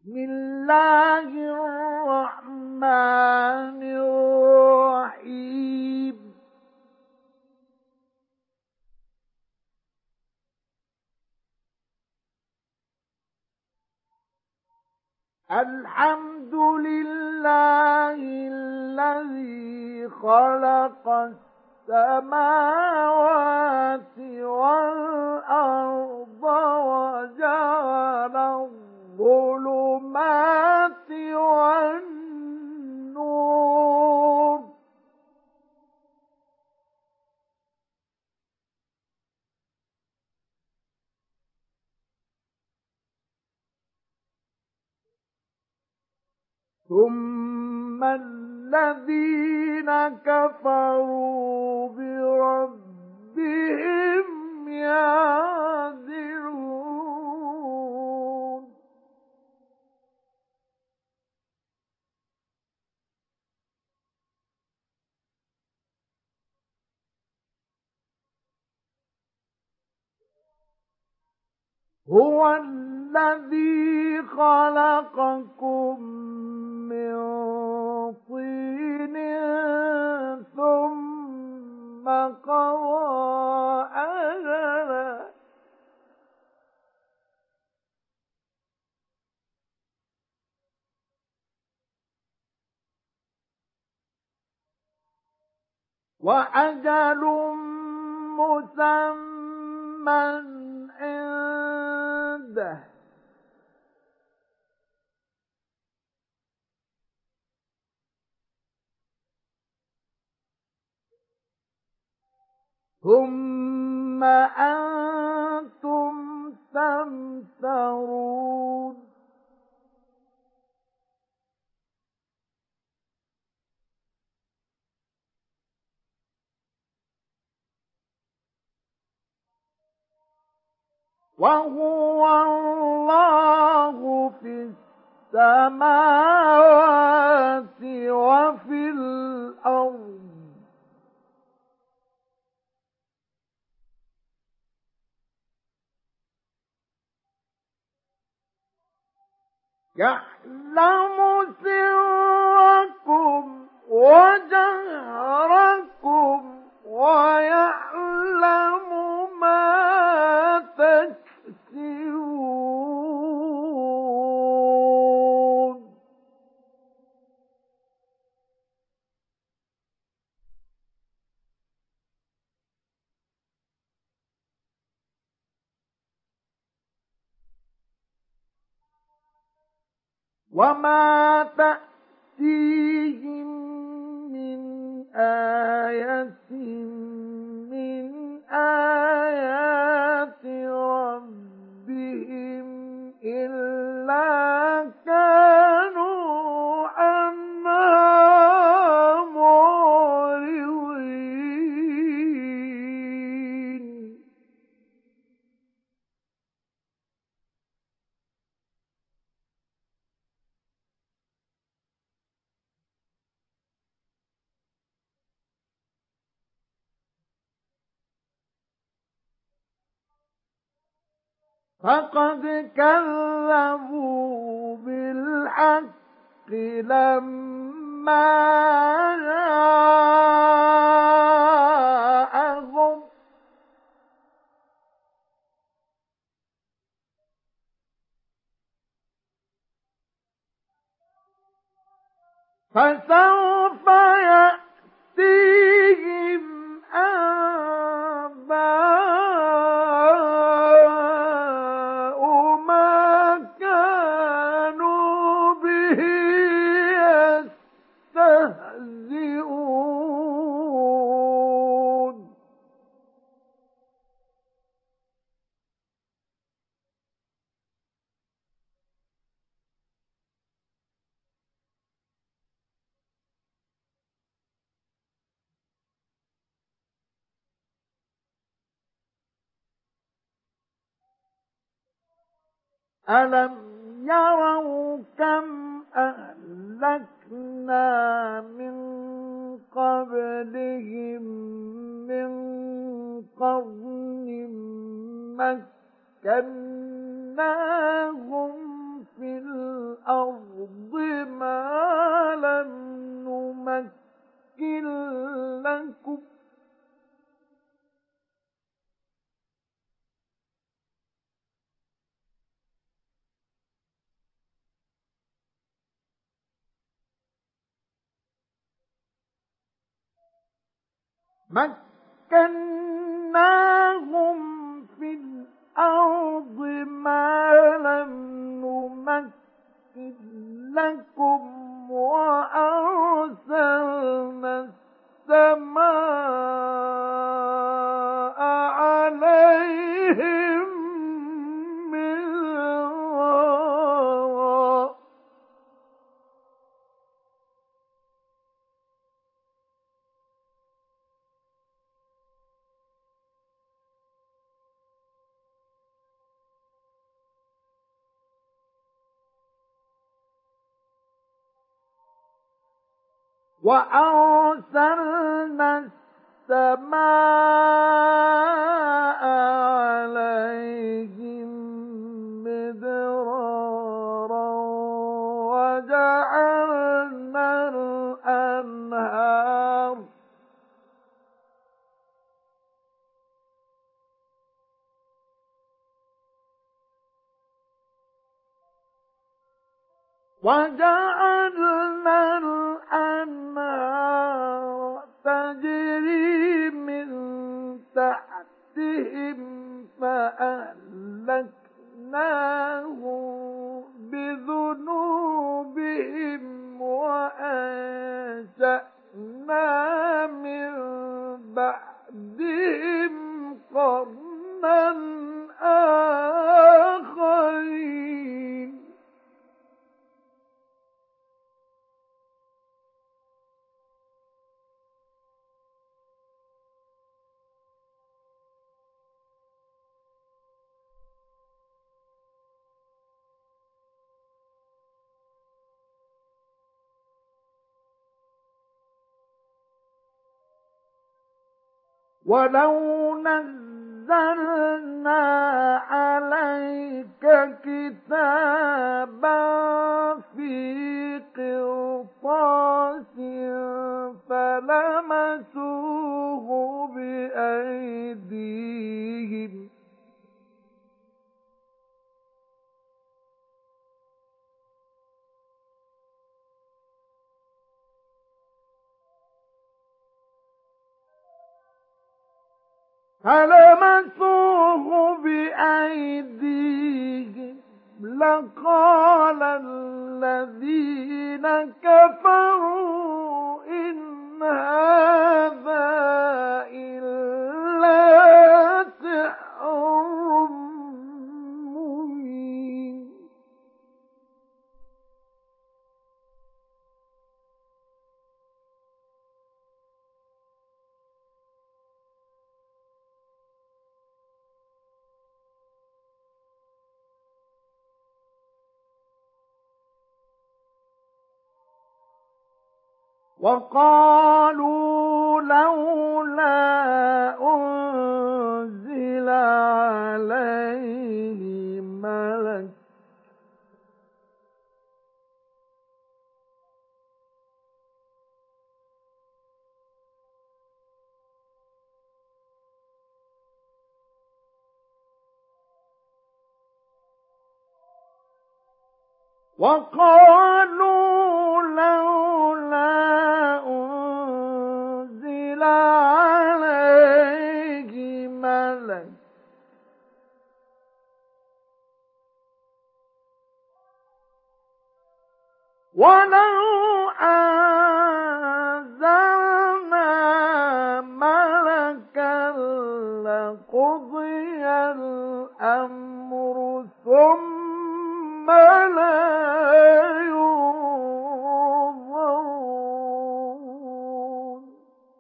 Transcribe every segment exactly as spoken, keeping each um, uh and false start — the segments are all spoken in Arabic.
بسم الله الرحمن الرحيم الحمد لله الذي خلق السماوات والأرض وجعل الظلمات والنور ثم الذين كفروا بربهم يعدلون هو الذي خلقكم من طين ثم قضى أجلا وأجل مسمى عنده ثم أنتم تمترون وهو الله في السماوات وفي الأرض يعلم سركم وجهركم ويعلم ما تكسبون وما تأتيهم من آية من آيات ربهم إلا كانوا عنها معرضين فقد كذبوا بالحق لما جاءهم فسوف يأتيهم أنباء ما كانوا به يستهزئون ألم يروا كم أهلكنا من قبلهم من قرن مكناهم في الأرض مكناهم في الأرض ما لم نمكن لكم وأرسلنا السماء عليهم مدرارا وأرسلنا السماء عليهم مدرارا وجعلنا الأنهار وجعلنا الأنهار تجري من تحتهم فأهلكناهم بذنوبهم وأنشأنا من بعدهم قرنا آخرين ولو نزلنا عليك كتابا في قرطاس فلمسوه بأيديهم فلمسوه بأيديهم لقال الذين كفروا إن هذا إلا سحر مبين وقالوا لولا أنزل عليه ملك وقالوا لولا أنزل عليه ملك ولو أنزلنا ملكا لقضي الأمر ثم لا ينظرون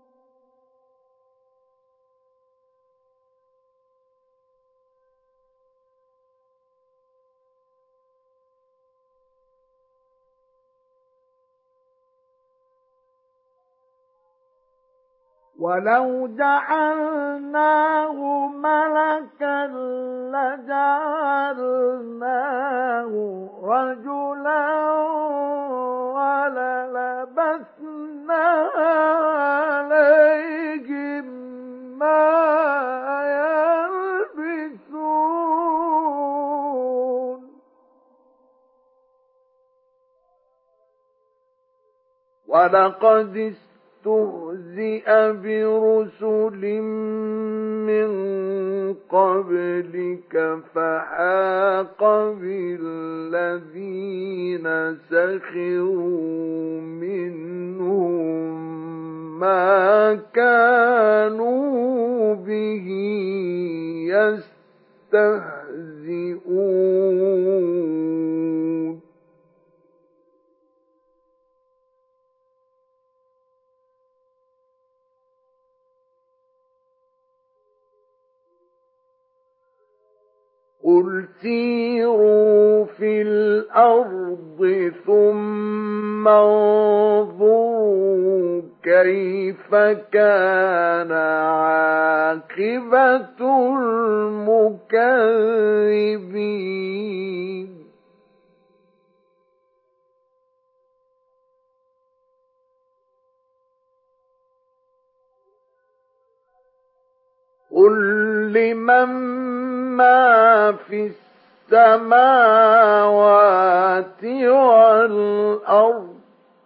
ولو جعلناه ملكا لجعلناه رجلا وللبسنا عليهم ما يلبسون ولقد اسْتُهْزِئَ بِرُسُلٍ مِّن قَبْلِكَ فَحَاقَ بِالَّذِينَ سَخِرُوا مِنْهُم مَّا كَانُوا بِهِ يَسْتَهْزِئُونَ قُلْ سِيرُوا فِي الْأَرْضِ ثُمَّ انظُرُوا كَيْفَ كَانَ عَاقِبَةُ الْمُكَذِّبِينَ قُل لِّمَن مَّا فِي السَّمَاوَاتِ وَالْأَرْضِ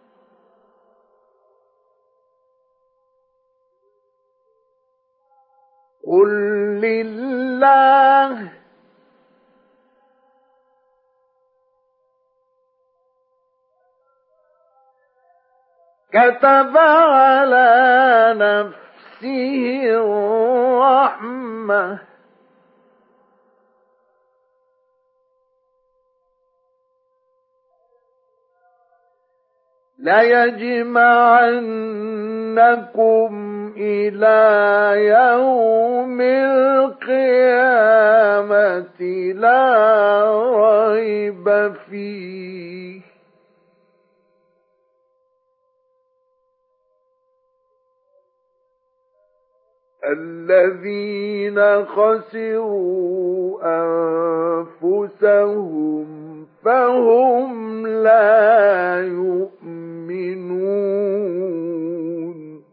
قُل لِّلَّهِ كَتَبَ عَلَى نَفْسِهِ الرَّحْمَةَ لَيَجْمَعَنَّكُمْ إِلَى يَوْمِ الْقِيَامَةِ لَا رَيْبَ فِيهِ الَّذِينَ خَسِرُوا أَنفُسَهُمْ فَهُمْ لَا يُؤْمِنُونَ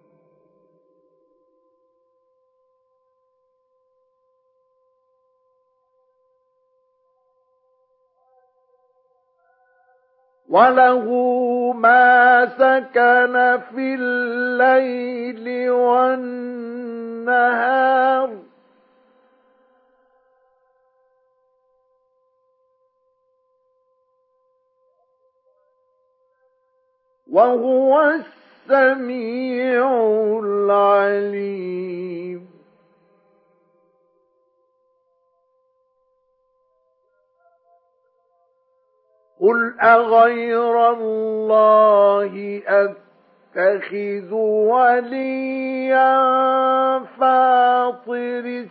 وَلَهُ مَا سَكَنَ فِي اللَّيْلِ وَالنَّهَارِ وَهُوَ السَّمِيعُ الْعَلِيمُ قُلْ أَغَيْرَ اللَّهِ أَتَّخِذُ وَلِيًّا فَاطِرِ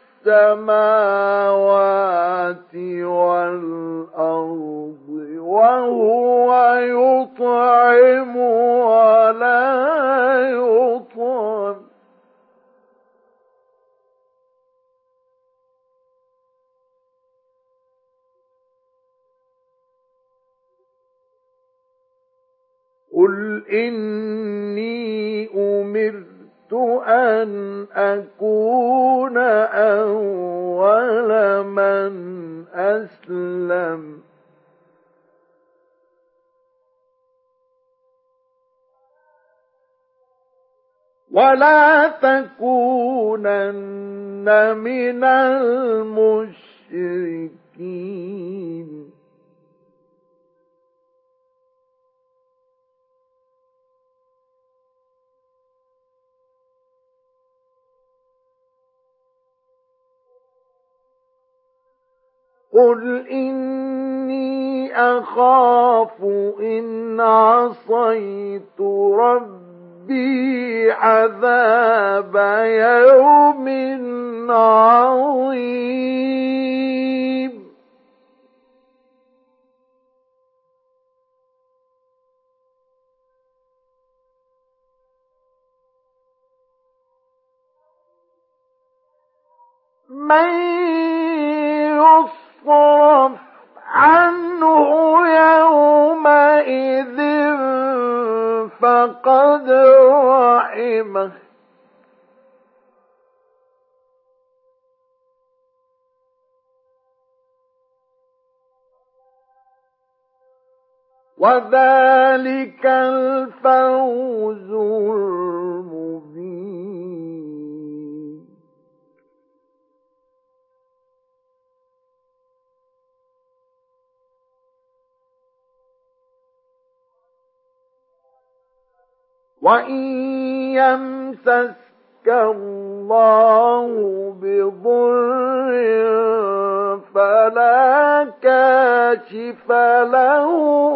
السَّمَاوَاتِ وَالْأَرْضِ وَهُوَ يُطْعِمُ وَلَا يُطْعَمُ قُلْ إِنِّي أُمِرْتُ أَنْ أَكُونَ أَوَّلَ مَنْ أَسْلَمَ وَلَا تَكُونَنَّ مِنَ الْمُشْرِكِينَ قُلْ إِنِّي أَخَافُ إِنْ عَصَيْتُ رَبِّي عَذَابَ يَوْمٍ عَظِيمٍ مَن يُصْرَفْ عَنْهُ يَوْمَئِذٍ فَقَدْ رَحِمَهُ وذلك الفوز المبين. وإن يمسسك الله بضر فلا كاشف له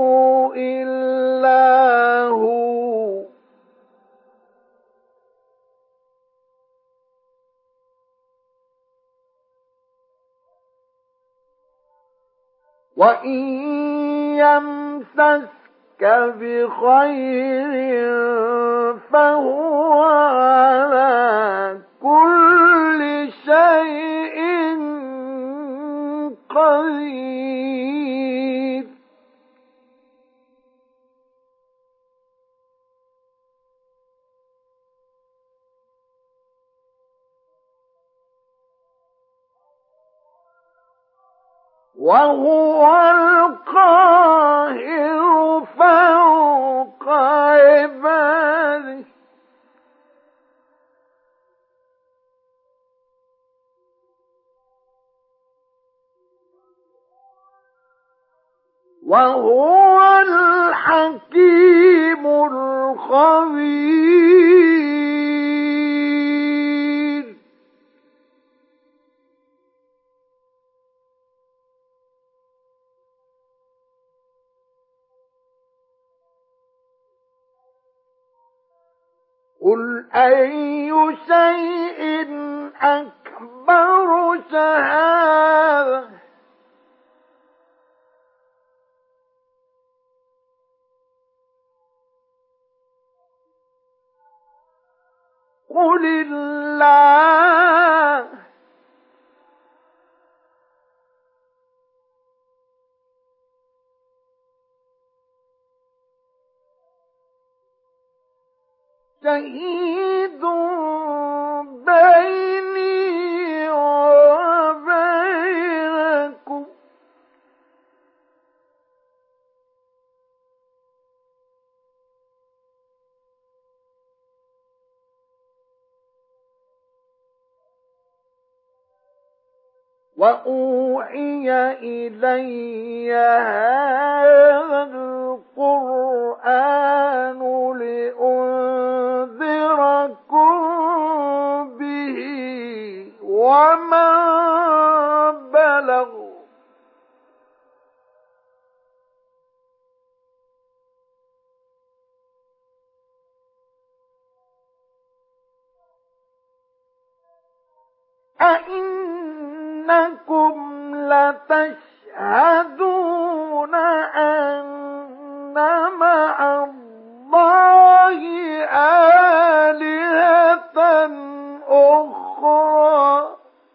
إلا هو، وإن يمسسك بخير فهو على كل شيء قدير. وهو القاهر فوق عباده. وهو الحكيم الخبير. قل أي شيء أكبر شهادة قل الله. شهيد بيني وبينكم وأوحي إلي هذا القرآن لأنذركم به ومن بلغ أئنكم لتشهدون أن مع الله آلهة أخرى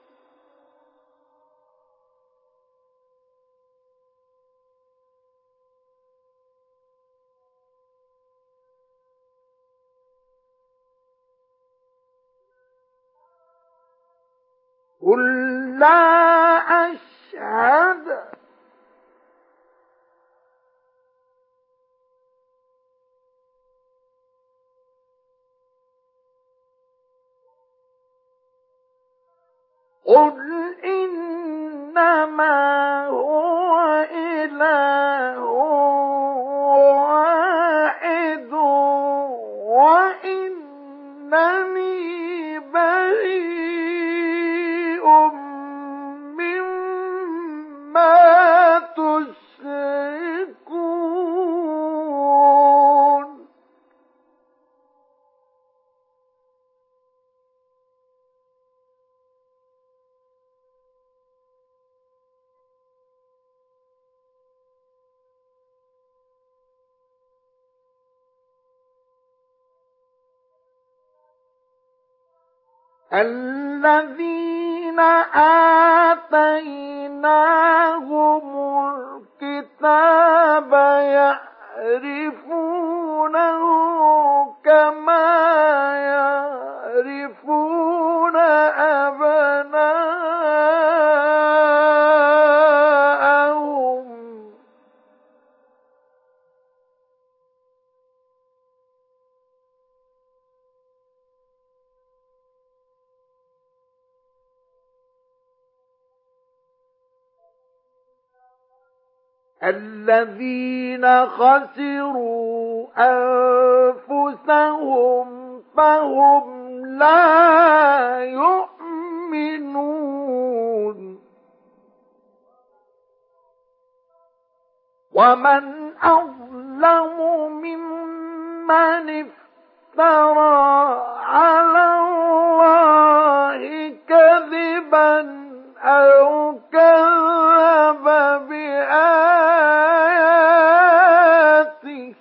قل لا أشهد قل إنما هو إله واحد وإنني بريء مما تشركون. الذين آتيناهم الكتاب يعرفونه كما يعرفون أبناءهم الذين خسروا أنفسهم فهم لا يؤمنون ومن أظلم ممن افترى على الله كذبا أو كذب بآياته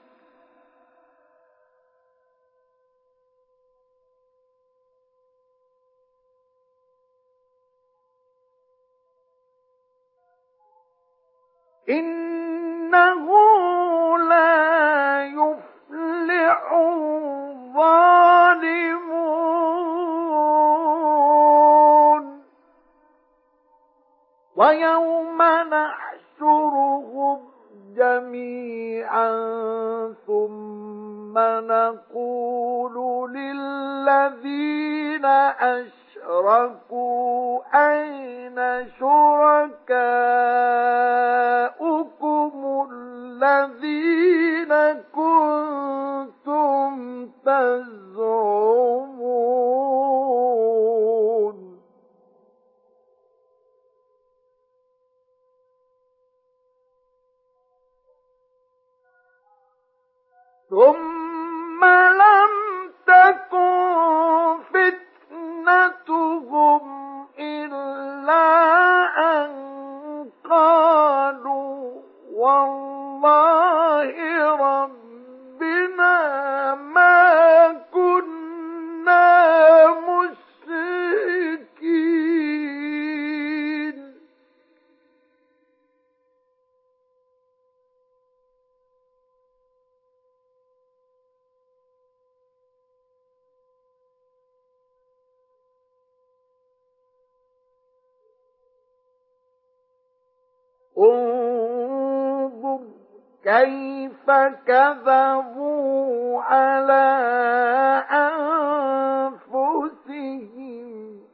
إنه لا يفلح الظالمون ويوم نحشرهم جميعا ثم نقول للذين أشركوا أين شركاؤكم الذين كنتم تزعمون ثم لم تكن فتنتهم إلا أن قالوا والله ربنا ما كنا مشركين انظر كيف كذبوا على أنفسهم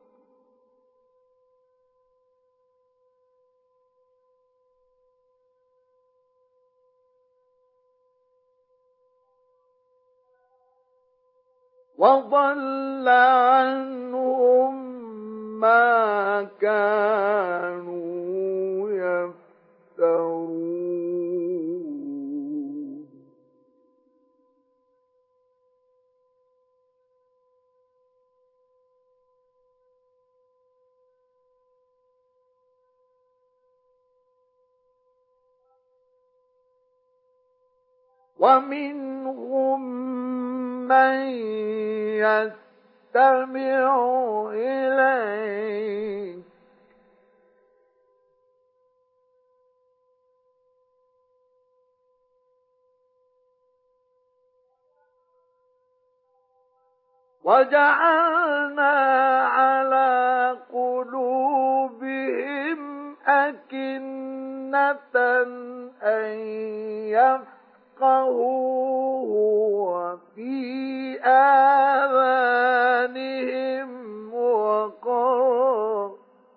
وضل عنهم ما كانوا يفترون ومنهم من يستمع إليك وجعلنا على قلوبهم أكنة أن يفقهوه وفي آذانهم وقرا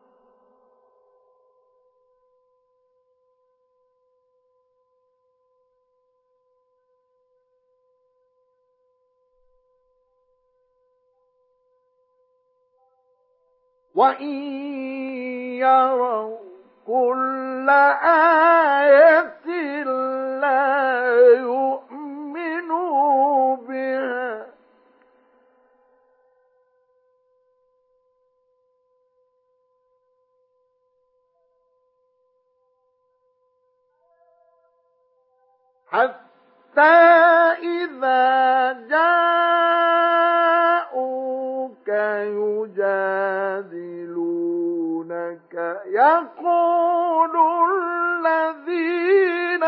وإن يروا كل آية لا يؤمنوا بها حتى إذا جاءوك يجادلونك يقول الذين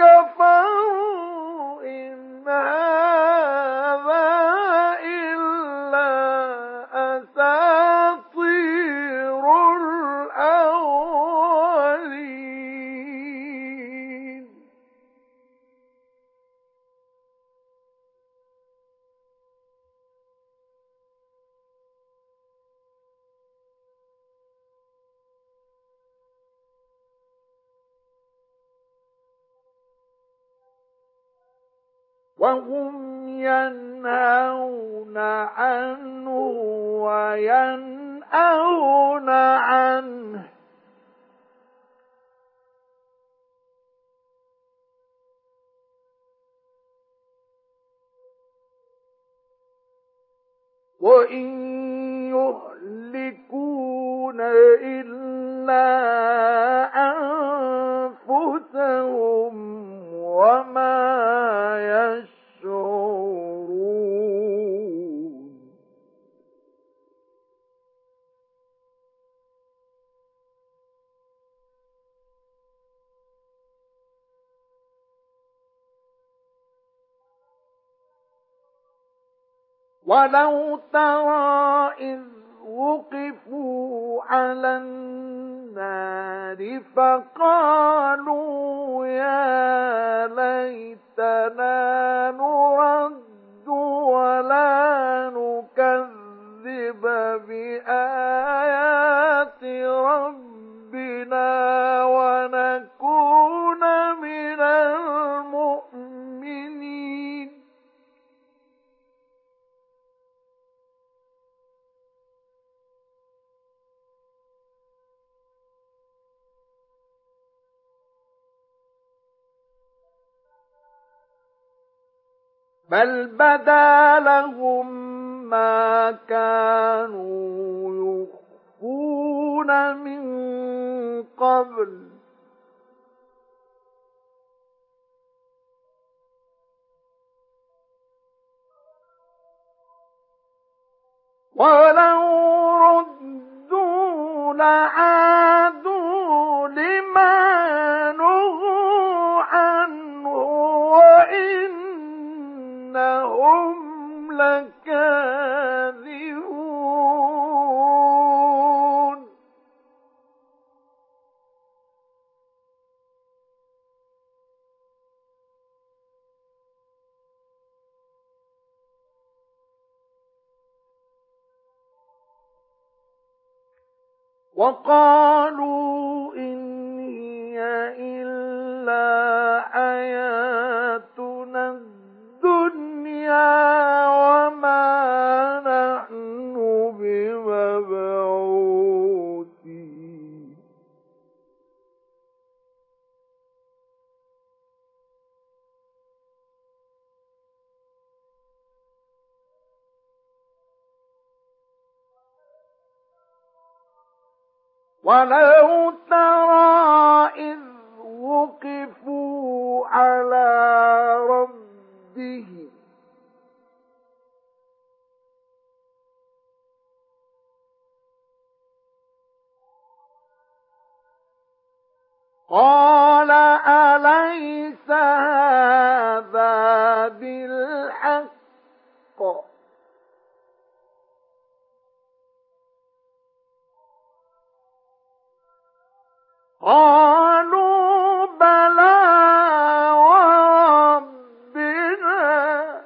كفروا إن هذا إلا أساطير الأولين وهم ينهون عنه وينأون عنه وإن يهلكون إلا أنفسهم وما يشعرون. ولو ترى إذ وقفوا على النار فقالوا يا ليتنا نرد ولا نكذب بآيات ربنا ونكون من المؤمنين. بل بدا لهم ما كانوا يخفون من قبل ولو ردوا لعادوا لما نهوا عنه وإنهم لكاذبون. وقالوا إن هي إلا حياتنا الدنيا وما نحن بمبعوثين. ولو ترى إذ وقفوا على ربهم قال أليس هذا بالحق قالوا بلى وربنا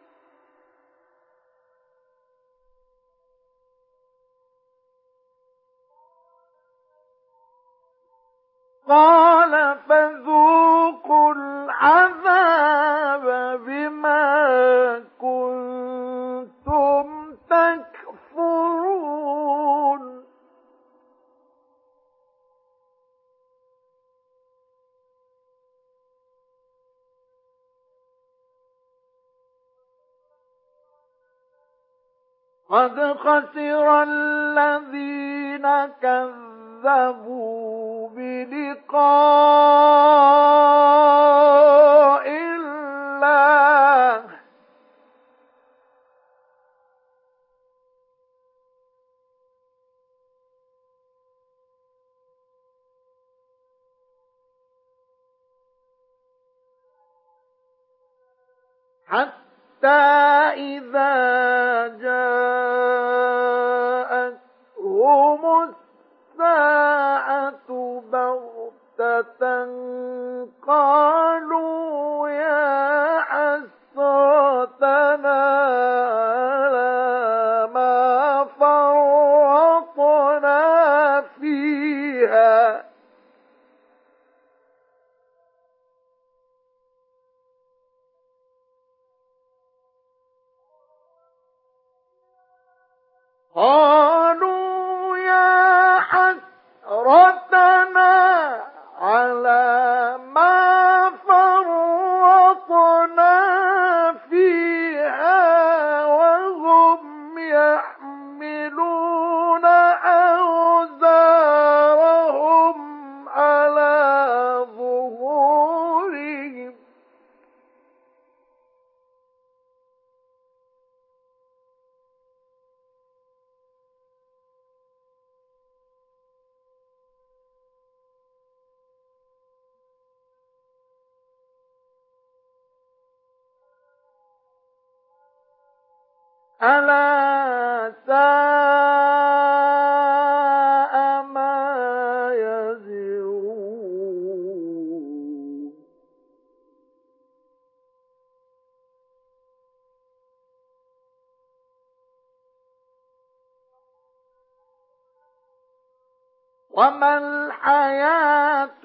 قال فذوقوا العذاب بما كنتم تكفرون. قد خسر الذين كذبوا بلقاء الله حتى إذا جاءتهم الساعة بغتة قالوا يا حسرتنا على ما فرطنا فيها قالوا يا حسرتنا على ما فرطنا فيها وهم يحملون أوزارهم على ظهورهم ألا ساء ما يزرون وما الحياة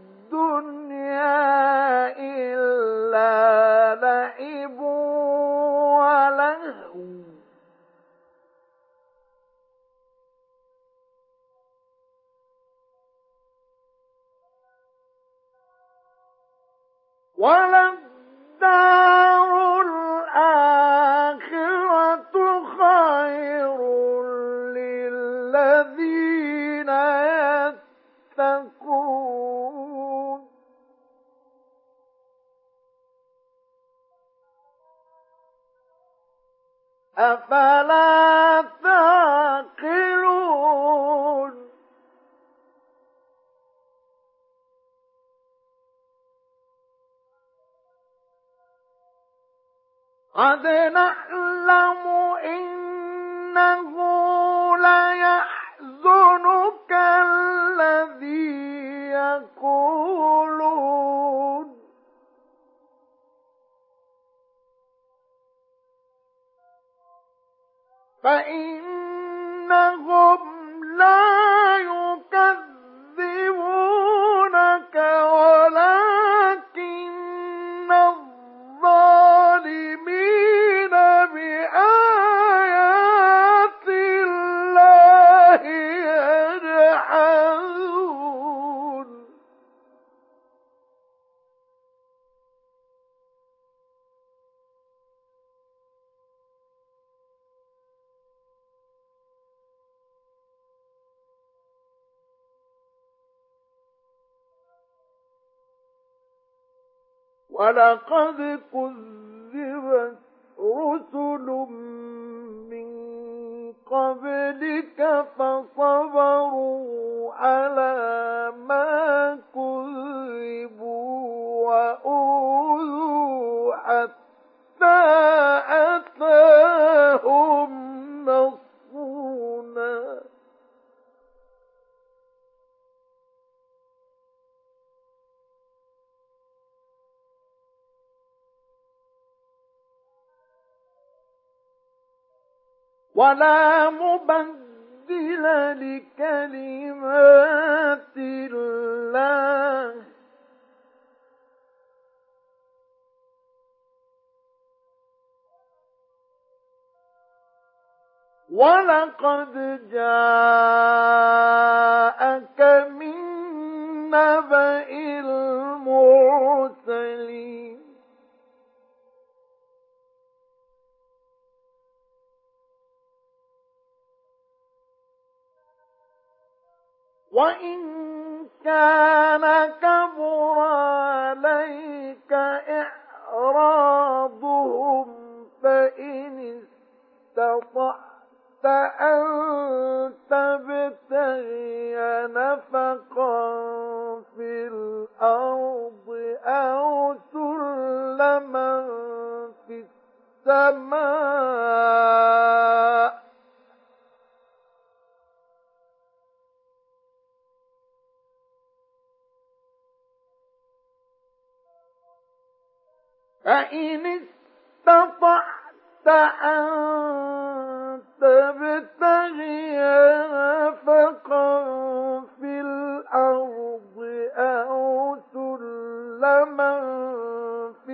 الدنيا إلا لعب ولهو وللدار الآخرة خير للذين يتقون أفلا تعقلون قد نعلم إنه ليحزنك الذي يقولون فإنهم لا يكذبونك ولكن الظالمين بآيات الله يجحدون ولقد كذبت رسل من قبلك فصبروا على ما كذبوا وأوذوا حتى أتاهم نصرنا ولا مبدل لكلمات الله ولقد جاءك من نبأ المرسلين وإن كان كبر عليك إعراضهم فإن استطعت أن تبتغي نفقا في الأرض أو سلما في السماء فإن استطعت أن تبتغي نفقا في الأرض أو سلما في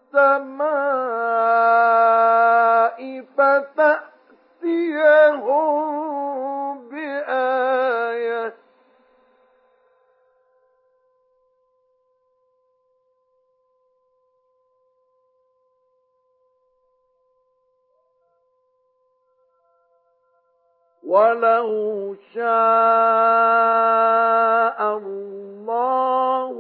السماء فتأتيهم ولو شاء الله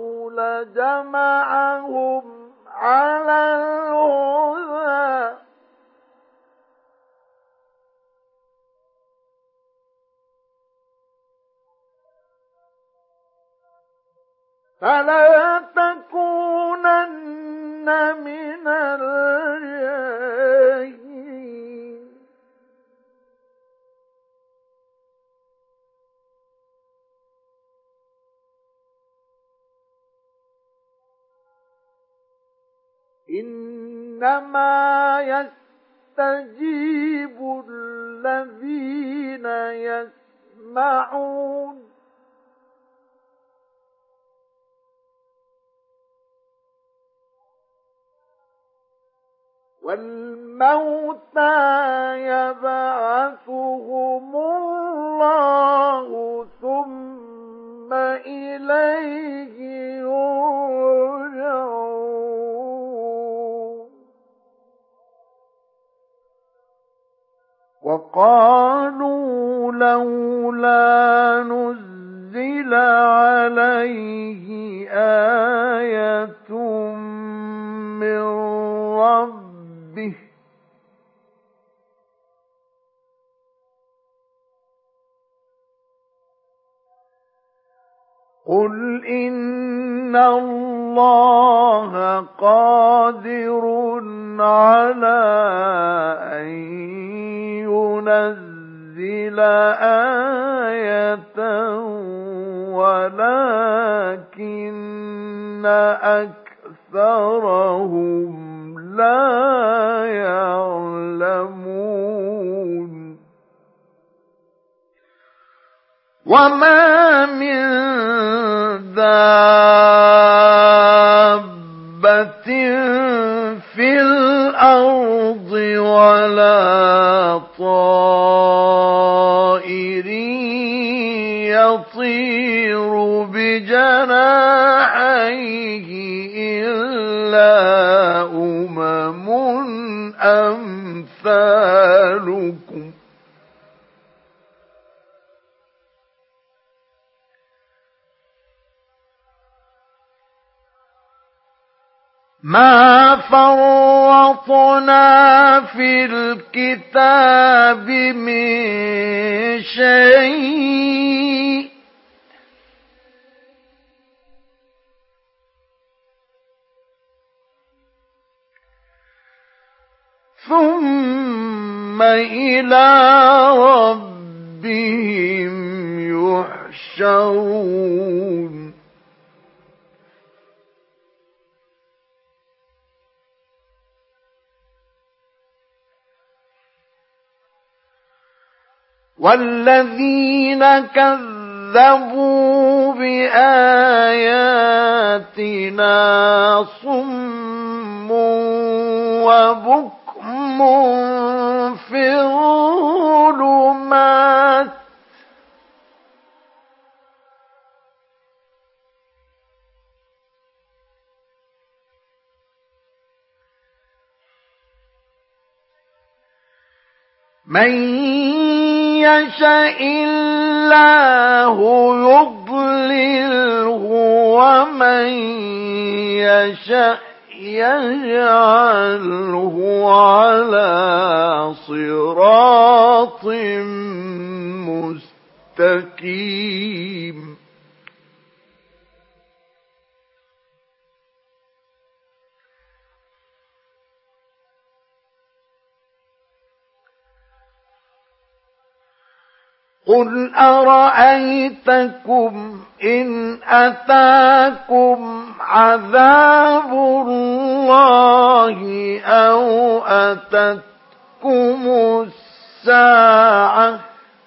لجمعهم على الهدى فلا تكونن من الجاهلين إنما يستجيب الذين يسمعون والموتى يبعثهم الله ثم إليه يرجعون وقالوا لولا نزل عليه آية من ربه قل إن الله قادر على أن ينزل آية ولكن أكثرهم لا يعلمون وما من دابة في الأرض ولا طائر يطير بجناحيه إلا أمم أمثالكم ما فرطنا في الكتاب من شيء ثم إلى ربهم يحشرون والذين كذبوا بآياتنا صم وبكم في الظلمات من يشاء الله يضلله ومن يشاء يجعله على صراط مستقيم قل أرأيتكم إن أتاكم عذاب الله أو أتتكم الساعة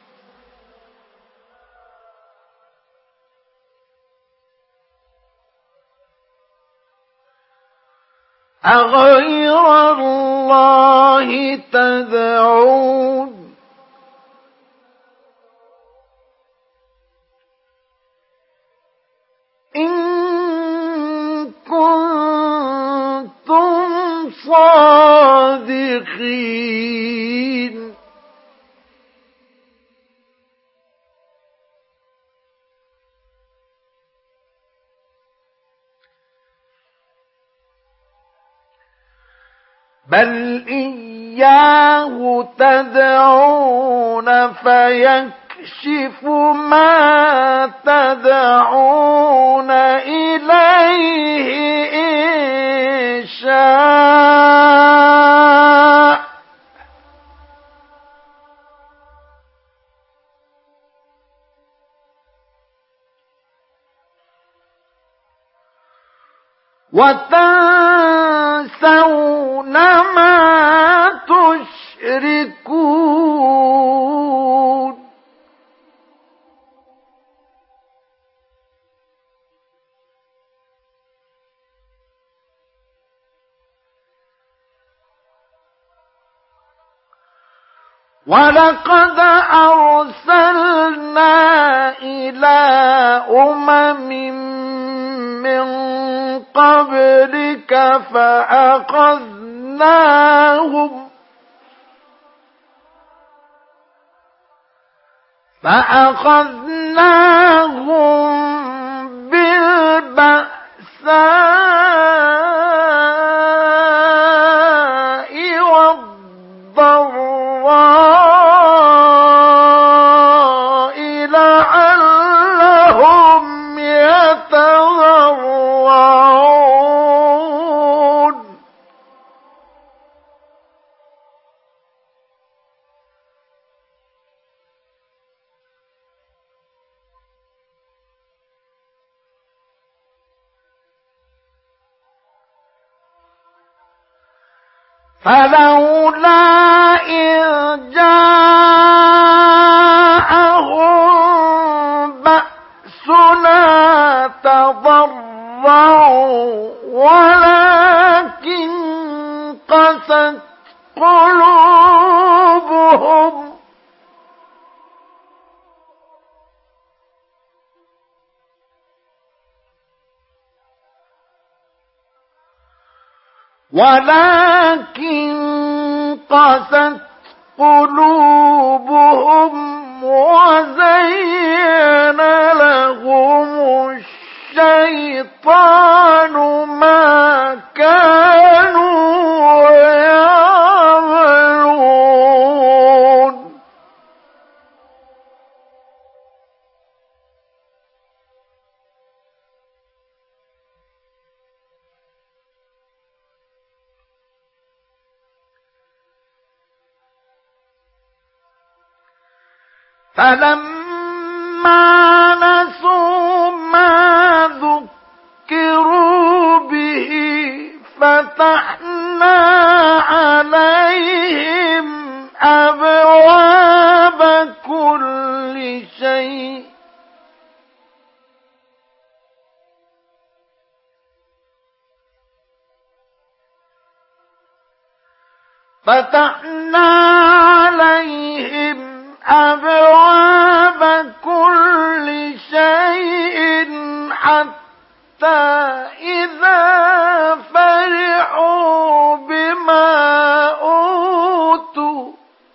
أغير الله تدعون إن كنتم صادقين بل إياه تدعون فيكشف ما تدعون إليه إن شاء. وتنسون ما تشركون. ولقد أرسلنا إلى أمم من قبلك فأخذناهم فأخذناهم بالبأساء والضراء لعلهم يتضرعون. فلولا إذ جاءهم بأسنا تضرعوا ولكن قست قلوبهم ولكن قست قلوبهم وزين لهم الشيطان ما كانوا يعملون. فلما نسوا ما ذكروا به فتحنا عليهم أبواب كل شيء فتحنا عليهم أبواب كل شيء حتى إذا فرحوا بما أوتوا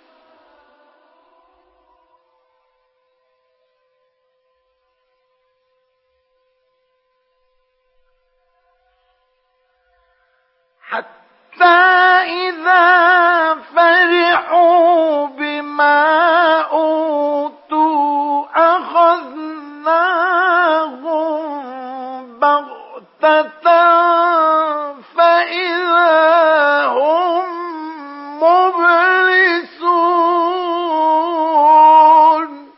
حتى إذا فرحوا بما أوتوا أخذناهم بغتة فإذا هم مبلسون.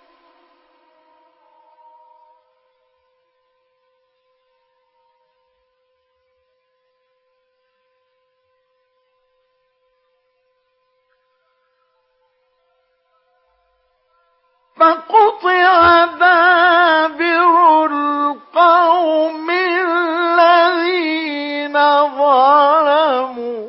فقطع دابر القوم الذين ظلموا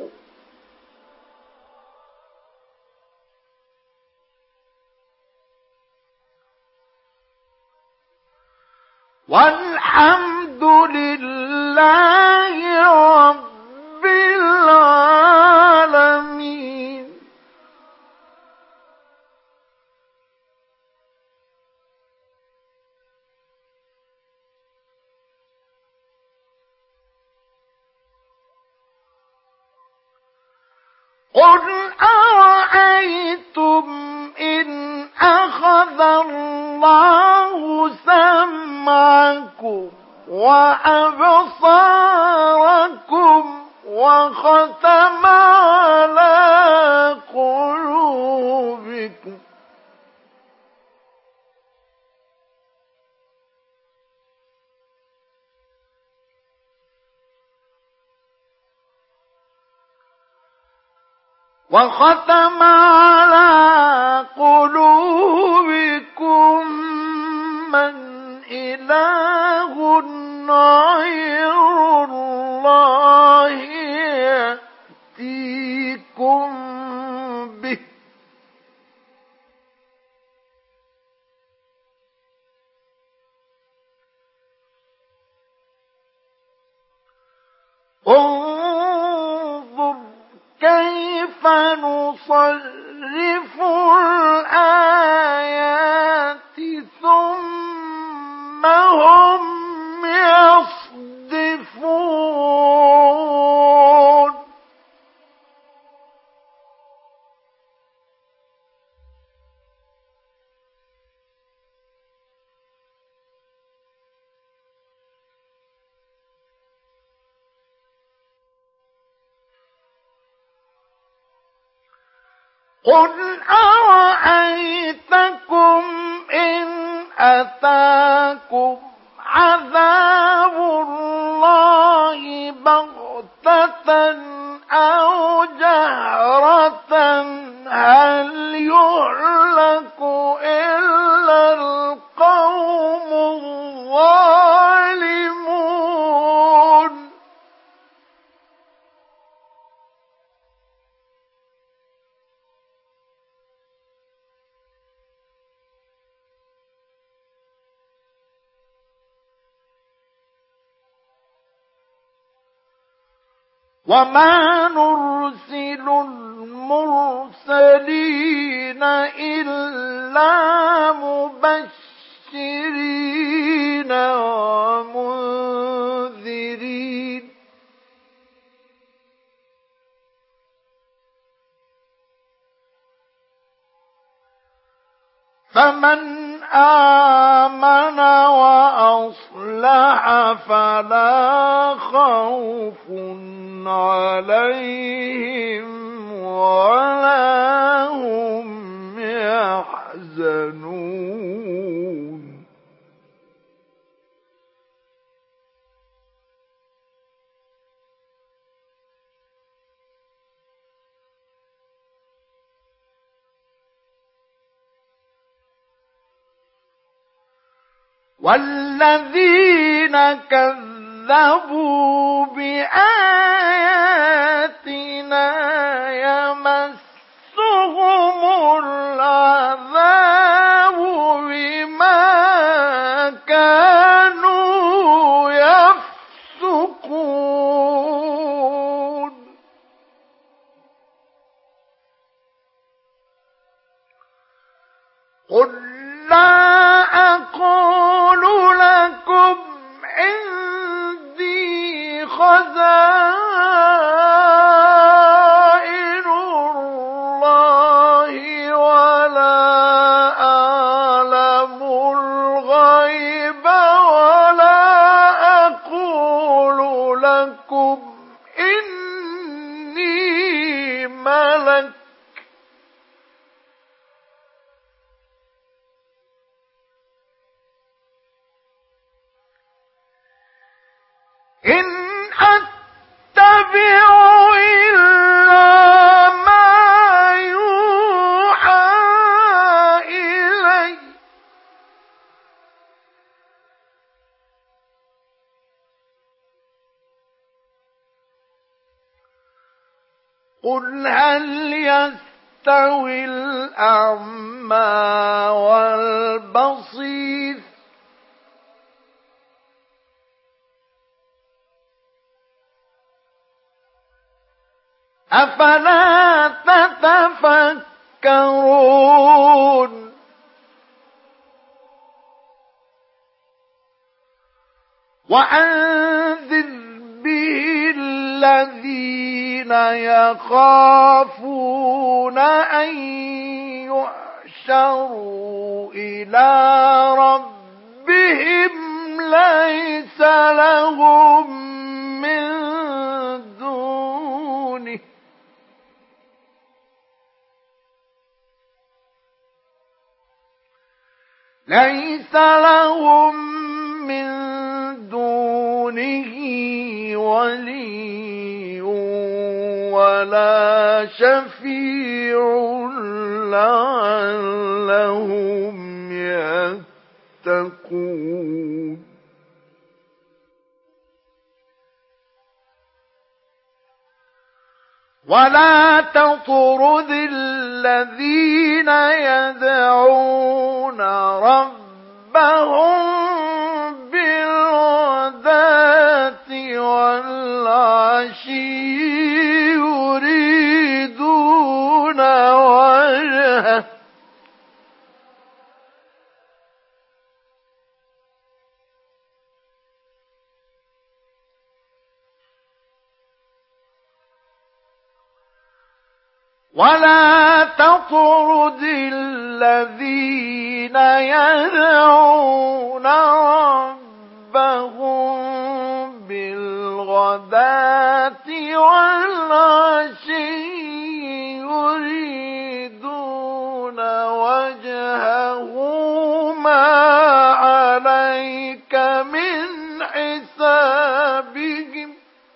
والحمد لله رب العالمين. قل أرأيتم إن أخذ الله سمعكم وأبصاركم وختم على قلوبكم وختم على قلوبكم من إله غير الله يأتيكم به انظر كيف نصرف الآيات ثم هم يصدفون قل أرأيتكم إن أتاكم عذاب الله بغتة أو جهرة هل يهلك إلا القوم الظالمون وما نرسل المرسلين إلا مبشرين ومنذرين فمن آمن وأصلح فلا خوف عليهم ولا هم يحزنون والذين كذبوا بآياتنا يمسهم العذاب بما كانوا يفسقون قل لا أقول لكم عندي خزائن الله ولا أعلم الغيب ولا أقول لكم إني ملك إن أتبع إلا ما يوحى إلي قل هل يستوي الأعمى والبصير أفلا تتفكرون وأنذر به الذين الذين يخافون أن يحشروا إلى ربهم ليس لهم من دونه ليس لهم من دونه ولي ولا شفيع لعلهم يتقون ولا تطرد الذين يدعون ربهم بالغداة والعشي يريدون وجهه ولا تطرد الذين يدعون ربهم بالغداة والعشي يريدون وجهه ما عليك من حسابهم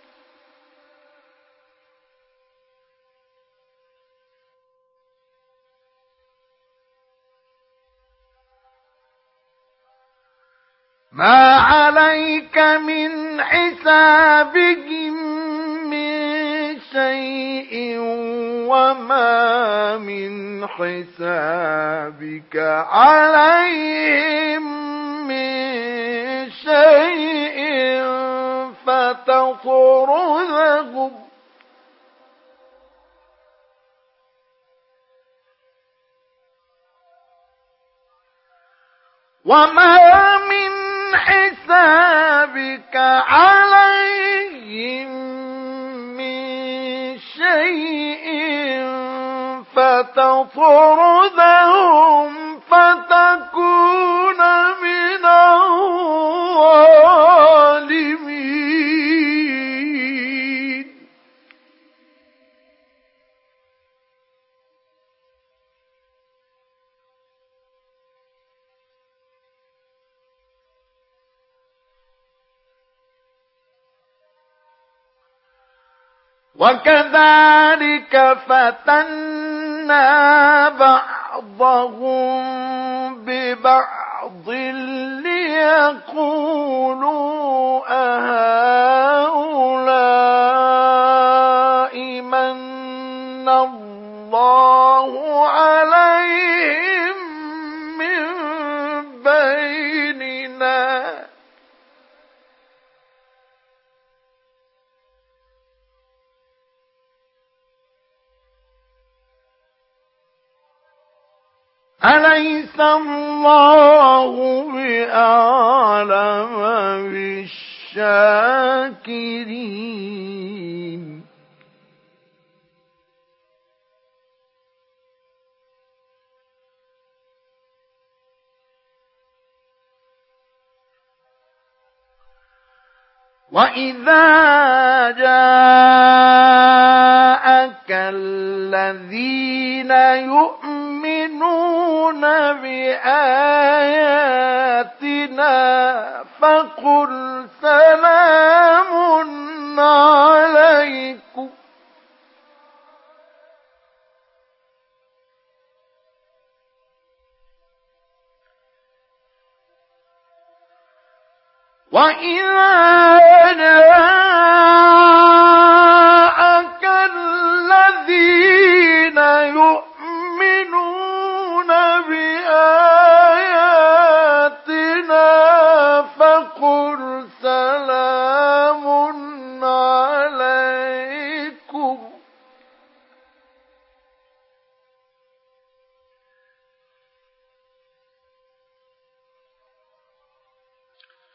ما عليك من حسابهم من شيء وما من حسابك عليهم من شيء فتطردهم وما من حسابك عليهم من شيء فتطردهم فتكون من الظالمين وكذلك فتنا بعضهم ببعض ليقولوا أهؤلاء من الله عليهم من بيننا أليس الله بأعلم بالشاكرين وإذا جاءك الذين يؤمنون بآياتنا فقل سلام عليكم وإذا جاءك الذين يؤمنون بآياتنا فقل سلام عليكم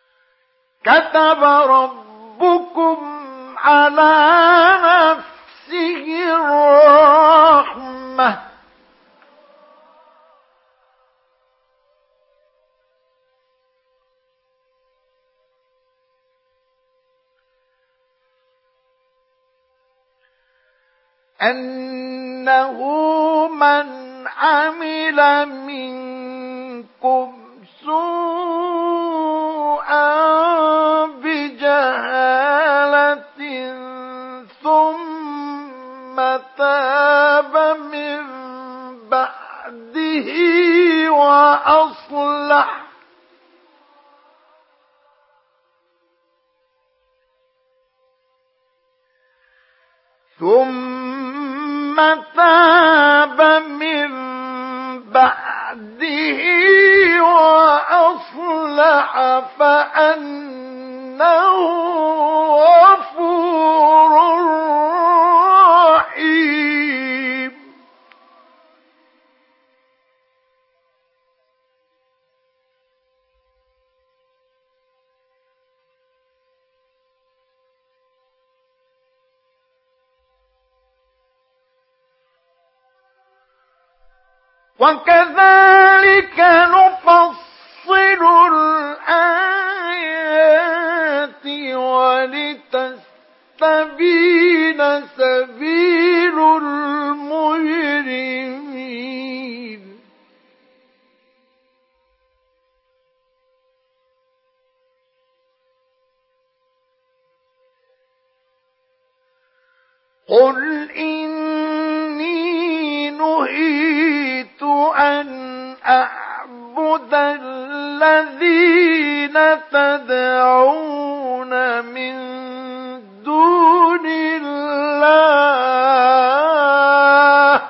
كتب ربكم على نفسه الرحمة أنه من عمل منكم سوءا بجهالة ثم تاب من بعده وأصلح ثم تاب من بعده وأصلح فأنه غفور رحيم. وكذلك نفصل الآيات ولتستبين سبيل المجرمين. قل إني نهيت أن أعبد الذين تدعون من دون الله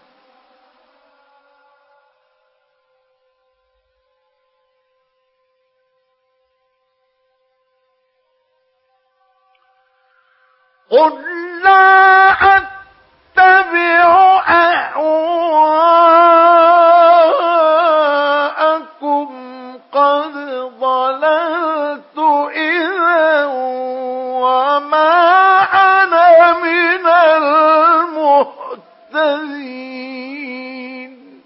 قل لا أتبع أهواءكم قد ضللت إذا وما أنا من المهتدين.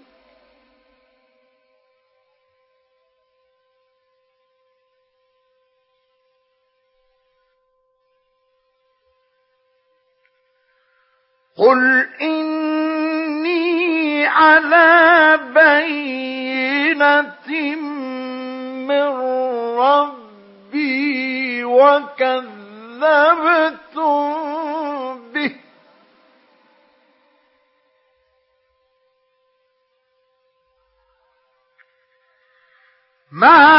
قل إني على بينة من ربي وكذبتم به ما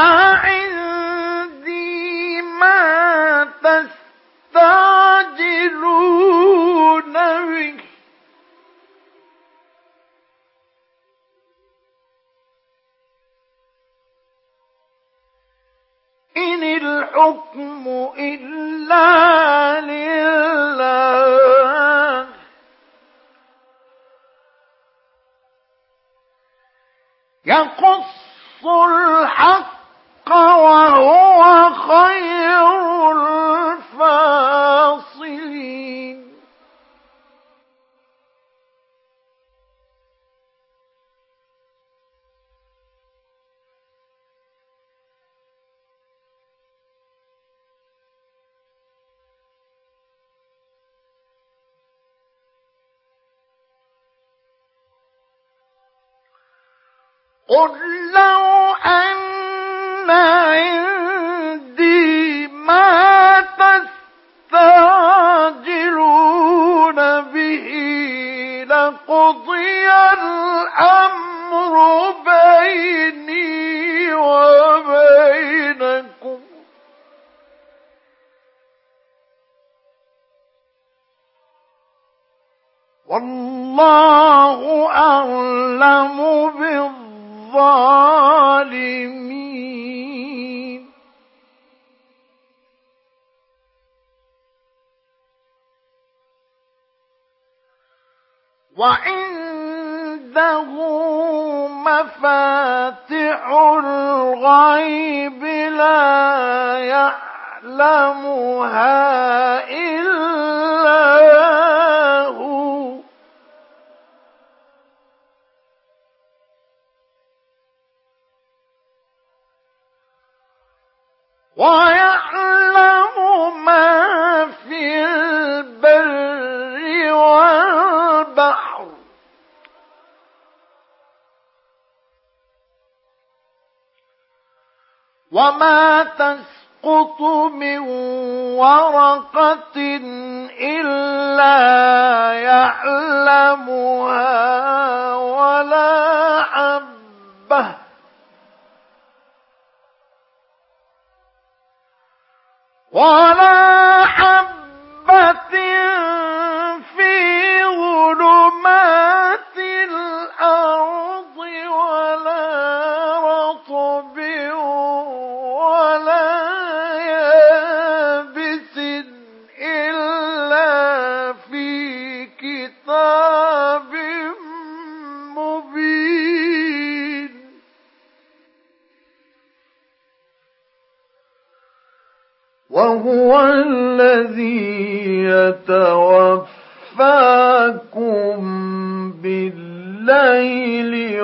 عندي ما تستعجلون به إن الحكم إلا لله يقص الحق وهو خير الفاصلين. قل لو أن عندي ما تستعجلون به لقضي الأمر بيني وبينكم والله أعلم بالظالمين. وعنده مفاتح الغيب لا يعلمها إلا هو وما تسقط من ورقة إلا يعلمها ولا حبة ولا حبة في ظلمات الأرض ولا رطب ولا يابس إلا في كتاب مبين. وهو الذي يتوفاكم بالليل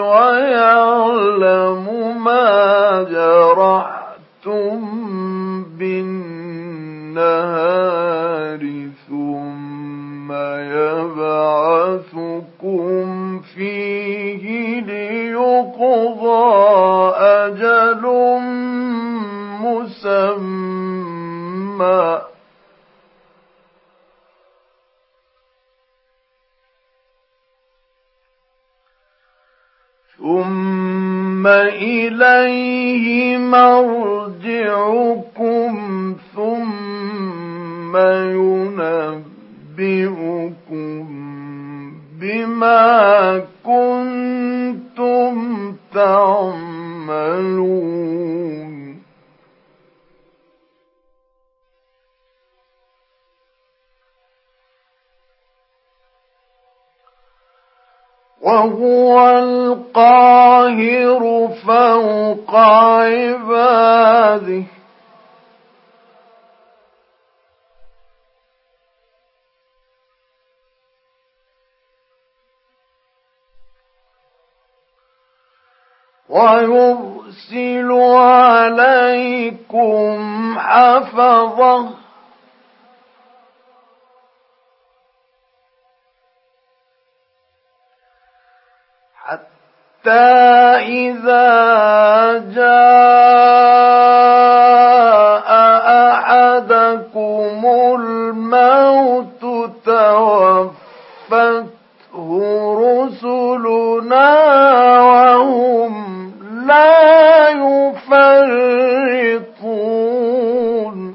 ويعلم ما جرحتم بالنهار ثم يبعثكم فيه ليقضى أجل مسمى ثم إليه مرجعكم ثم ينبئكم بما كنتم تعملون. وهو القاهر فوق عباده ويرسل عليكم حفظه حتى إذا جاء أحدكم الموت توفته رسلنا وهم لا يفرطون.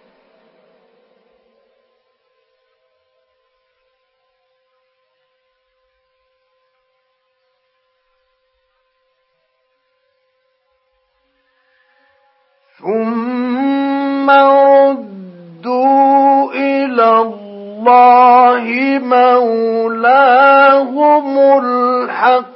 ثم ردوا إلى الله مولاهم الحق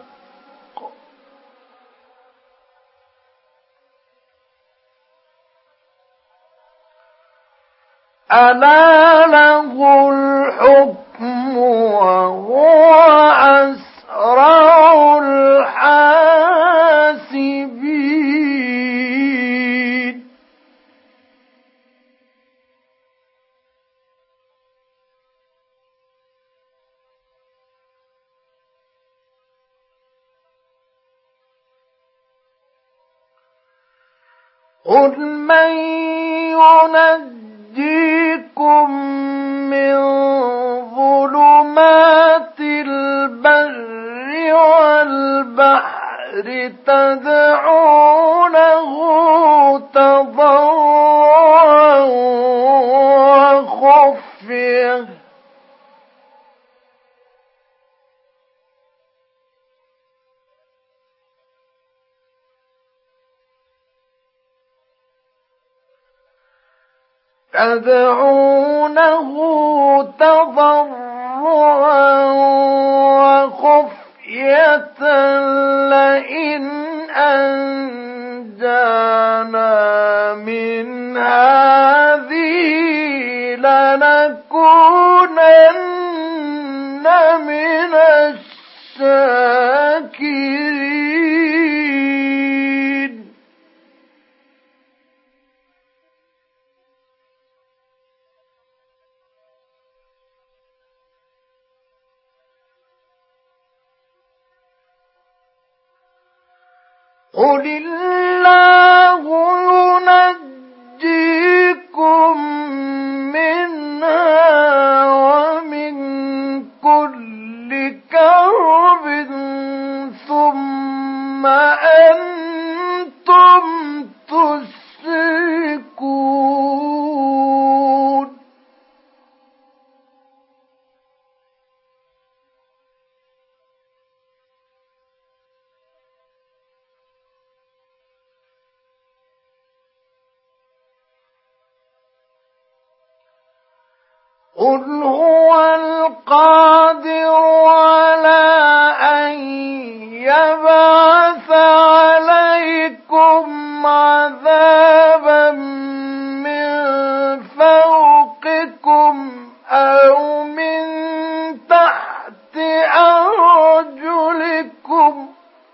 ألا له الحكم وهو أسرع الحاسبين. قل من ينجيكم من ظلمات البر والبحر تدعونه تضرعا وخفية تدعونه تضرعا وخفية لئن أنجانا من هذه لنكونن من الشاكرين. قل الله قل هو القادر على أن يبعث عليكم عذابا من فوقكم أو من تحت أرجلكم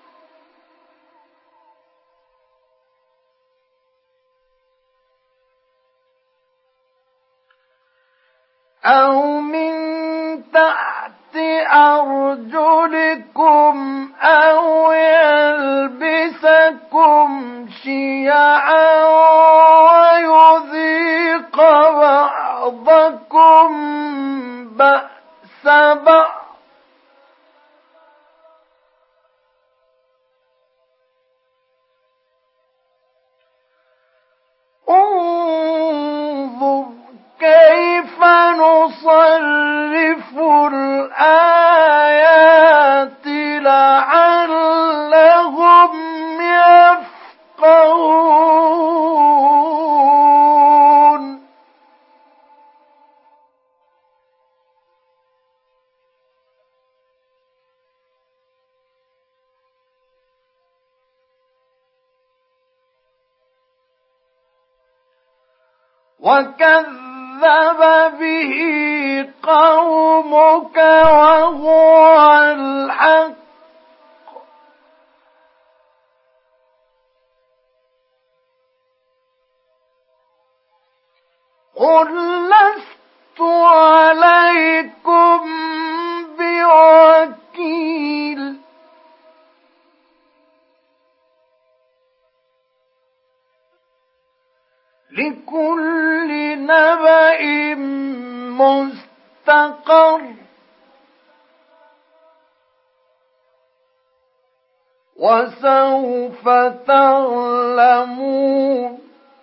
أو من تحت أرجلكم أو يلبسكم شيعا ويذيق بعضكم بأس بعض انظر كيف نصرف الآيات لعلهم يفقهون وكذب به قومك وهو الحق قل لست عليكم بوكيل لكل نبأ مستقر وسوف تعلمون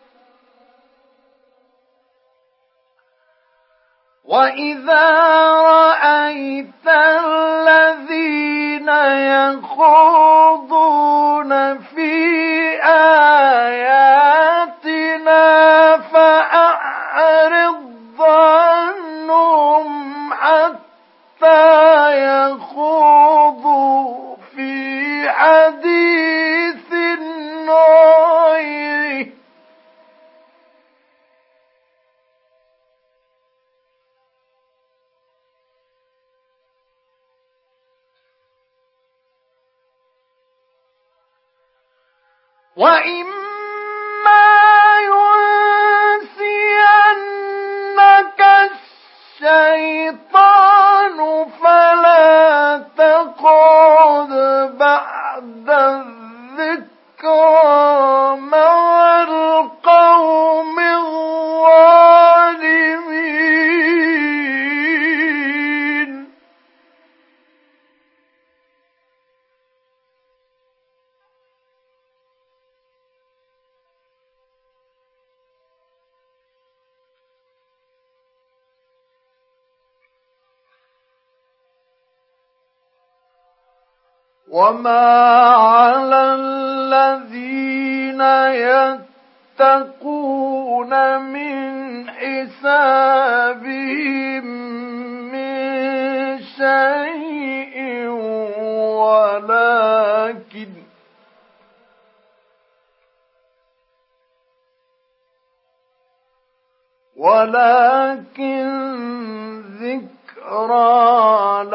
وإذا رأيت الذين يخوضون في آياتنا فأعرض عنهم حتى يخوضوا في حديث غيره وإما ينسينك الشيطان فلا تقعد بعد الذكرى مع القوم الظالمين وما على الذين يتقون من حسابهم من شيء ولكن ولكن ذكرى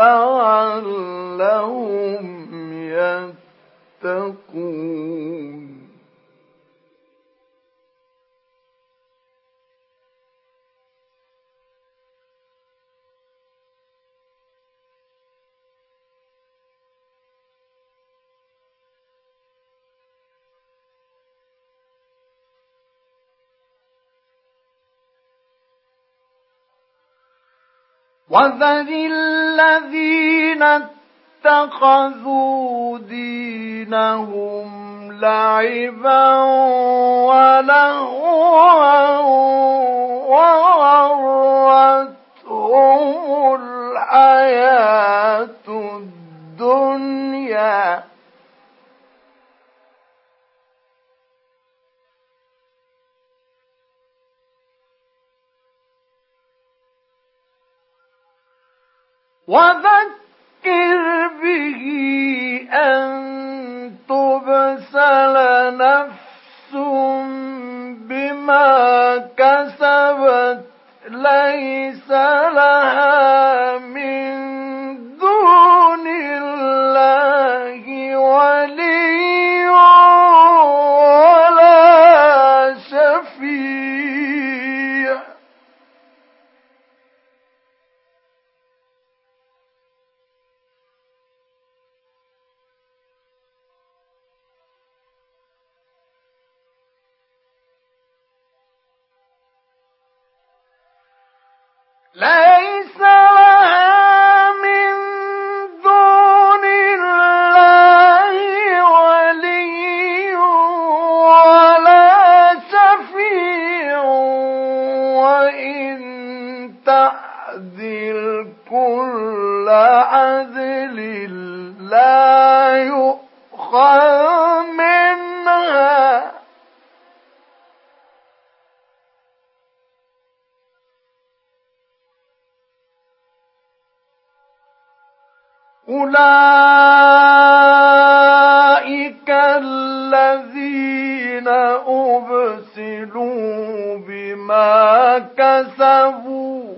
لعلهم يتقون وذر الذين اتخذوا دينهم لعبا ولهوا وغرتهم الحياة الدنيا وذكر به أن تبسل نفس بما كسبت ليس لها من دون الله ولي ولا شفيع. ليس لها من دون الله ولي ولا شفيع وإن تعدل كل عدل لا يؤخذ منها أولئك الذين أبسلوا بما كسبوا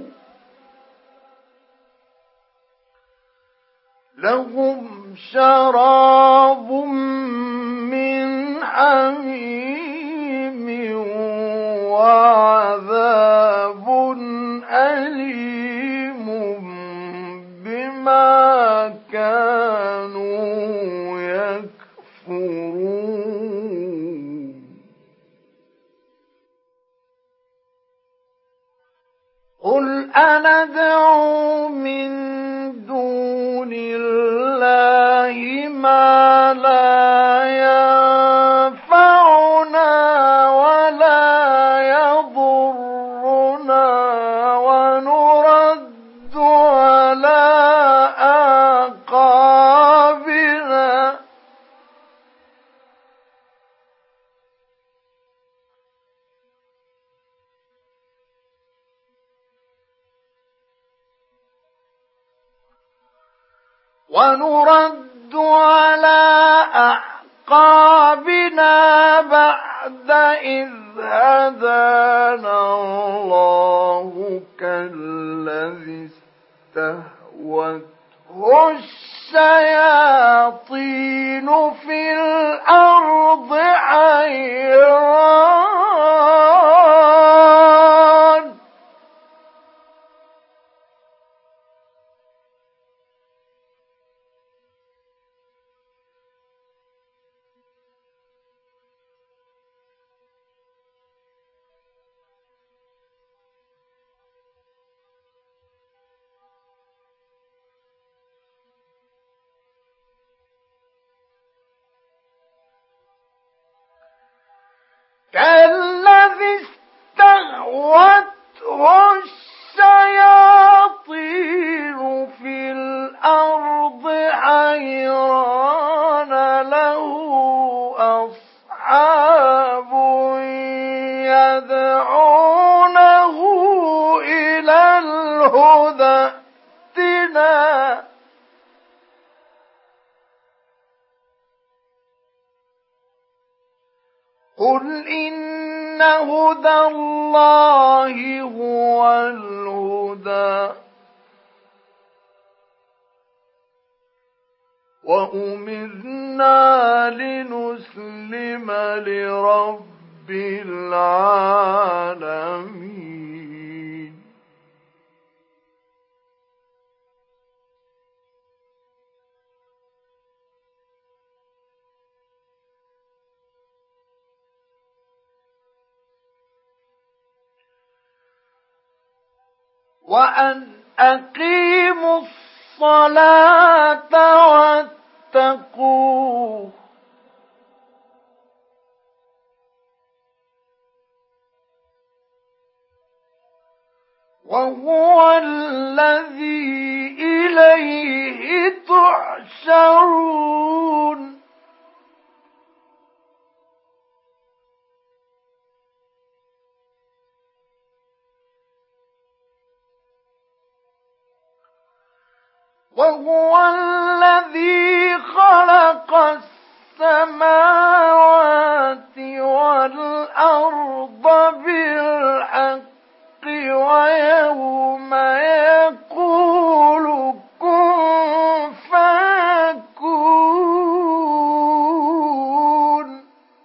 لهم شراب من حميم وعذاب أليم بما كانوا يكفرون. قل أندعو من دون الله ما لا ينفعنا ولا يضرنا ونرد على أعقابنا ونرد على أعقابنا بعد إذ هدانا الله كالذي استهوته الشياطين في الأرض حيران كالذي استهوته الشياطين في الأرض حيران له أصحاب يدعونه إلى الهدى ائتنا قل إن هدى الله هو الهدى وأمرنا لنسلم لرب العالمين. وأن أقيموا الصلاة واتقوه وهو الذي إليه تحشرون. وهو الذي خلق السماوات والأرض بالحق ويوم يقول كن فيكون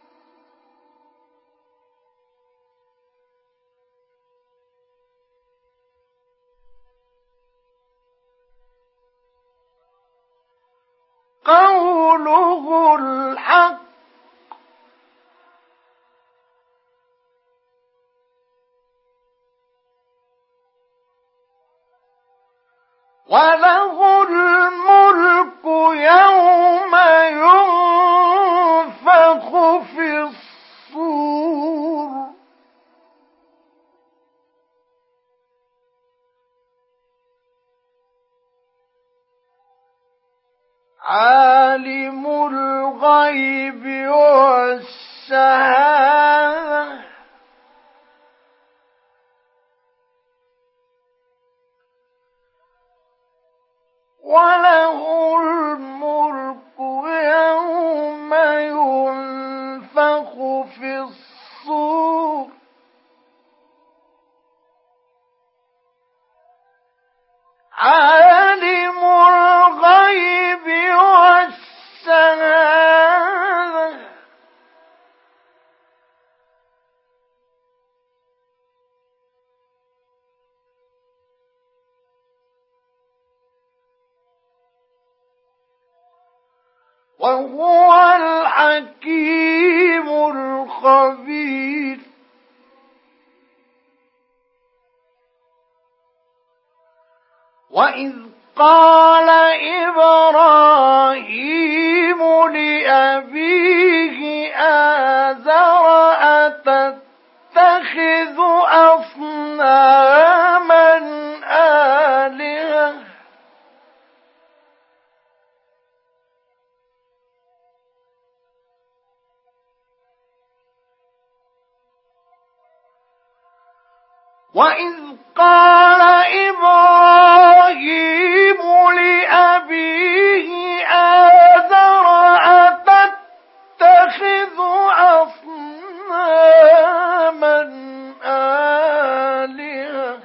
قوله الحق وله الملك يوم ينفخ في الصور عالم الغيب والشهادة وله الملك يوم ينفخ في الصور عالم الغيب والشهادة وهو الحكيم الخبير وإذ قال إبراهيم لأبيه آزر أتتخذ أصناما آلهة وإذ قال إبراهيم لأبيه آزر أتتخذ أصناما آلهة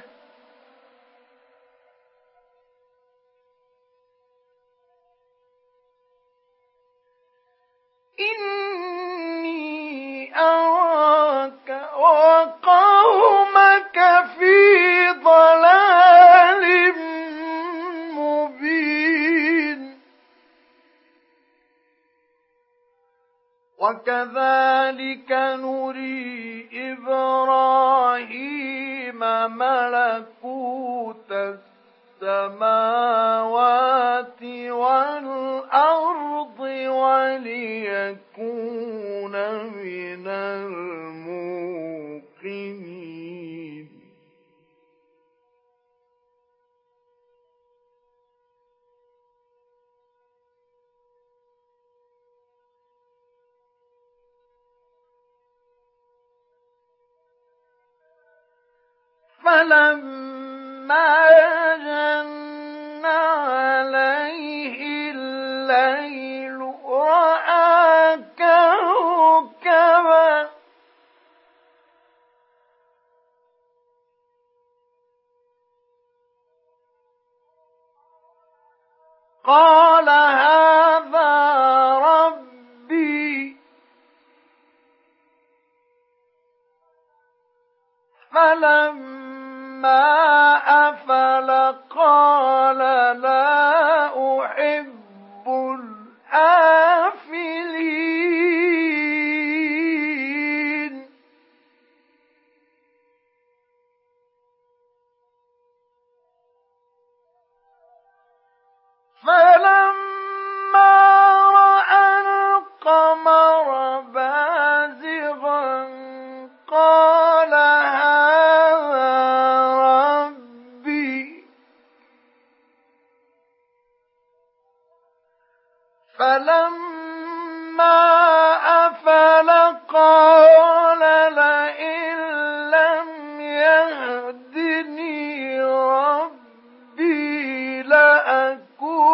إني أراك وقومك في ضلال مبين وكذلك نري إبراهيم ملكوت السماوات والأرض وليكون من الموقنين فلما جن عليه الليل رأى كوكبا قال هذا ربي فلما أفل قال لا أحب الآفلين فلما رأى القمر بازغا قال هذا ربي فلما أفل قال لئن لم يهدني ربي لأكون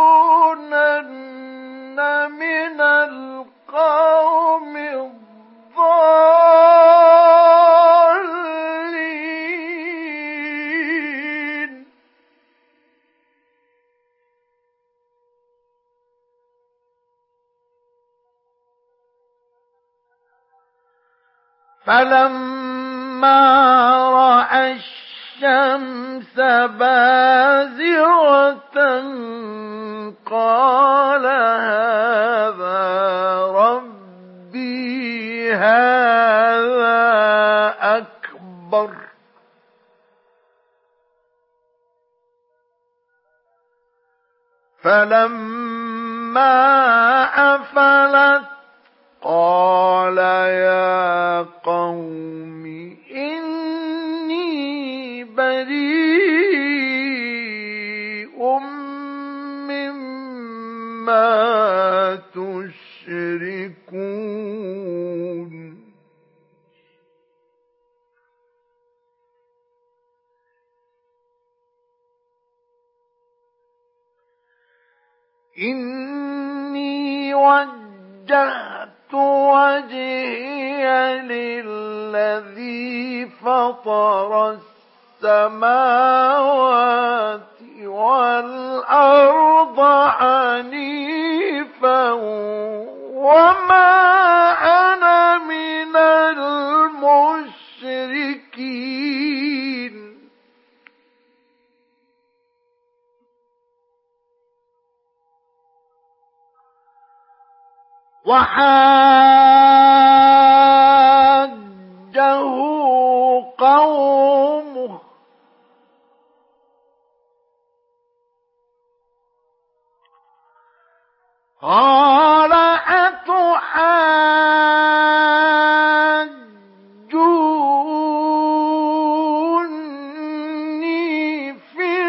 فلما رأى الشمس بازغة قال هذا ربي هذا أكبر. فلما أفلت قال يا قوم إني بريء مما تشركون. إني وجهت وجهي للذي فطر السماوات والأرض حنيفا وما أنا من المشركين. وحاجه قومه قال أتحاجوني في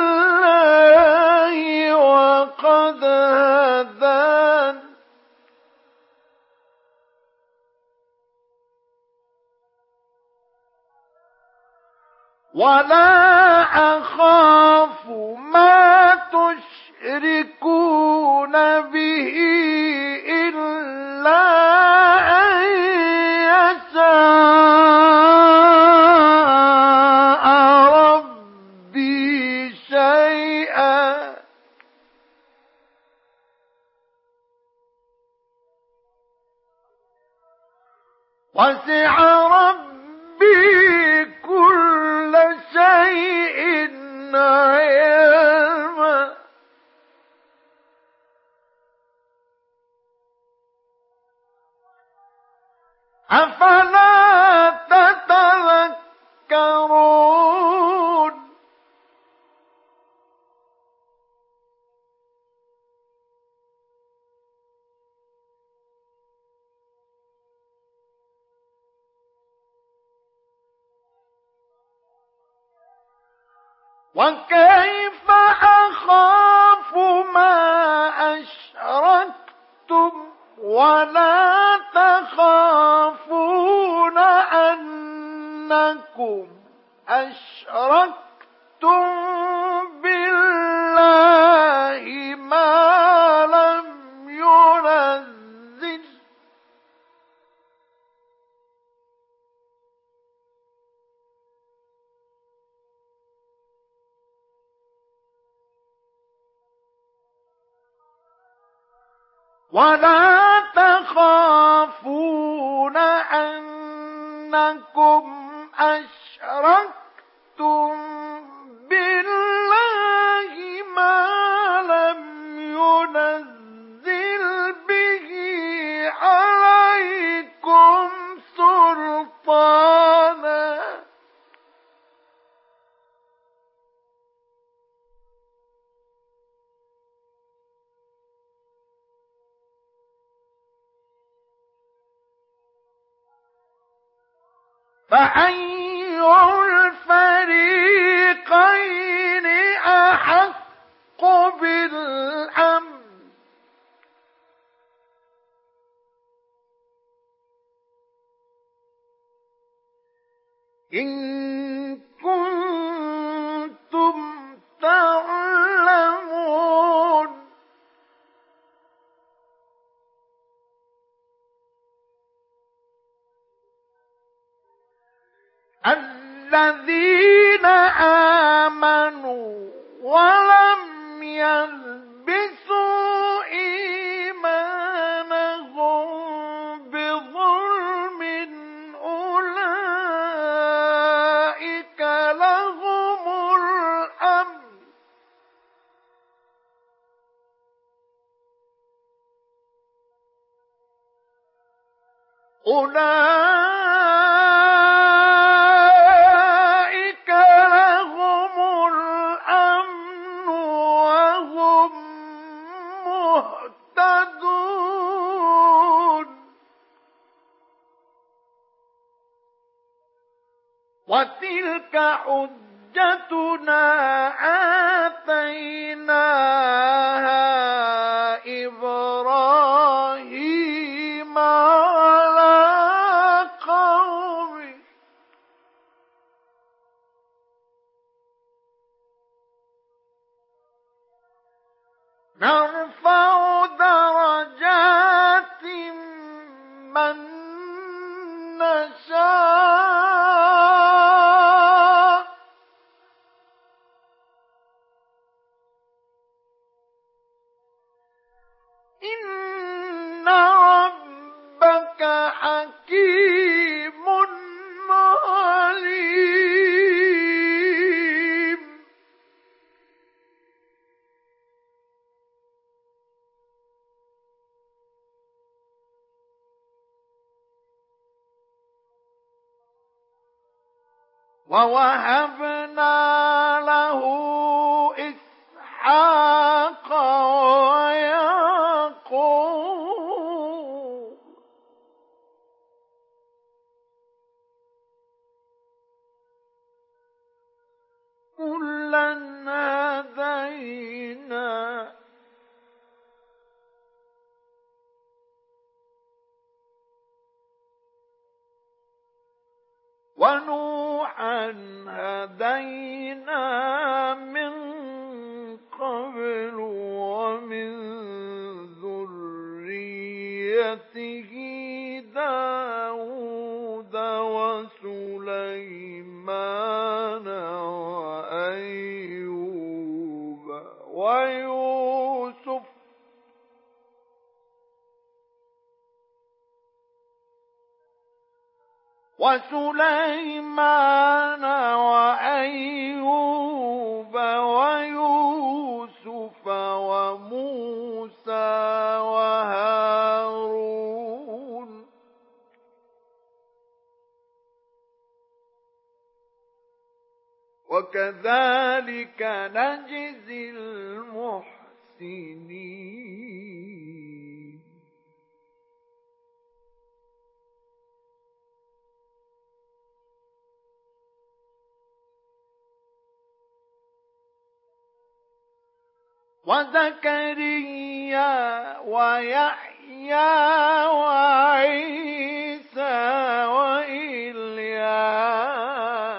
الله وقد هدان ولا أخاف ما تشركون به إلا أن يشاء ربي شيئا وسع ربي كل شيء علما أفلا تتذكرون. وكيف أخاف ما أشركتم ولا تخافون أنكم أشركتم بالله ما لم ينزل ولا تخافون أنكم أشركتم بالله ما لم ينزل به عليكم سلطانا فأي الفريقين أحق بالأمن إن كنتم تعلمون. الذين آمنوا ولم يلبسوا إيمانهم بظلم أولئك أولئك لهم الأمن وهم مهتدون وتلك حجتنا آتيناها إبراهيم على قومه نرفع درجات من نشاء إن ربك حكيم عليم ووهبنا له إسحاق ويعقوب كلا هدينا ونوحا هدينا من قبل ومن ذريته داود وسليمان وأيوب ويوسف وسليمان وأيوب ويوسف وموسى وهارون وكذلك نجزي المحسنين وزكريا ويحيى وعيسى وإلياس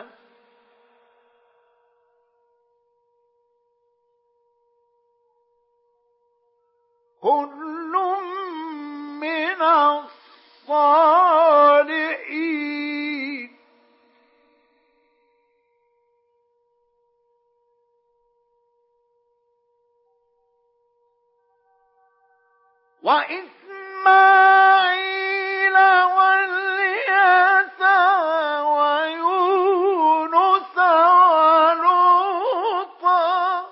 كل من الصالحين وإسماعيل واليسع ويونس ولوطا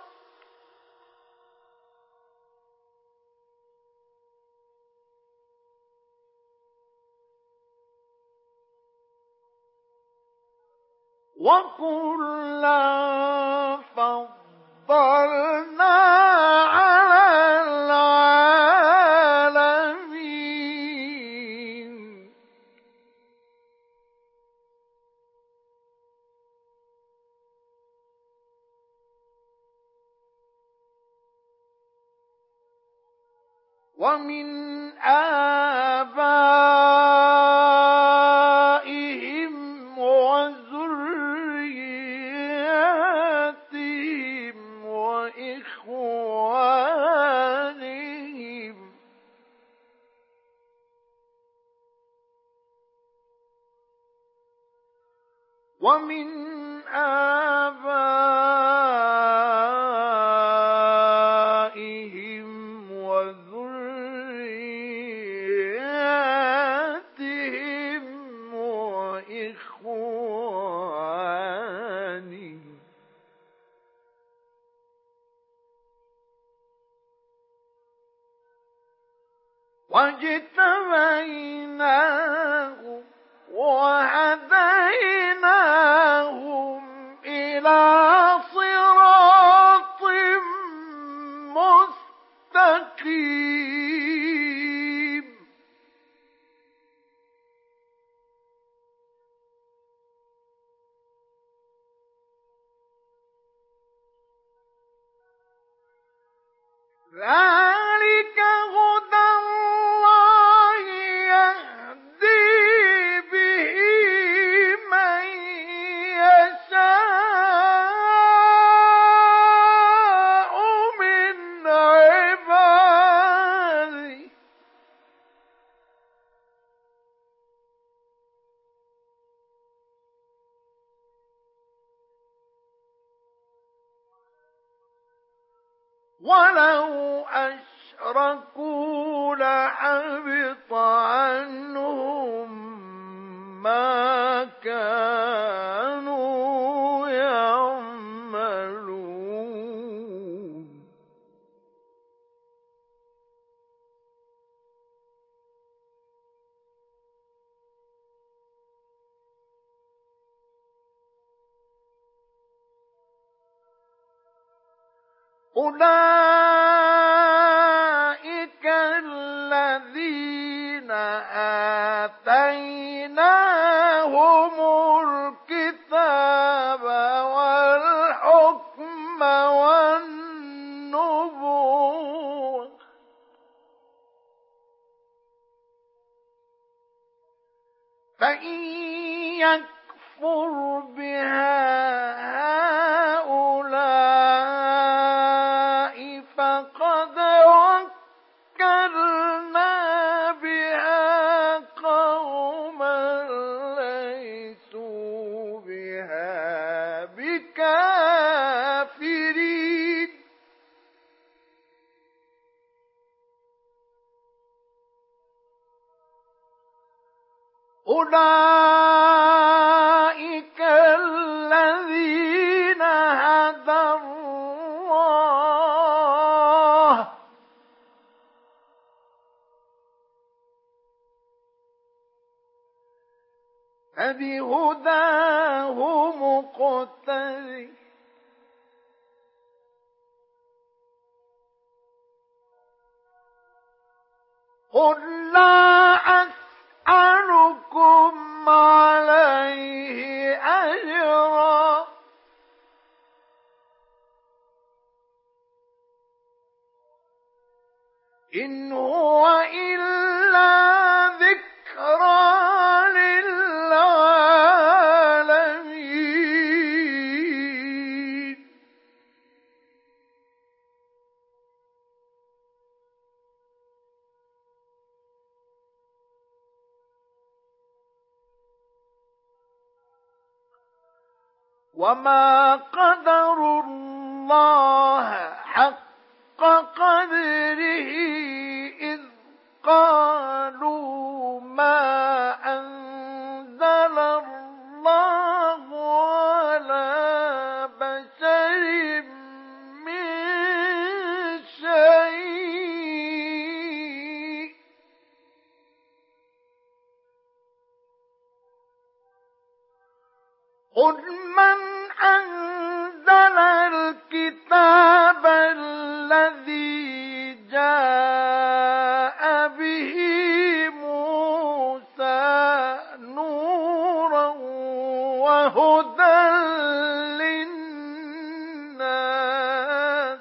وكلا فضلنا على العالمين ومن آبائهم وذرياتهم وإخوانهم ومن آبائهم وذرياتهم وإخوانهم واجتبيناهم ذلك هدى الله يهدي به من يشاء من عباده ولو أشركوا لحبط عنهم ما كانوا يعملون أولئك الذين آتيناهم الكتاب والحكم والنبوة فإن يكفر بها هؤلاء فقد وكلنا بها قوما ليسوا بها بكافرين أولئك الذين هدى الله فبهداه مقتدي قل لا أسألكم عليه أجرا إن هو إلا ذكرى للعالمين وما قدروا الله حق قدره إذ قالوا ما أنزل الله على بشر من شيء قل من أنزل الكتاب الذي جاء به موسى نورا وهدى للناس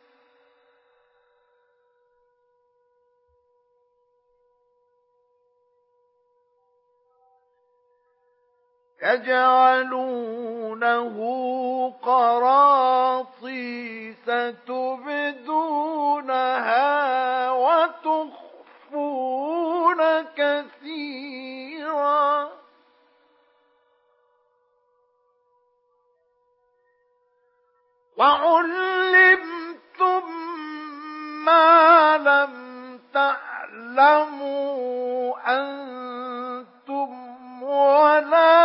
يجعلونه قراطيس تبدونها وتخفون كثيرا وعلمتم ما لم تعلموا أنتم ولا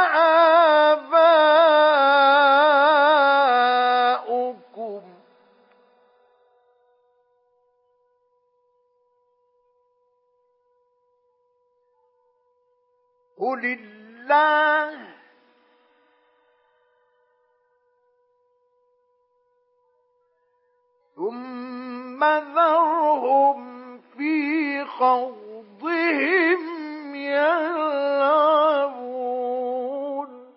آباؤكم قل الله ثم ذرهم في خوضهم يلعبون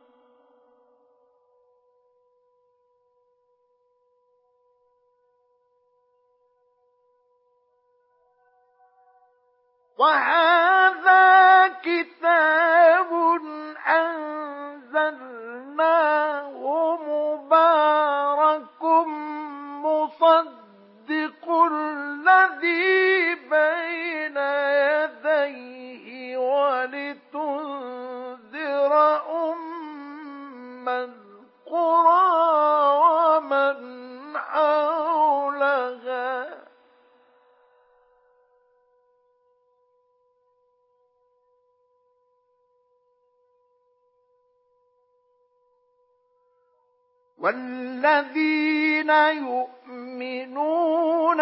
وهذا كتاب أنزلناه مبارك مصدق الذي بين يديه ولتنذر أم القرى ومن حولها والذين يؤمنون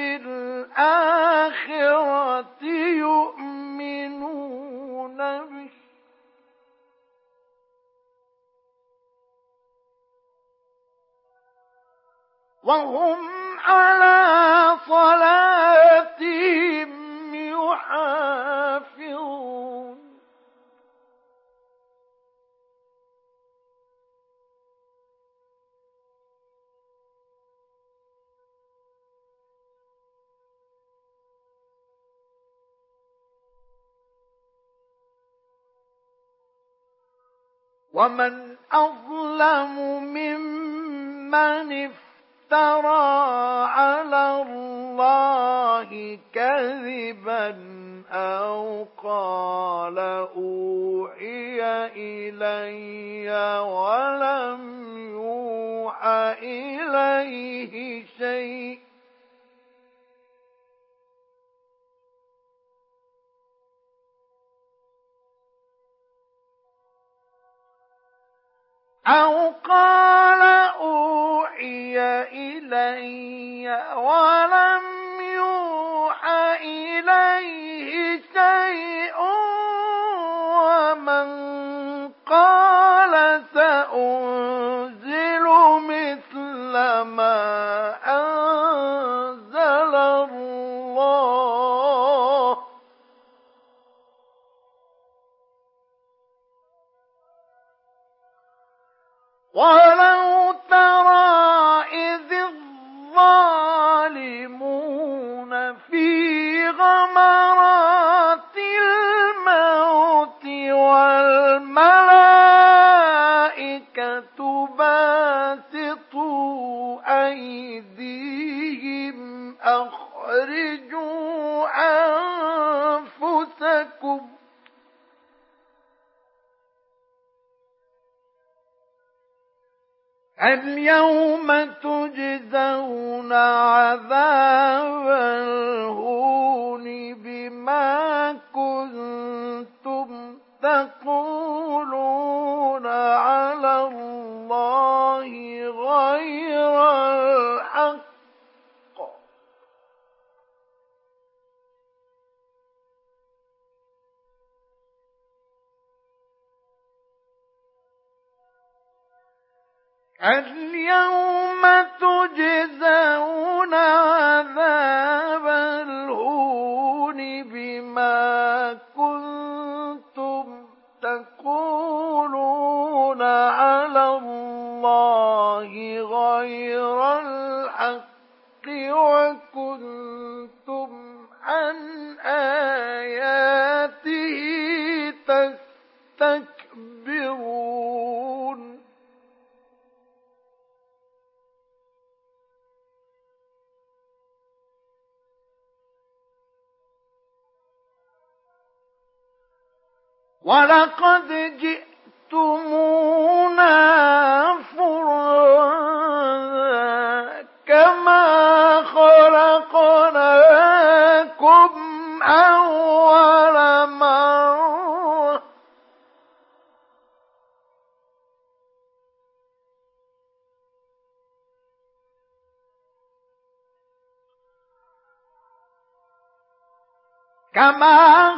بالآخرة يؤمنون به وهم على صلاتهم يحافظون ومن أظلم ممن افترى على الله كذبا أو قال أوحي إلي ولم يوحى إليه شيء أو قال أوحي إلي ولم يوحى إليه شيء ومن قال سأنزل مثل ما أنزل الله ولو ترى إذ الظالمون في غمرات الموت والملائكة باسطوا أيديهم أخرجوا أنفسكم اليوم تجزون عذاب الهون بما كنتم تقولون على الله غير الحق اليوم تجزون عذاب الهون بما كنتم تقولون على الله غير الحق وكنتم عن آياته تستكبرون ولقد جئتمونا فرادا كما خلقناكم أول مرة كما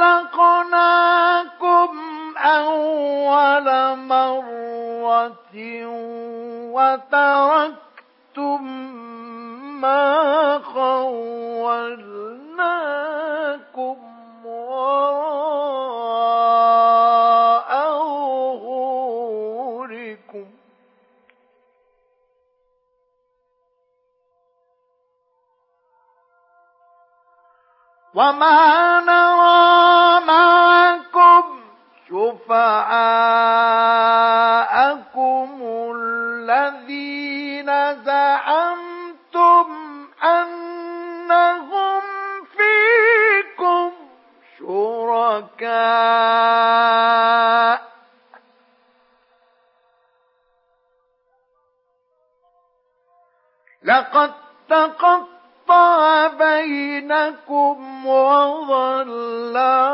خلقناكم أول مرة وتركتم ما خولناكم وراء ظهوركم وما نرى معكم شفعاءكم الذين زعمتم أنهم فيكم شركاء لقد تقطع بينكم وضل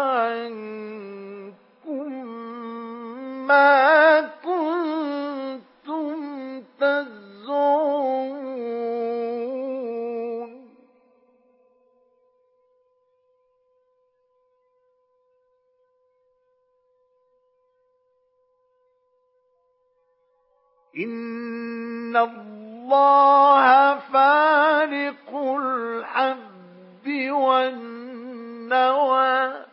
عنكم ما كنتم تزعمون إن الله فالق الحب والنوى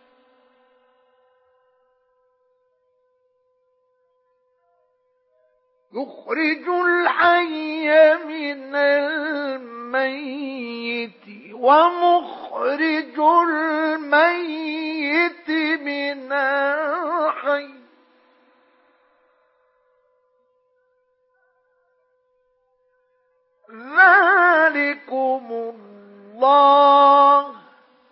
يخرج الحي من الميت ومخرج الميت من الحي ذلكم الله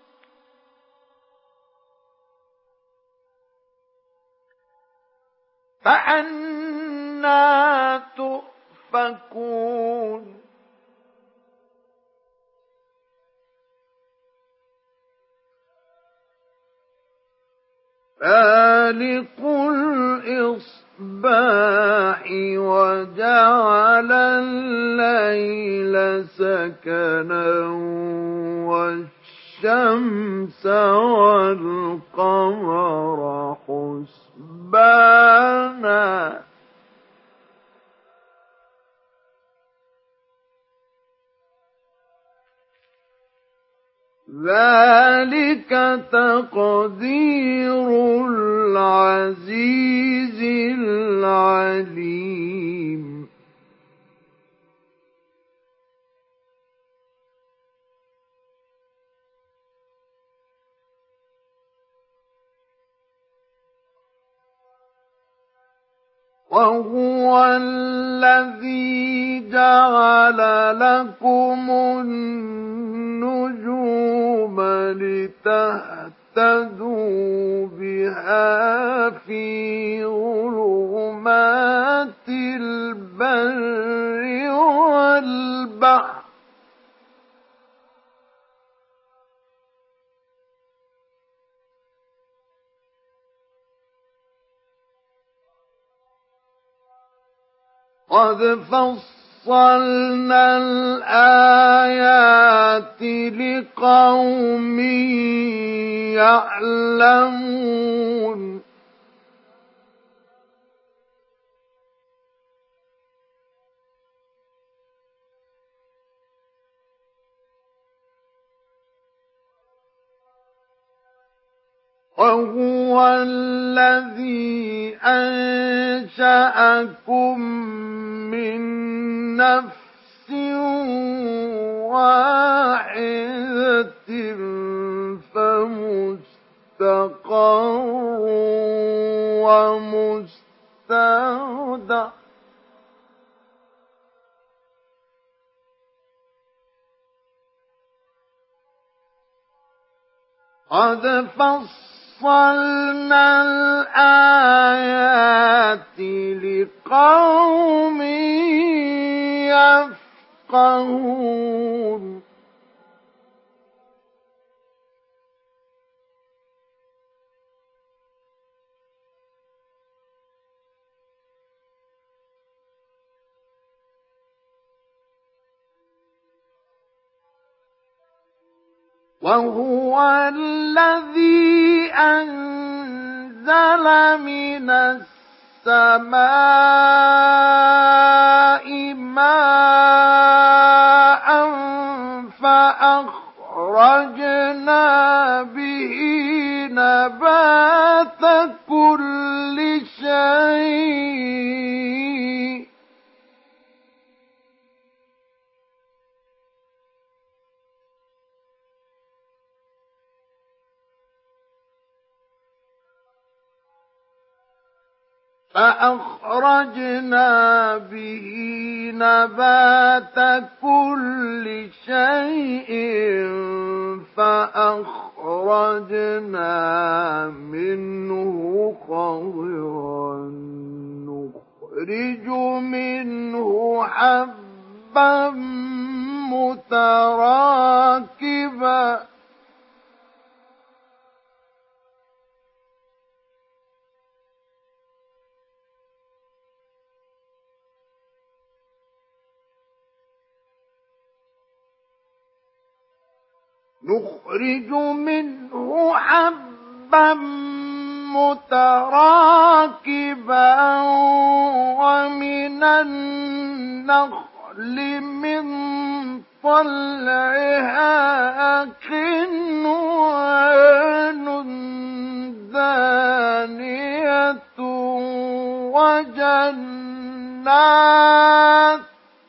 فأنى تؤفكون فالق الإصباح وجعل الليل سكنا والشمس والقمر حسبانا ذلك تقدير العزيز العليم وهو الذي جعل لكم النجوم لتهتدوا بها في ظلمات البر والبحر قد فصلنا الآيات لقوم يعلمون وهو الذي أنشأكم من نفس واحدة فمستقر ومستودع قد فصلنا الآيات لقوم يفقهون وهو الذي أنزل من السماء ماء فأخرجنا به نبات كل شيء فأخرجنا به نبات كل شيء فأخرجنا منه خضرا نخرج منه حبا متراكبا نخرج منه حبا متراكبا ومن النخل من طلعها قنوان دانية وجنات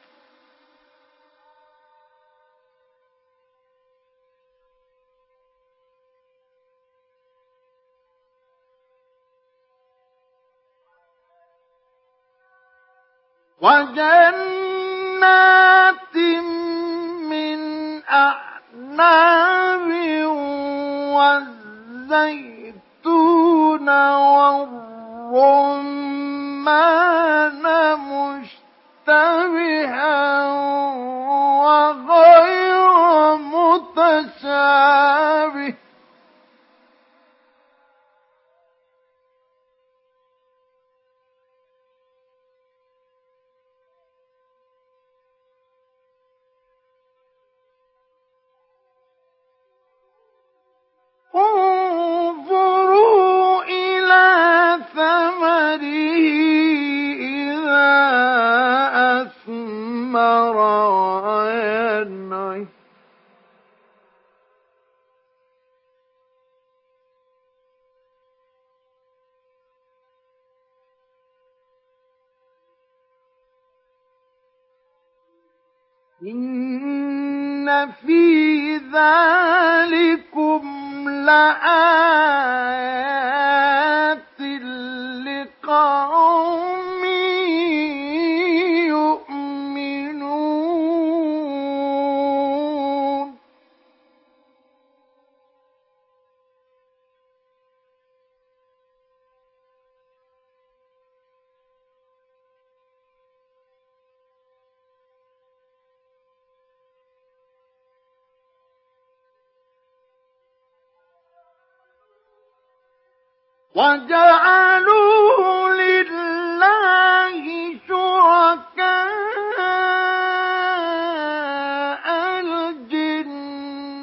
وجنات من أعناب والزيتون والرمان مشتبها وغير متشابه انظروا إلى ثمره إذا أثمر وينعي إن في ذلكم لآيات لقوم يؤمنون وجعلوا لله شركاء الجن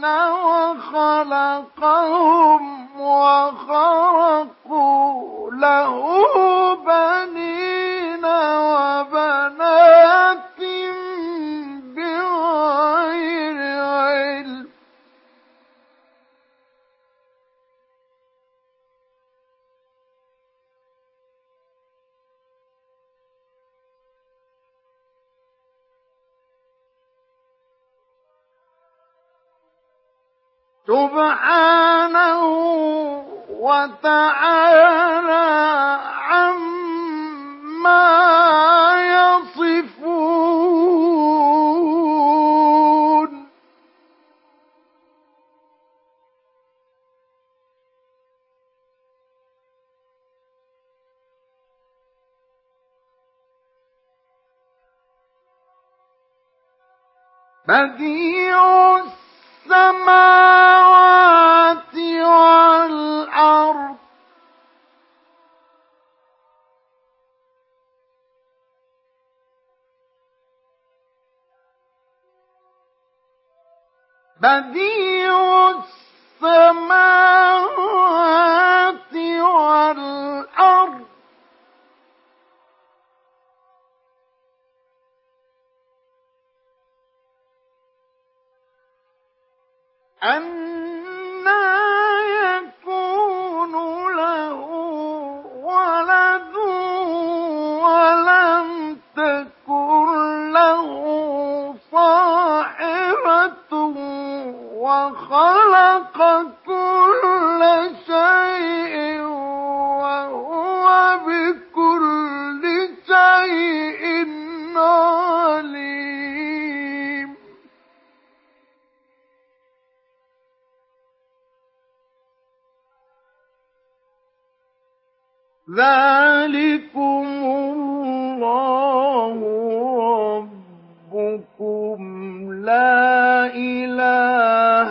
وخلقهم وخرقوا له بنين وبنات بغير علم سبحانه وتعالى عما يصفون بديع السماوات والأرض بديع السماوات والأرض أنى يكون له ولد ولم تكن له صاحبة وخلق كل شيء وهو بكل ذلكم الله ربكم لا إله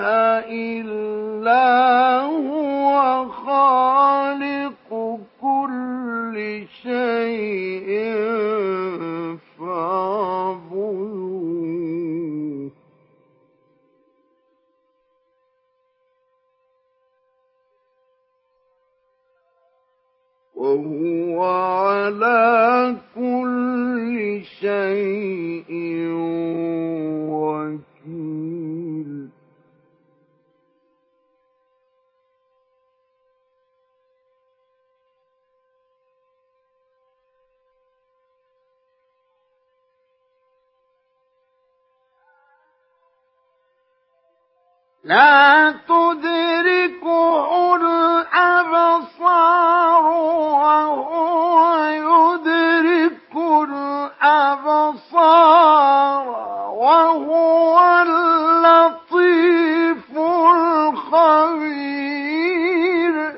إلا هو خالق كل شيء فاعبدوه وهو على كل شيء وكيل. لا تدركه الأبصار وهو يدرك الأبصار وهو اللطيف الخبير.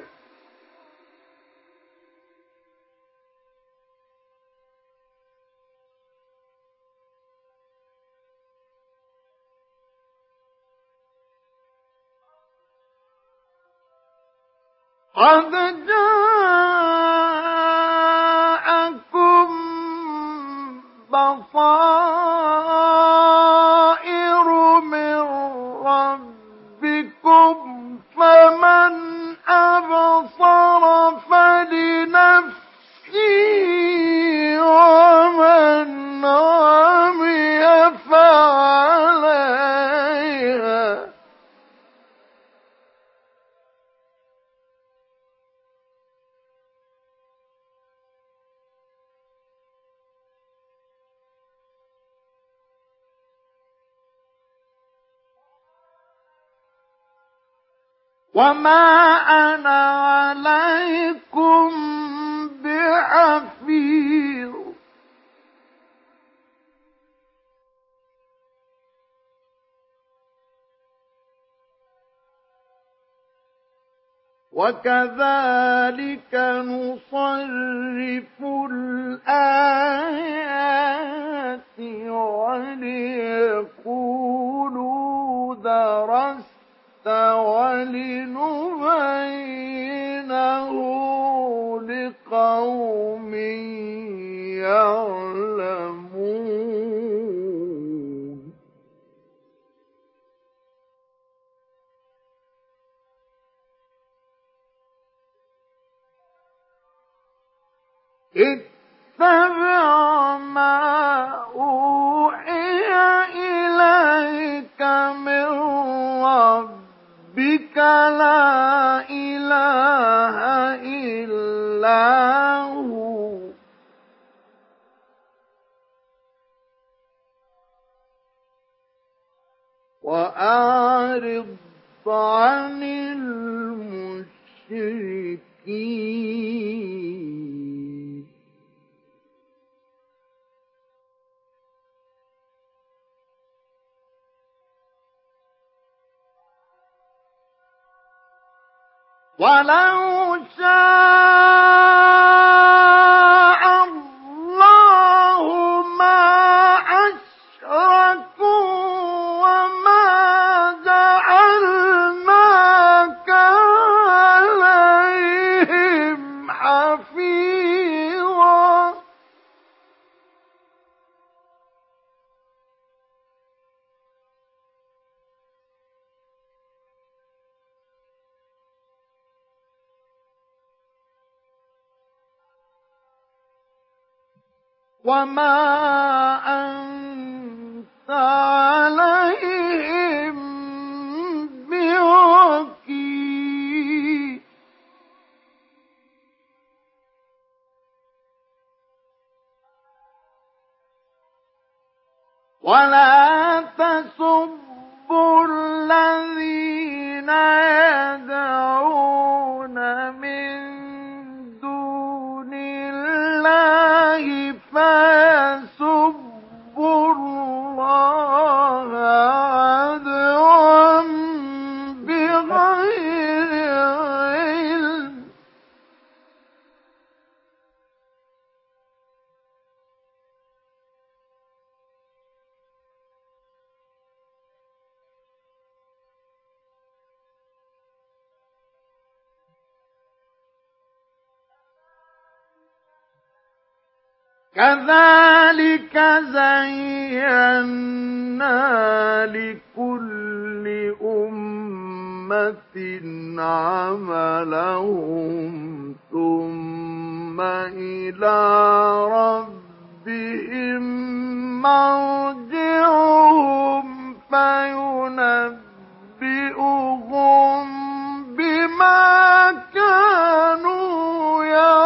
قد جاءكم بصائر من ربكم فمن أبصر فلنفسه ومن عمي فعليها. وما أنا عليكم بحفيظ. وكذلك نصرف الآيات وليقولوا درست ولنبينه لقوم يعلمون. اتبع ما أوحي إليك من ربك لا إله إلا هو وأعرض عن المشركين. ولو شاء الله ما أشركوا وما جعلناك عليهم حفيظا. وما أنت عليهم بوكيل. ولا تسبوا الذين يدعون من دون الله فيسبوا الله عدوا بغير علم كذلك زينا لكل أمة عملهم ثم إلى ربهم مرجعهم فينبئهم بما كانوا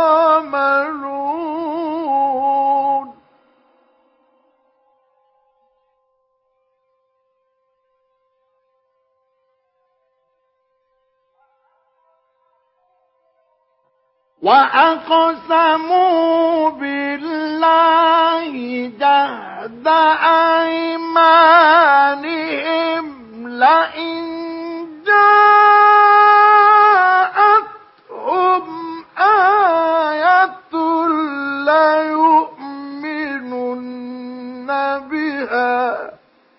يعملون. وأقسموا بالله جهد أيمانهم لئن جاءتهم آية ليؤمنن بها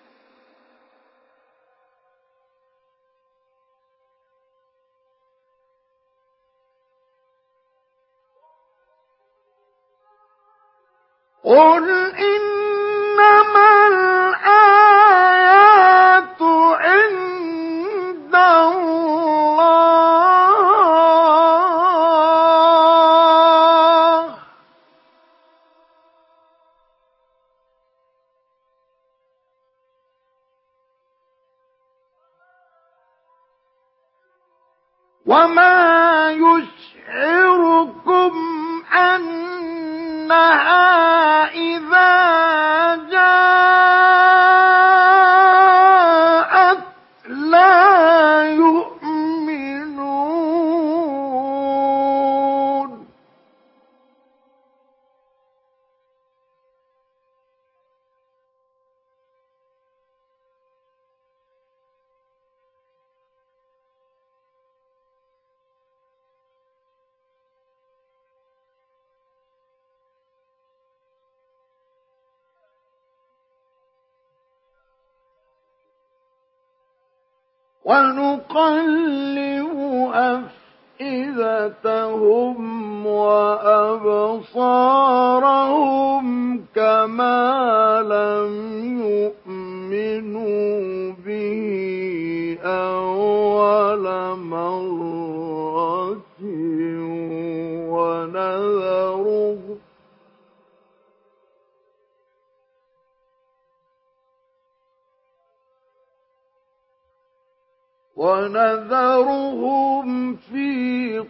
قل إنما الآيات عند الله وما يشعركم أنها إذا جاءت لا يؤمنون. ونقلب أفئدتهم وأبصارهم كما لم يؤمنوا به أول مرة ونذرهم ونذرهم في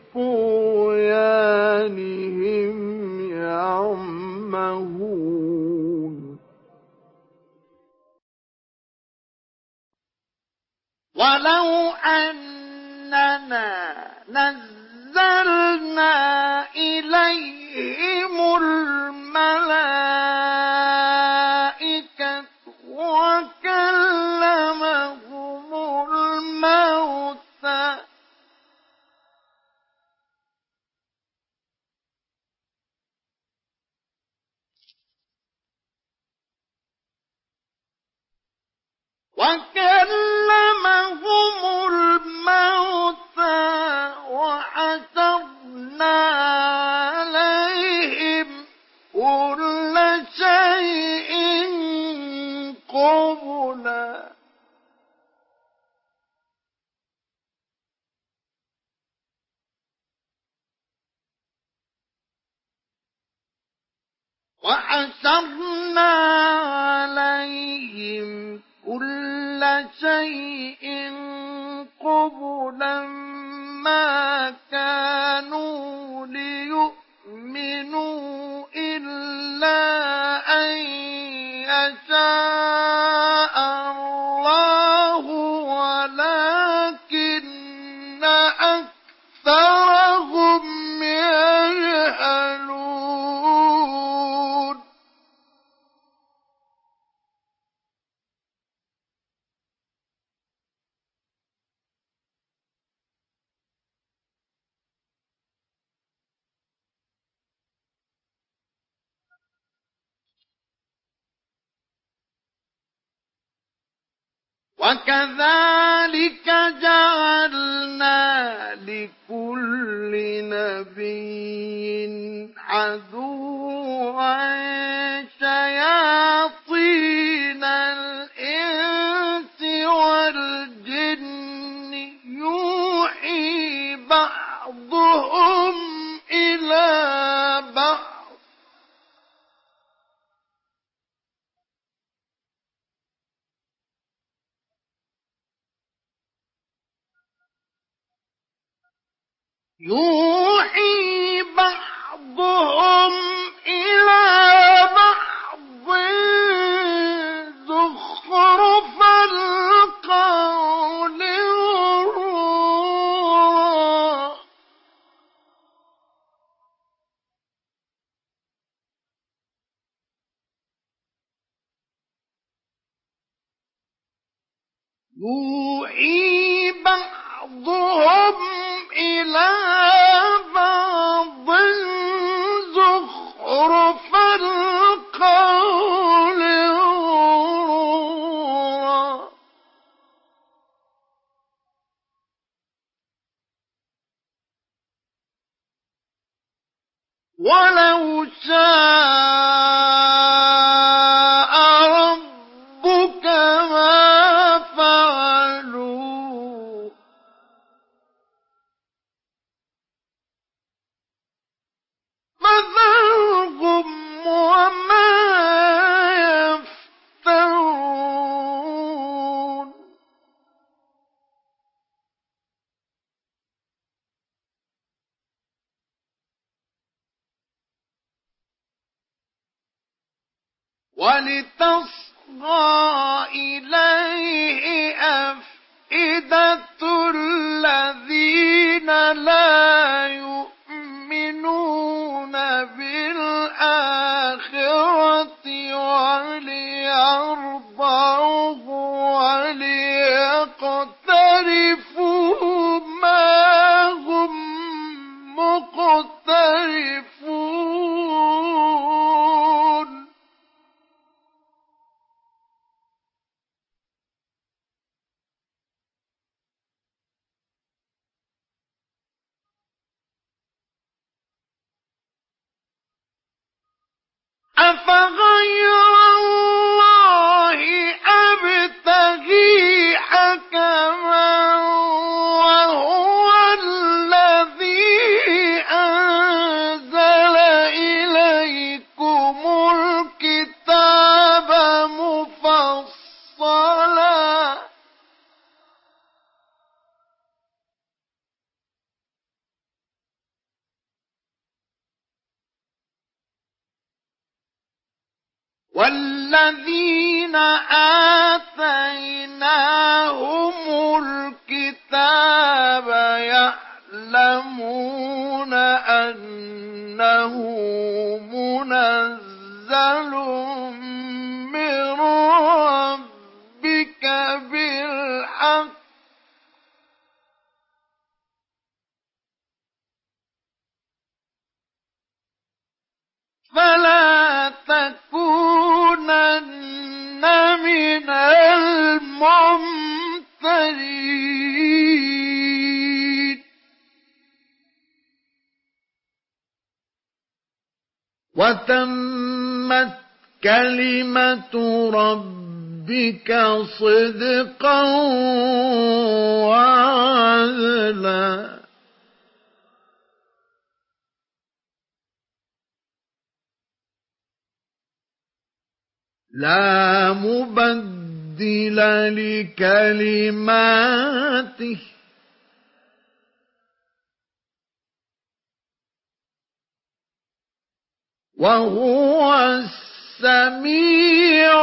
طغيانهم يعمهون. ولو أننا نزلنا إليهم الملائكة وكلمهم الموتى وكلمهم الموتى وحشرنا عليهم كل شيء قبلا وحشرنا عليهم كل شيء قبلا ما كانوا ليؤمنوا إلا أن يشاء الله ولكن أكثرهم يجهلون. وكذلك جعلنا لكل نبي عدوا يوحي بعضهم إلى بعض زخرف القول غرورا يوحي بعضهم إلى بعض زخرف القول غرورا ولو شاء ربك ما فعلوا فذرهم وما يفترون ولتصغى إليه أفئدة الذين لا يؤمنون بالآخرة وليرضوه وليقترفوا ما هم مقترفون أفغير الله أبتغي حكما وهو الذي أنزل إليكم الكتاب مفصلا والذين آتيناهم الكتاب يعلمون أنه منزل من ربك بالحق فلا تكونن من الممترين وتمت كلمة ربك صدقا وعدلا لا مبدل لكلماته وهو السميع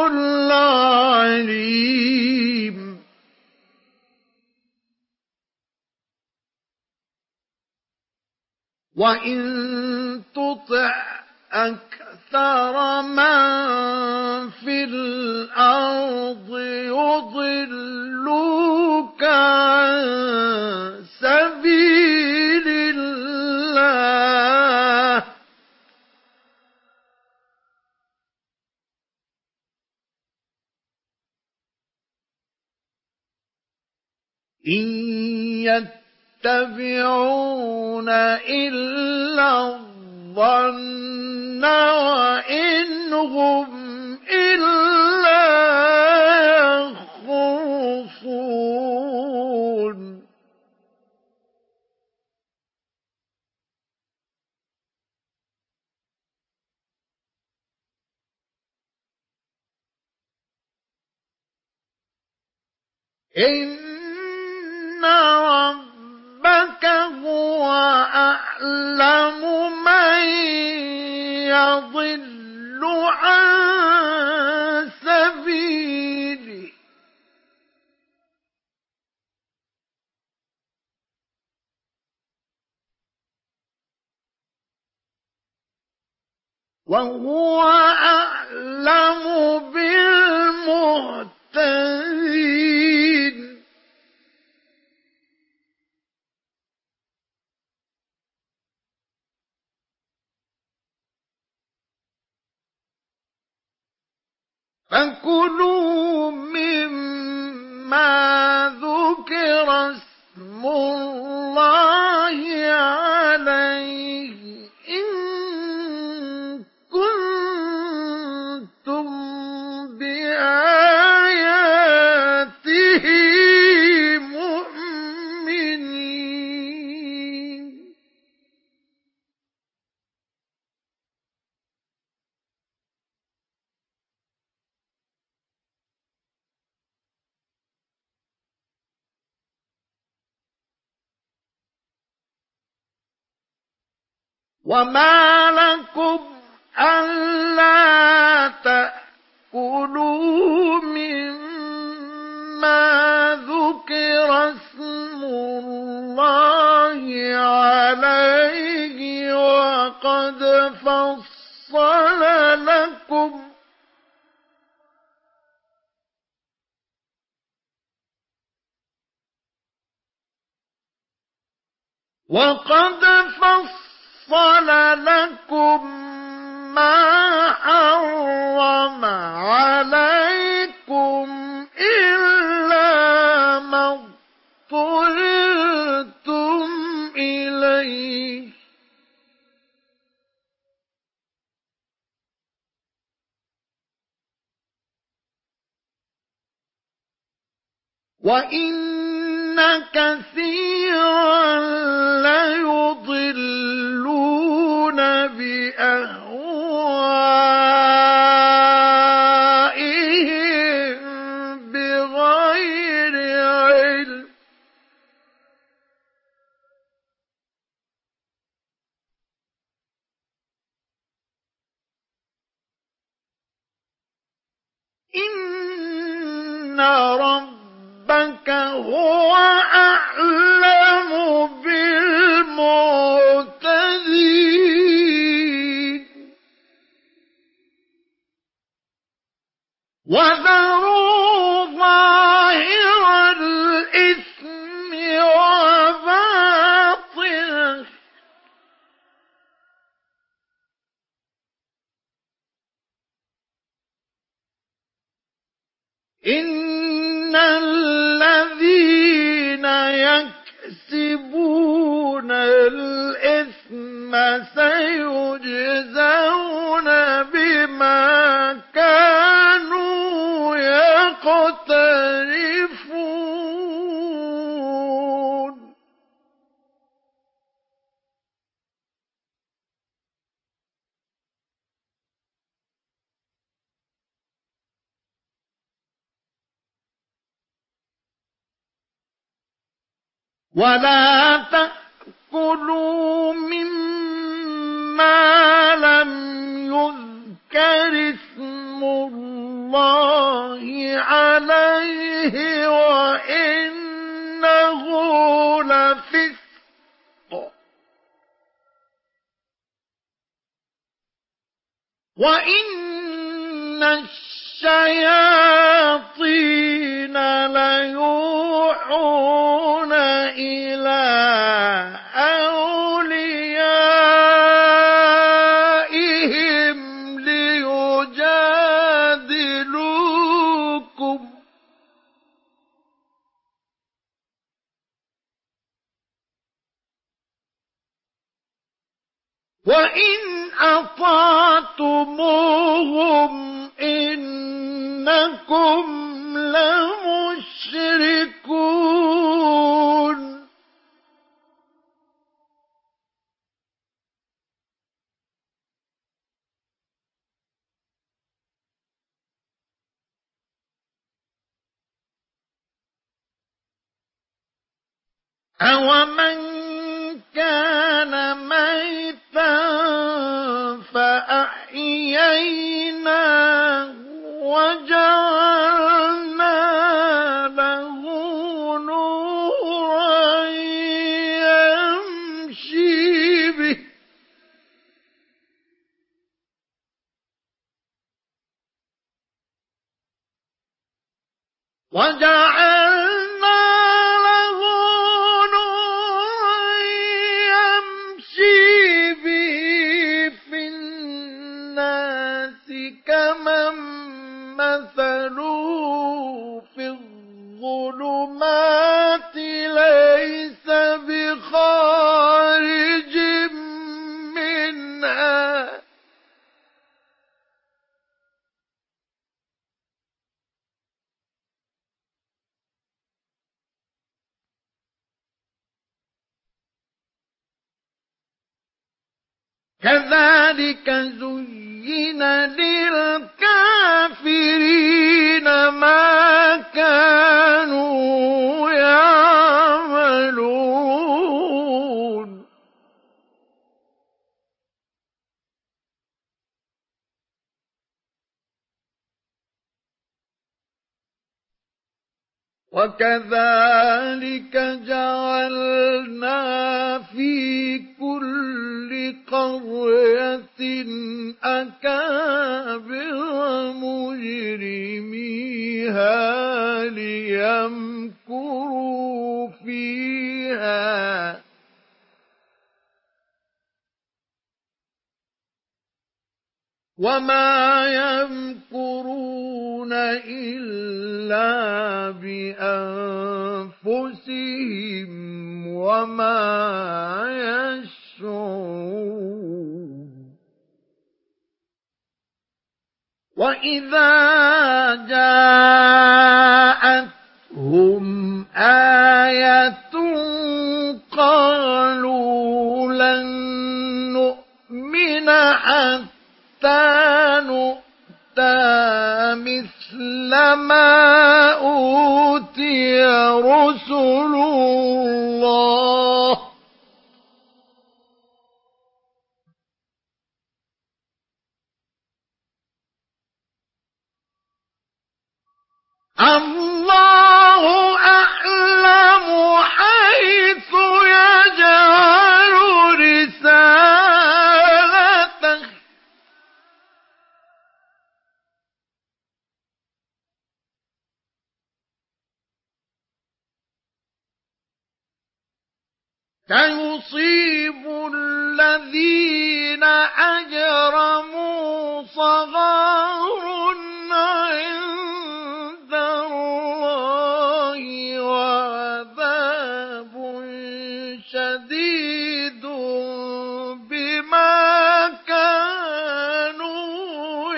العليم وإن تطع أكثر من في الأرض يضلوك عن سبيل الله إن يتبعون إلا الظن وإن هم إلا يخرصون إن ربك هو أعلم من يضل عن سبيله وهو أعلم بالمهتدين فكلوا مما ذكر اسم الله عليه إن كنتم بآياته مؤمنين وما لكم ألا تأكلوا مما ذكر اسم الله عليه وقد فصل لكم وقد فصل لكم ما حرم عليكم إلا ما اضطررتم إليه وَإِنَّ كَثِيرًا لَيُضِلُّونَ بِأَهْوَائِهِم بِغَيْرِ عِلْمٍ إِنَّ رَبَّكَ هُوَ أَعْلَمُ بِالْمُعْتَدِينَ وَذَرُوا ظَاهِرَ الْإِثْمِ وَبَاطِنَهُ إِنَّ الَّذِينَ يَكْسِبُونَ الْإِثْمَ سَيُجْزَوْنَ بِمَا كَانُوا يَقْتَرِفُونَ وَلَا تَأْكُلُوا مِمَّا لَمْ يُذْكَرِ اسْمُ اللَّهِ عَلَيْهِ وَإِنَّهُ لَفِسْقٌ وَإِنَّ الشَّيَاطِينَ لَيُوحُونَ إِلَىٰ أَوْلِيَائِهِمْ لِيُجَادِلُوكُمْ وَإِنْ أَطَعْتُمُوهُمْ إِنَّكُمْ لَمُشْرِكُونَ أَوَمَنْ كان ميتا فأحييناه وجعلنا له نورا يمشي به وجعلنا له نورا يمشي به في الناس كمن مثله في الظلمات ليس بخارج منها كذلك زين للكافرين ما كانوا يعملون وكذلك جعلنا في كل قرية أكابر مجرميها ليمكروا فيها وما يمكرون إلا بأنفسهم وما يشعرون وإذا جاءتهم آية قالوا لن نؤمن حتى نؤتى مثل ما أوتي رسل الله الله أعلم حيث يجعل رسالته سيصيب الذين أجرموا صغار عند الله وعذاب شديد بما كانوا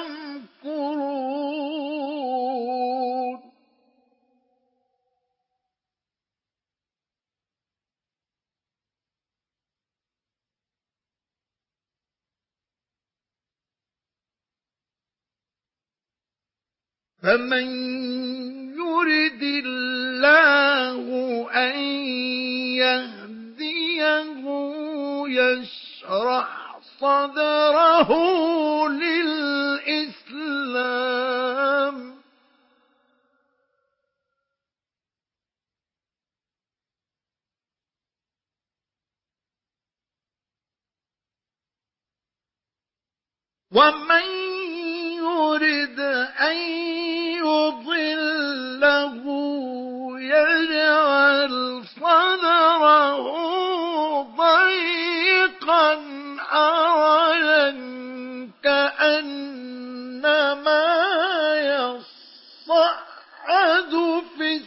يمكرون فمن يرد الله أن يهديه يشرح صدره للإسلام ومن يرد أن يضله يجعل صدره ضيقا حرجا كأنما يصعد في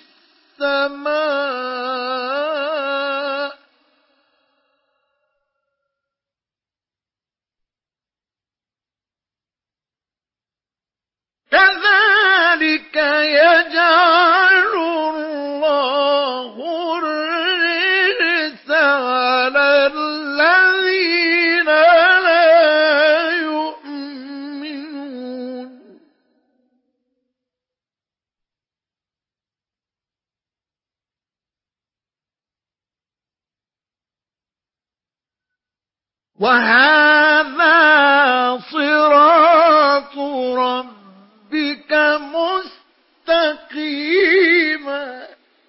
السماء كذلك يجعل الله الرجس على الذين لا يؤمنون وهذا صراط ربك مستقيما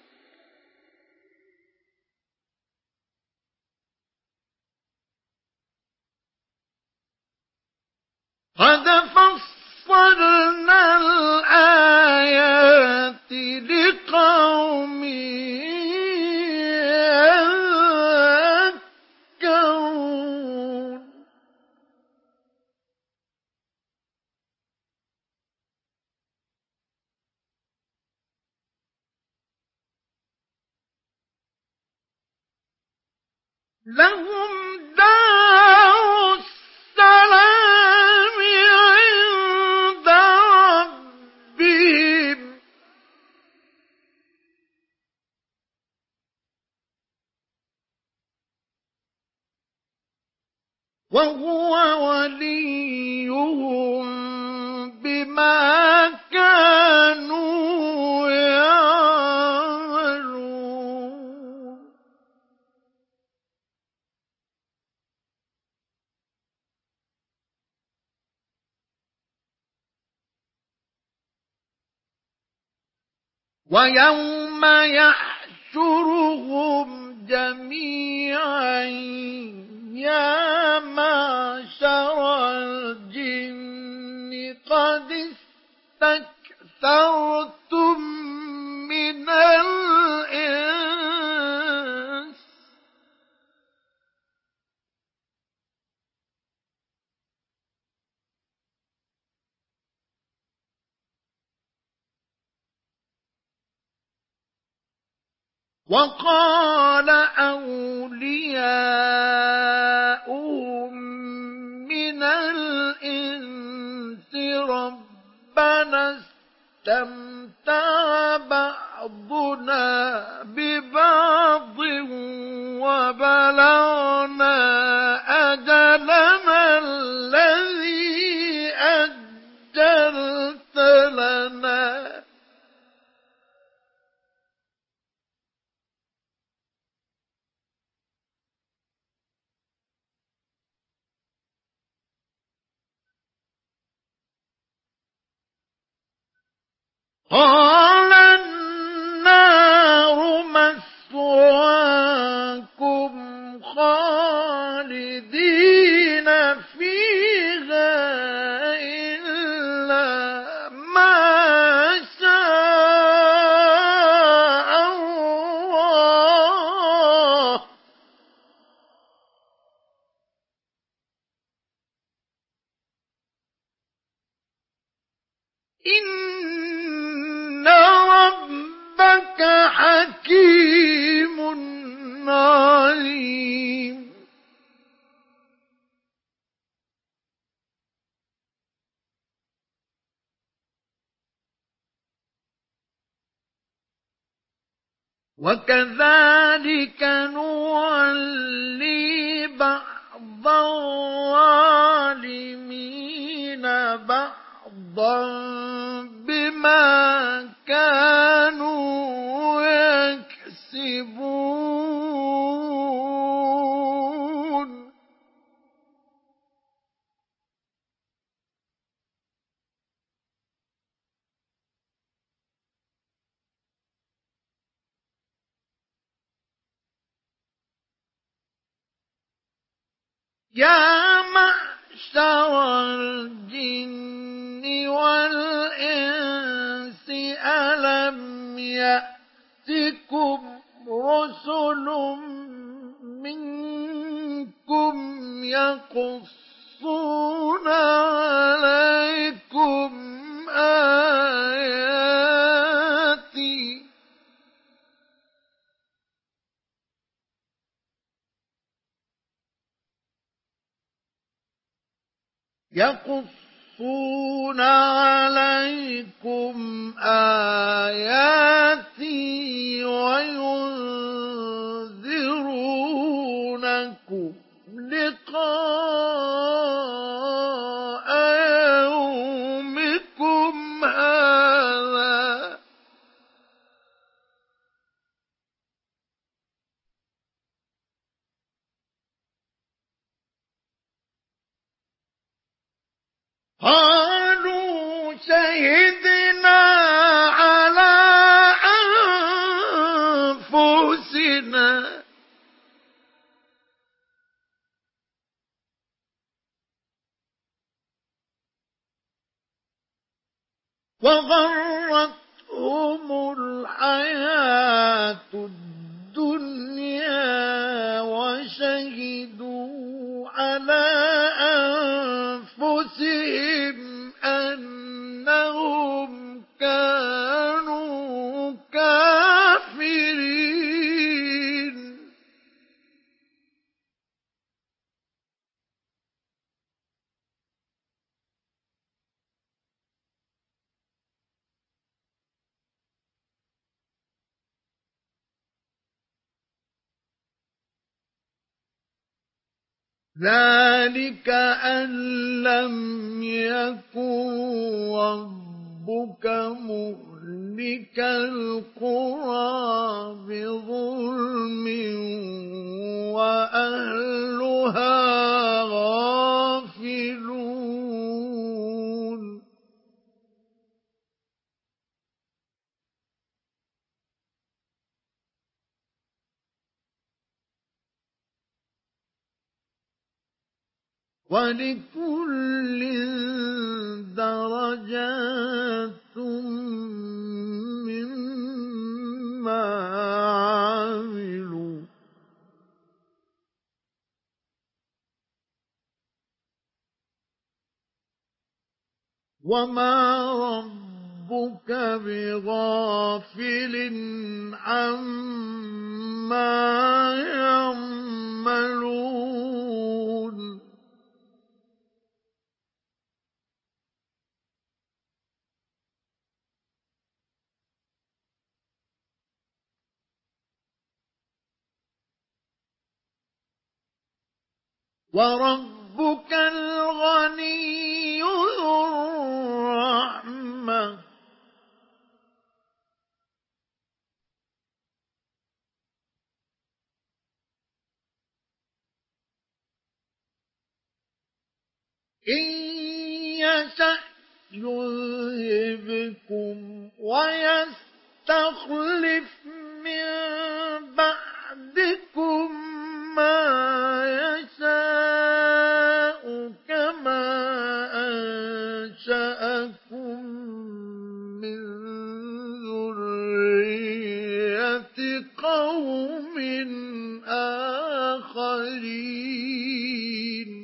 قد فصلنا الآيات لقوم يذكرون لهم دار السلام عند ربهم وهو وليهم بما كانوا يعملون ويوم يحشرهم جميعا يا معشر الجن قد استكثرتم من الإنس وقال أولياؤهم من الإنس ربنا استمتع بعضنا ببعض وبلغنا أجلنا الذي أجلت لنا قال النار مثواكم خالدين فيها إلا ما شاء الله إن ربك حكيم عليم وكذلك نولي بعض الظالمين بعضا بما كانوا يكسبون يا معشر الجن والإنس ألم يأتكم رسل منكم يقصون عليكم آياتي يقصون عليكم آياتي وينذرونكم لقاء يومكم هذا قالوا شهدنا على أنفسنا وغرتهم الحياة الدنيا وشهدوا على أنفسهم أنهم كانوا كافرين ذلك أن لم يكن ربك مهلك القرى بظلم وأهلها غافلون وَلِكُلٍّ دَرَجَاتٌ مِّمَّا عَمِلُوا ۚ وَمَا رَبُّكَ بِغَافِلٍ عَمَّا يَعْمَلُونَ وَرَبُّكَ الْغَنِيُّ ذُو الرَّحْمَةِ ۚ إِن يَشَأْ يُذْهِبْكُمْ وَيَسْتَخْلِفْ مِن بَعْدِكُم مَّا يَشَاءُ كَمَا أَنشَأَكُم مِّن ذُرِّيَّةِ قَوْمٍ آخَرِينَ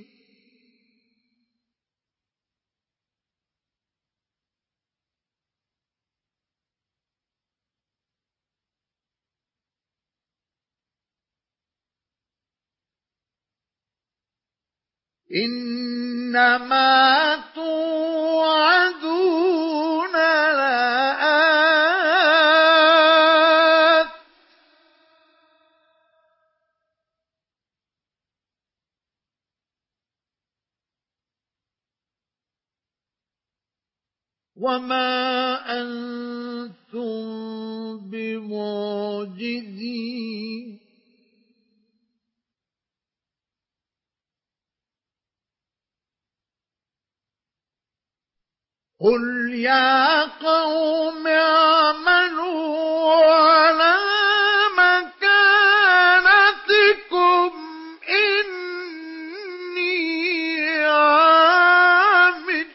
إِنَّمَا تُوعَدُونَ لَآتٍ ۖ وَمَا أَنتُم بِمُعْجِزِينَ قُلْ يَا قَوْمِ اعْمَلُوا عَلَىٰ مَكَانَتِكُمْ إِنِّي عَامِلٌ ۖ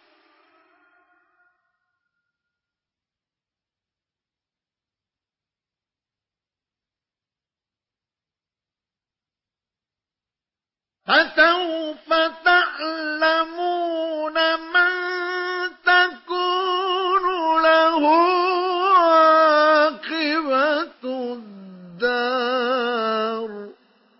فَسَوْفَ تَعْلَمُونَ مَن تَكُونُ لَهُ عَاقِبَةُ الدَّارِ ۗ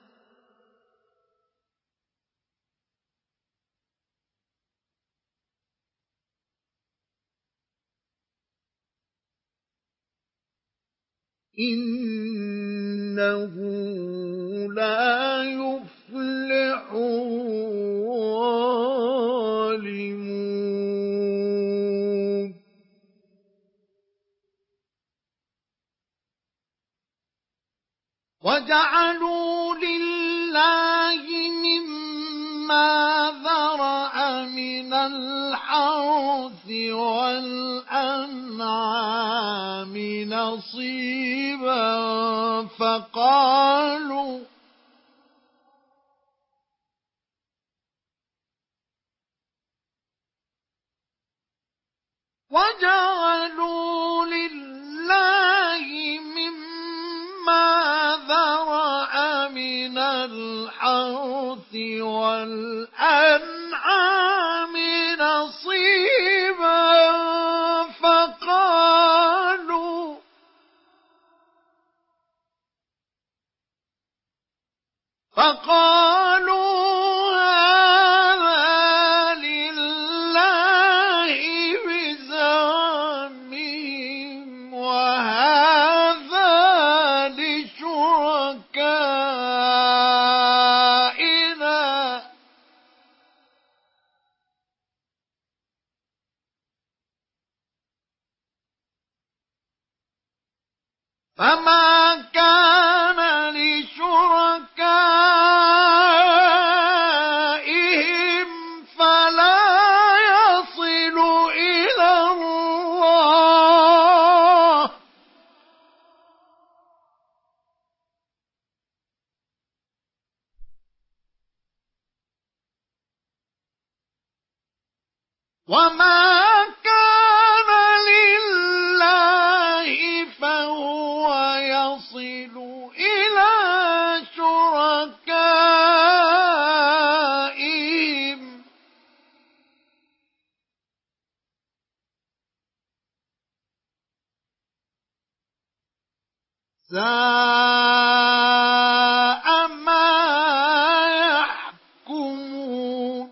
إِنَّهُ لَا يُفْلِحُ الظَّالِمُونَ وَجَعَلُوا لِلَّهِ مِمَّا ذَرَأَ مِنَ الْحَرْثِ وَالْأَنْعَامِ نَصِيبًا فَقَالُوا وَجَعَلُوا لِلَّهِ مِمَّا ذَرَأَ مِنَ الْحَرْثِ وَالْأَنْعَامِ نَصِيبًا فَقَالُوا فَقَالُوا هَٰذَا لِلَّهِ بِزَعْمِهِمْ وَهَٰذَا لِشُرَكَائِنَا فَمَا كَانَ لِشُرَكَائِهِمْ فَلَا يَصِلُ إِلَى اللَّهِ وَمَا كَانَ لِلَّهِ فَهُوَ يَصِلُ إِلَى شُرَكَائِهِمْ سَاءَ مَا يَحْكُمُونَ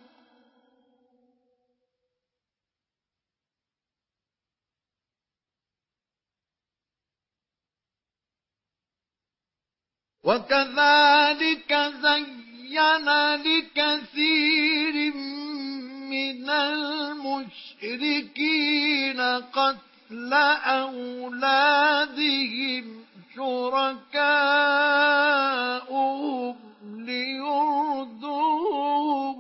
وَكَذَٰلِكَ زَيَّنَ لِكَثِيرٍ مِّنَ الْمُشْرِكِينَ قَتْلَ أَوْلَادِهِمْ شُرَكَاؤُهُمْ لِيُرْدُوهُمْ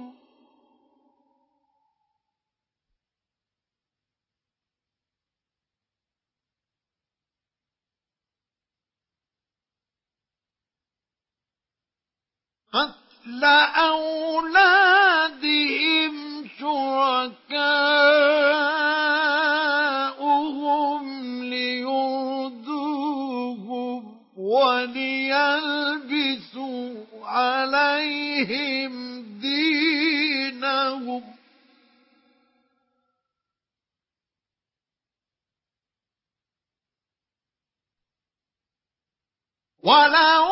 قَتْلَ أَوْلَادِهِمْ شُرَكَاؤُهُمْ لِيُرْدُوهُمْ وَلِيَلْبِسُوا عَلَيْهِمْ دِينَهُمْ وَلَوْ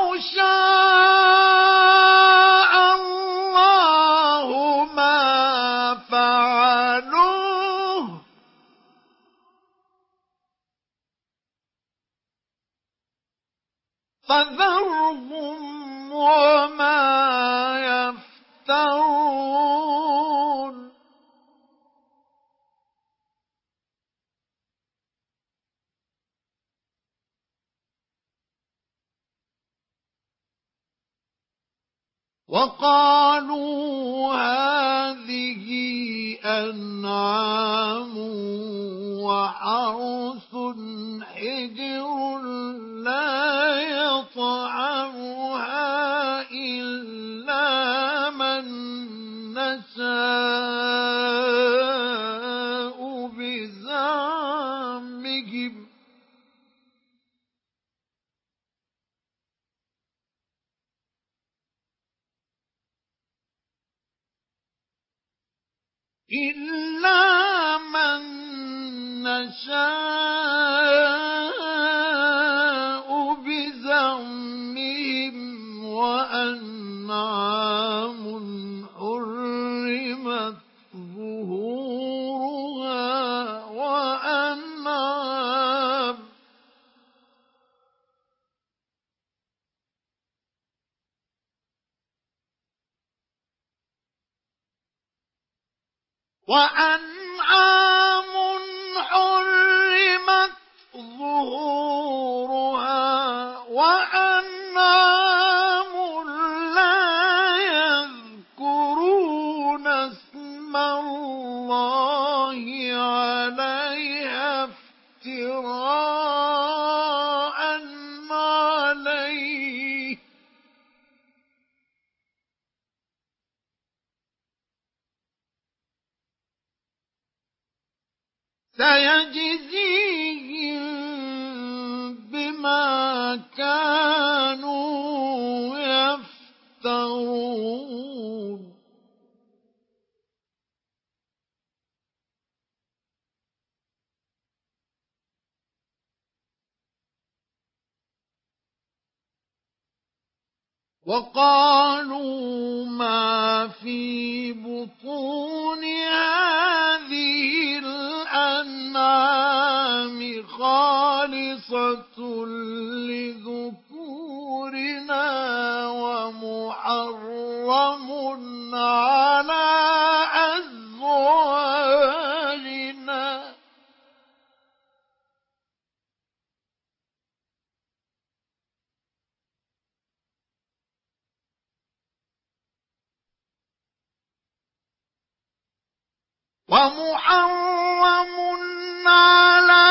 شَاءَ اللَّهُ مَا فَعَلُوهُ فَذَرْهُمْ وَمَا يَفْتَرُونَ وَقَالُوا هَٰذِهِ أَنْعَامٌ وَحَرْثٌ حِجْرٌ لَّا يَطْعَمُهَا إِلَّا مَن نَّشَاءُ بِزَعْمِهِمْ إِلَّا مَن نَّشَاءُ بِزَعْمِهِمْ وَأَنْعَامٌ حُرِّمَتْ ظُهُورُهَا وَأَنْعَامٌ وَأَنْعَامٌ حُرِّمَتْ ظُهُورُهَا وَأَنْعَامٌ لَّا يَذْكُرُونَ اسْمَ اللَّهِ سيجزيهم بما كانوا يفترون وقالوا ما في بطون هذه الأنعام خالصة لذكورنا ومحرم على أزواجنا ومحرم على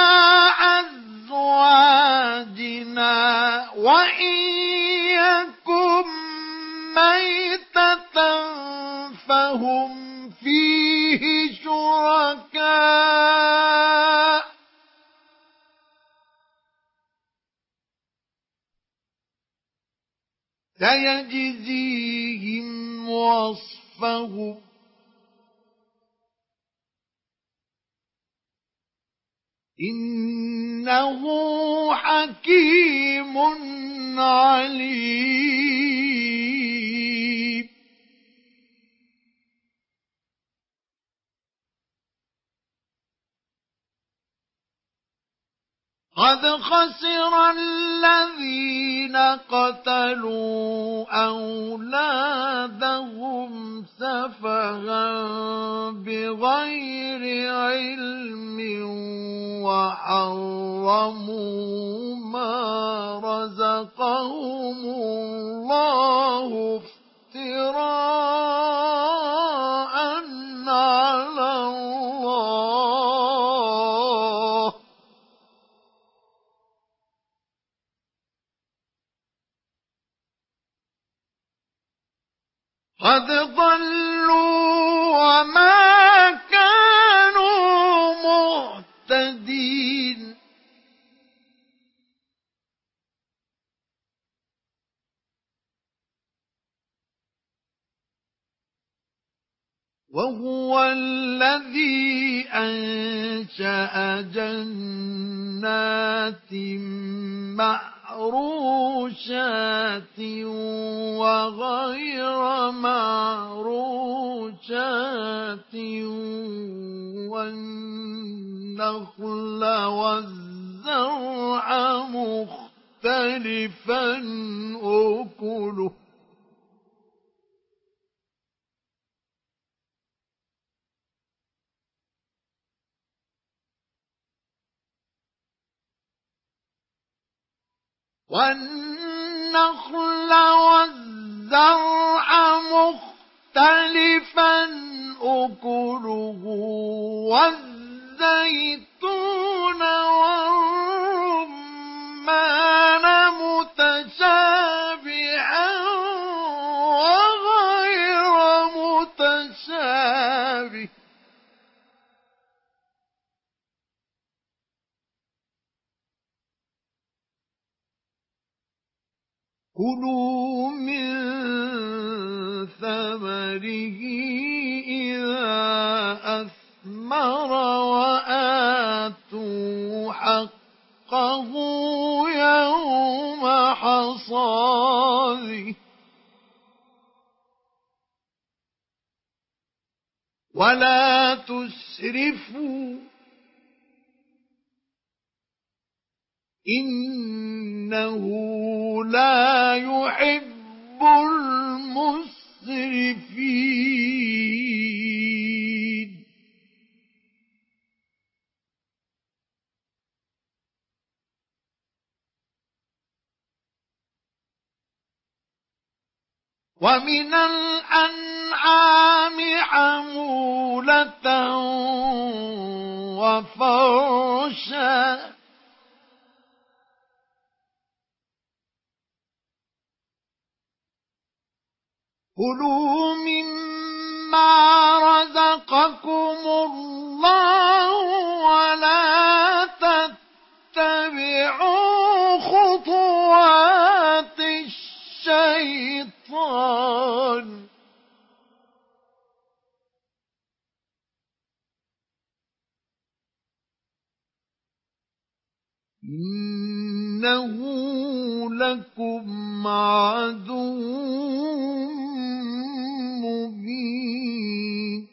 أزواجنا وإن يكن ميتة فهم فيه شركاء سيجزيهم وصفهم إنه حكيم عليم قد خسر الذين قتلوا أولادهم سفها بغير علم وحرموا ما رزقهم الله افتراء على الله قد ضلوا وما كانوا مهتدين وهو الذي أنشأ جنات معروشات وغير معروشات والنخل والزرع مختلفا أكله والنخل والزرع مختلفا أكله والزيتون والرمان متشابها وغير متشابه كلوا من ثمره إذا أثمر وآتوا حقه يوم حصاده ولا تسرفوا إنه لا يحب المسرفين ومن الأنعام حمولة وفرشا كلوا مما رزقكم الله ولا لكم عدو مبين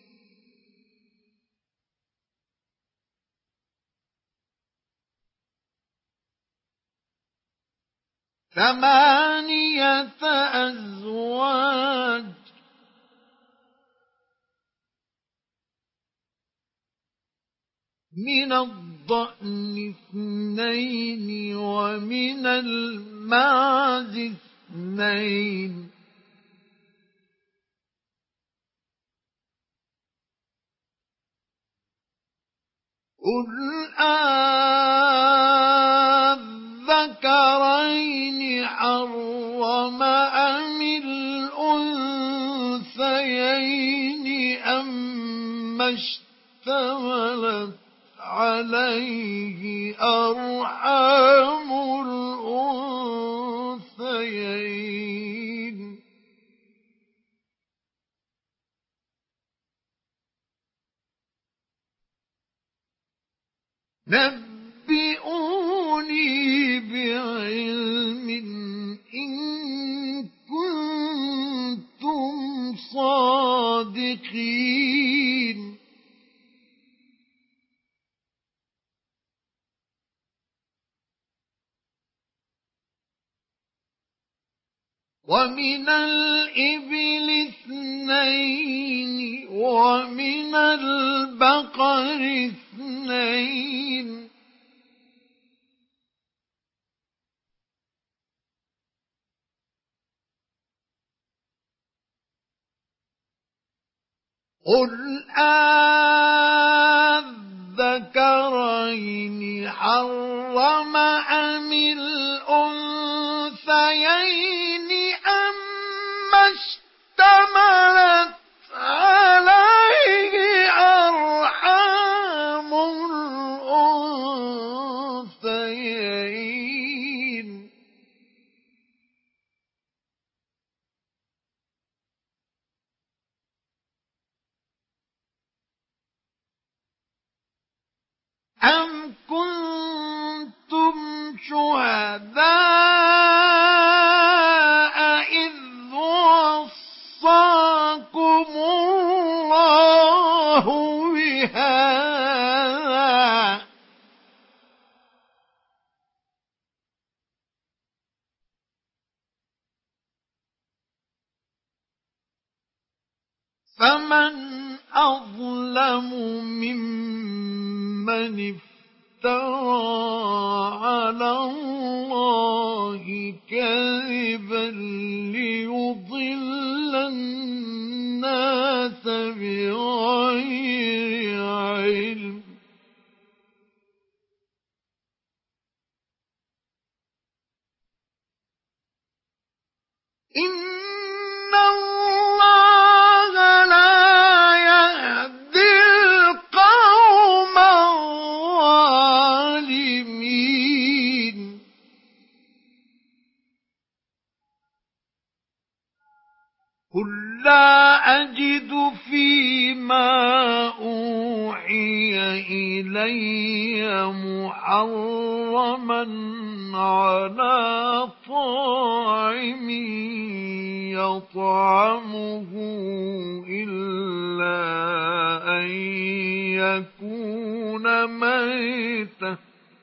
ثمانية أزواج من الضأن اثنين ومن المعز اثنين قل أذكرين حرم أم الأنثيين أم اشتملت عليه أرحام الأنثيين نبئوني بعلم إن كنتم صادقين ومن الإبل اثنين ومن البقر اثنين قل أذكرين حرم أم الأنثيين أما اشتملت عليه أرحام الأنثيين أم كنتم شهداء إذ وصاكم الله بهذا فمن أظلم ممن افترى على الله كذبا ليضل الناس بغير علم إن الله لا يهدي القوم الظالمين قل لا أجد فيما أوحي إلي محرما على طاعم يطعمه إلا أن يكون ميتا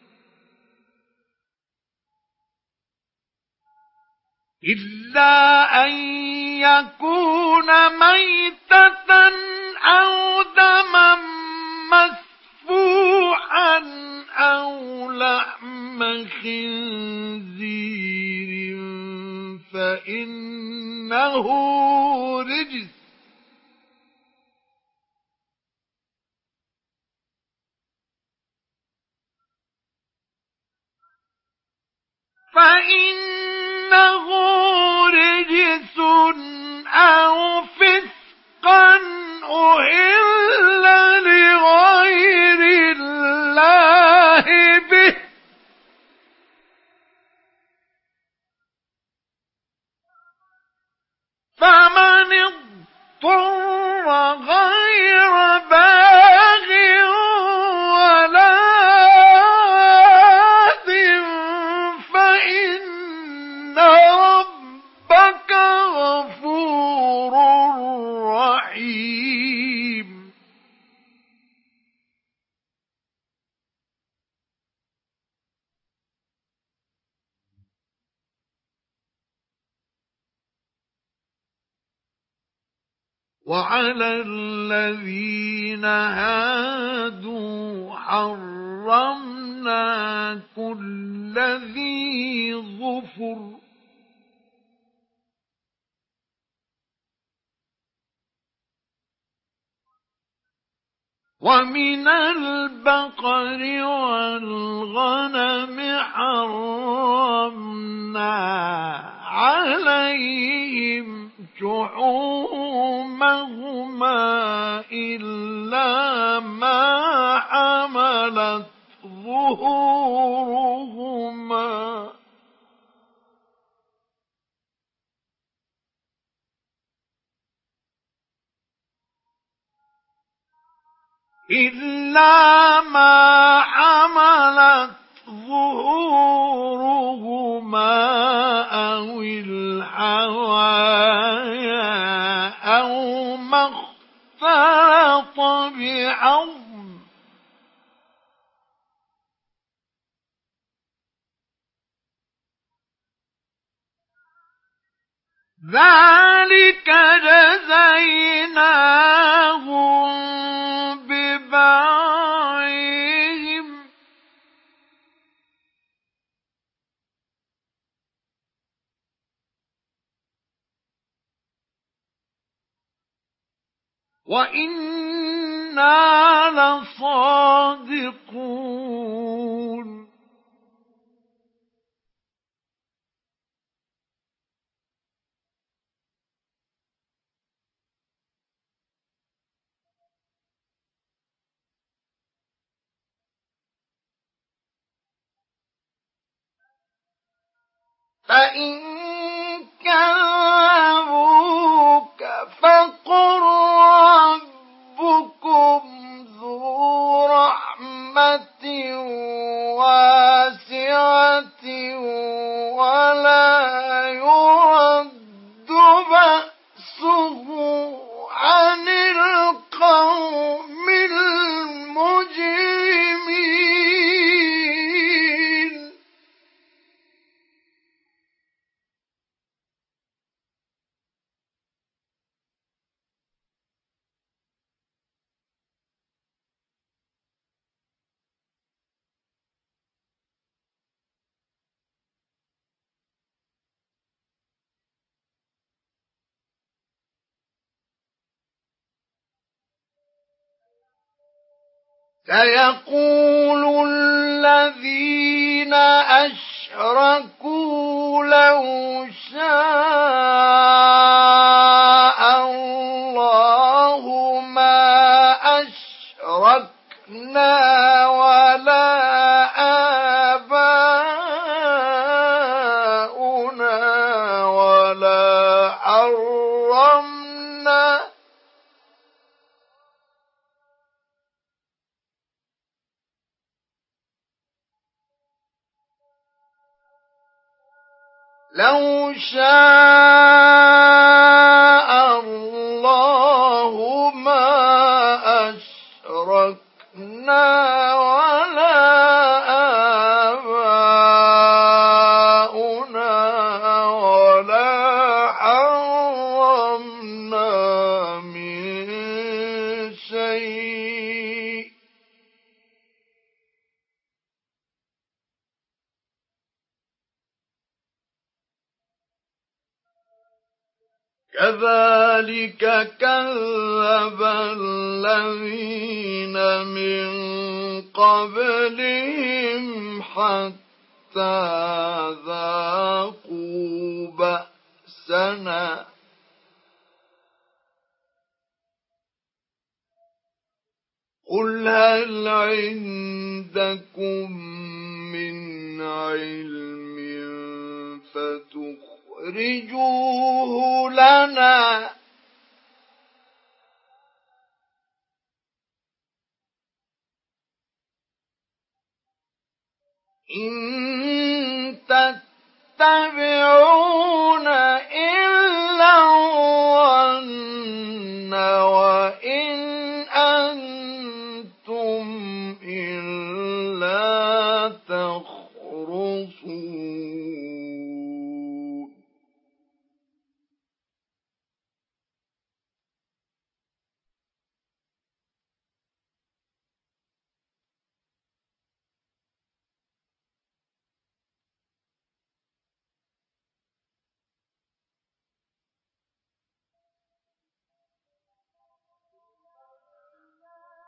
إلا أن يكون ميتة أو دما مسفوحا أو لحم خنزير فإنه رجس فإنه رجس أو فسقا أهل لغير الله به فمن اضطر غير باغ ولا آثم فإن وعلى الذين هادوا حرمنا كل ذي ظفر ومن البقر والغنم حرمنا عليهم شحومهما إلا ما حملت ظهورهما إلا ما حملت ظهورهما أو الحوايا أو ما اختلط بعظم ذلك جزيناهم ببغيهم وإنا لصادقون فإن كذبوك فقل ربكم ذو رحمة واسعة ولا يرد بأسه عن القوم المجرمين سيقول الذين أشركوا لو شاء الله ما أشركنا ولا آباؤنا ولا حرمنا لو شاء الله ما أشركنا ولا آباؤنا ولا حرمنا من شيء كذلك كذب الذين من قبلهم حتى ذاقوا بأسنا قل هل عندكم من علم فتخرجوه لنا إن تتبعون إلا الظن وإن أنتم إلا تخرصون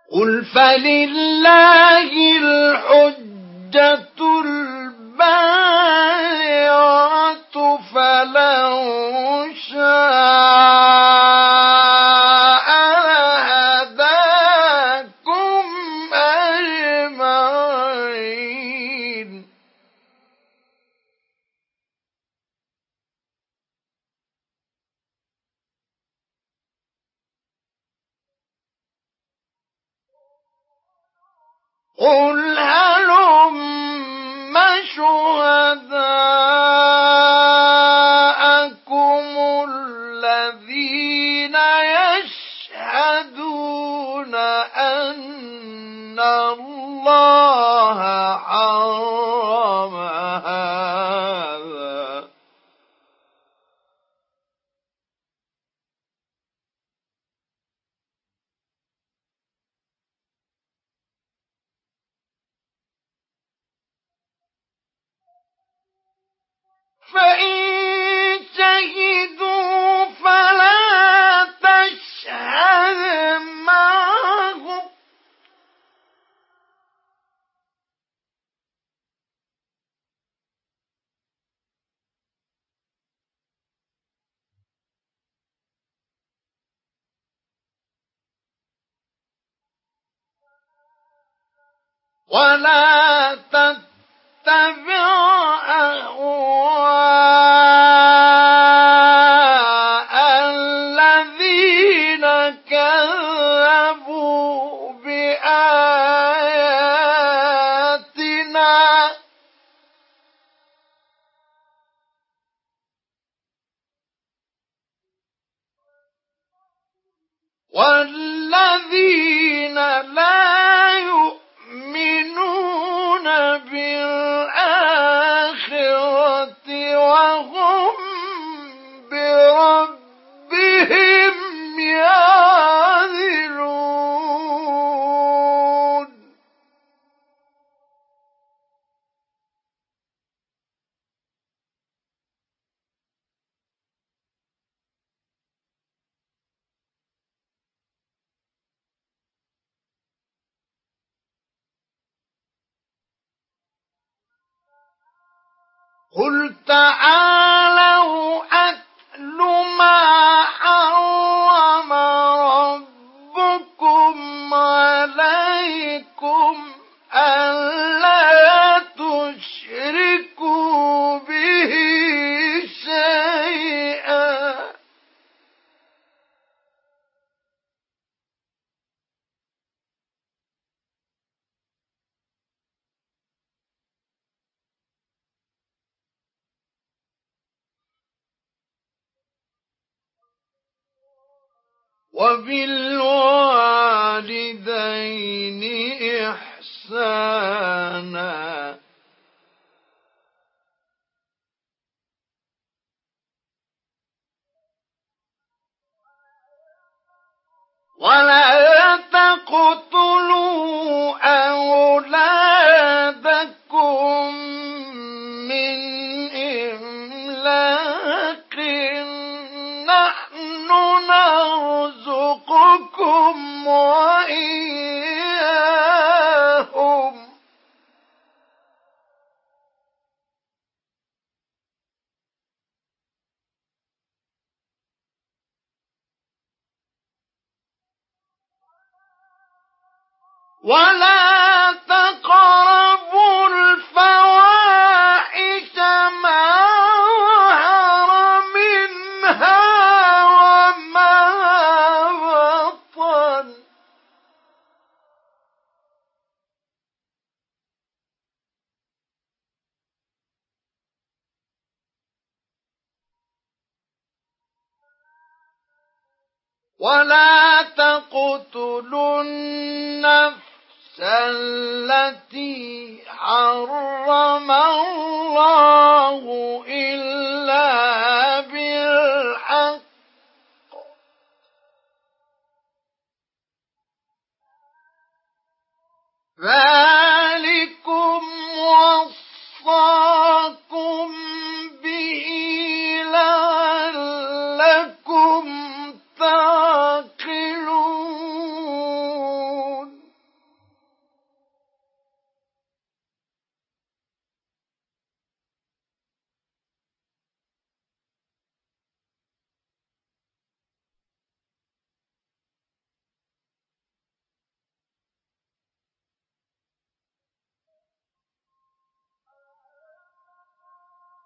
قل فلله الحجة البالغة فلو شاء لهداكم أجمعين. قل هلم شهداءكم الذين يشهدون أن الله حرم هذا فإن شهدوا فلا تشهد معهم ولا تتبع أهواء الذين كذبوا بآياتنا والذين لا يؤمنون بالآخرة وهم بربهم يعدلون. قل تعالوا أتل ما حرم ربكم عليكم ألا تشركوا به شيئا وبالوالدين إحسانا ولا تقتلوا أولادكم من إملاق نحن نرزقكم وإياهم ولا تقربوا الفواحش ما ظهر منها وما بطن ولا تقتلوا النفس التي حرم الله إلا بالحق ذلكم وصاكم به لعلكم تعقلون.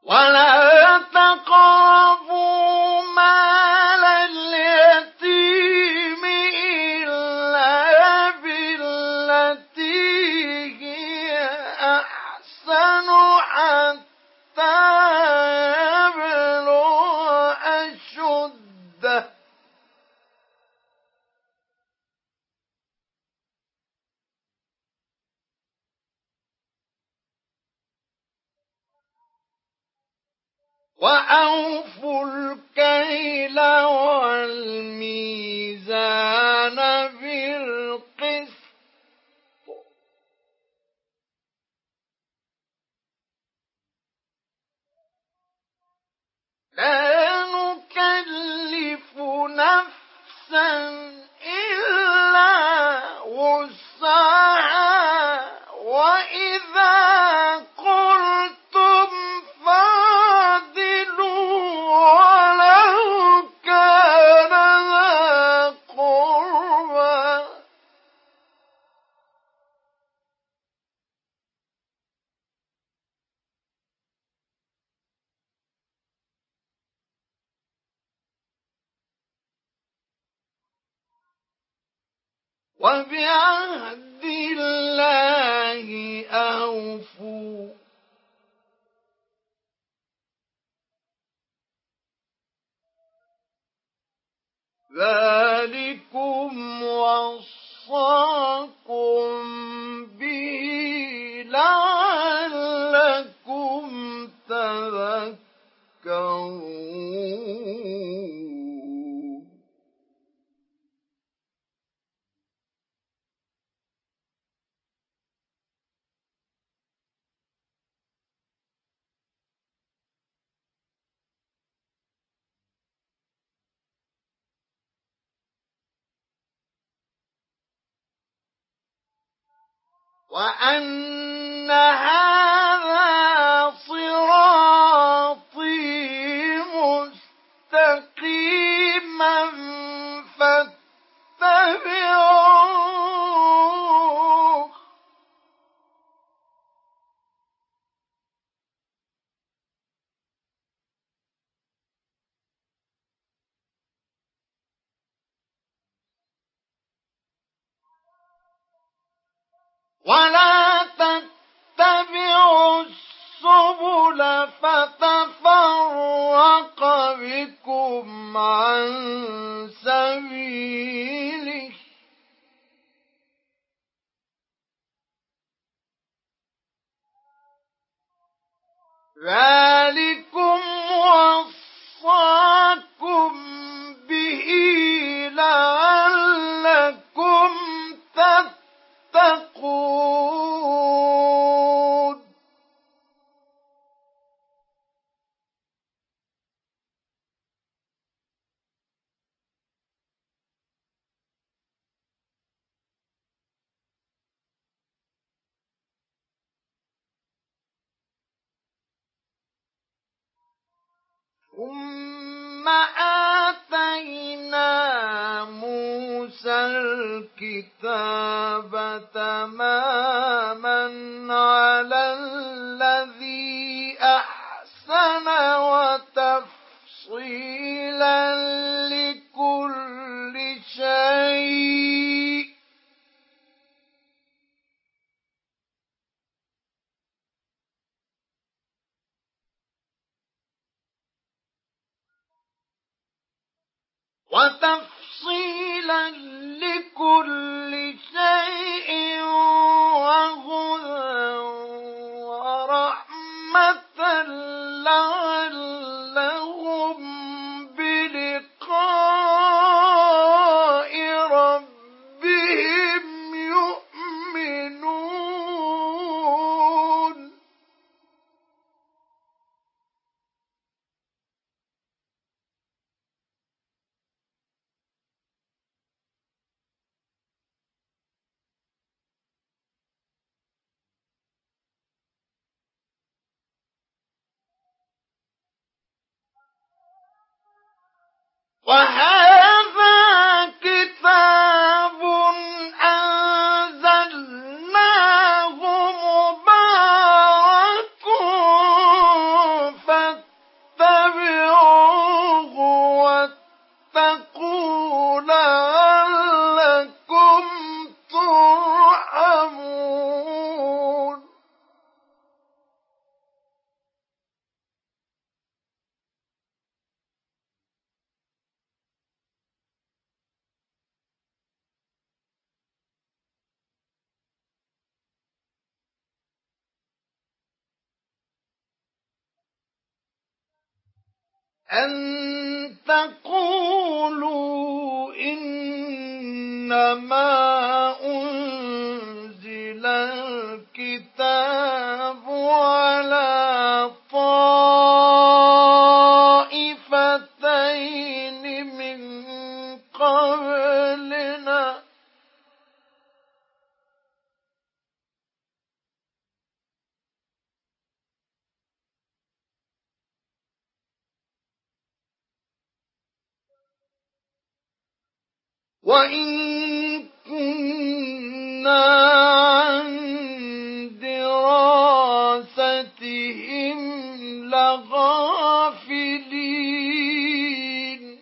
ولا تقربوا مال اليتيم إلا بالتي هي أحسن حتى يبلغ أشده وأوفوا الكيل والميزان بالقسط لا نكلف نفسا إلا وسعها وإذا قلتم فاعدلوا ولو كان ذا قربى وبعهد الله أوفوا ذلكم وصاكم به لعلكم تذكرون. وأن هذا صراطي مستقيما فاتبعوه ولا تتبعوا السبل فتفرق بكم عن سبيله ذلكم وصاكم به لعلكم تتقون. ثم آتينا موسى الكتاب تماما على الذي أحسن وتفصيلا لكل شيء وتفصيلا لكل شيء وهدى ورحمة لعلهم بلقاء ربهم يؤمنون. وهذا كتاب أنزلناه مبارك أن تقولوا إنما أنزل الكتاب على طائفتين من قبلنا وإن كنا عن دراستهم لغافلين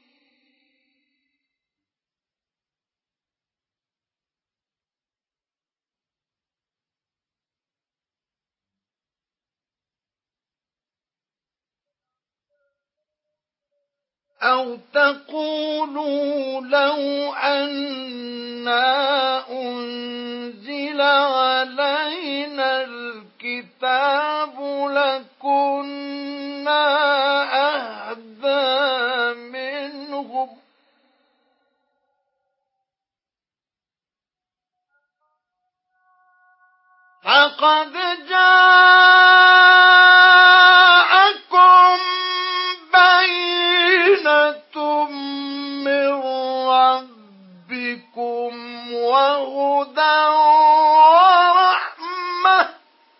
أو تقولوا لو أنا أنزل علينا الكتاب لكنا أهدى منهم فقد جاءكم بينة من ربكم وهدى ورحمة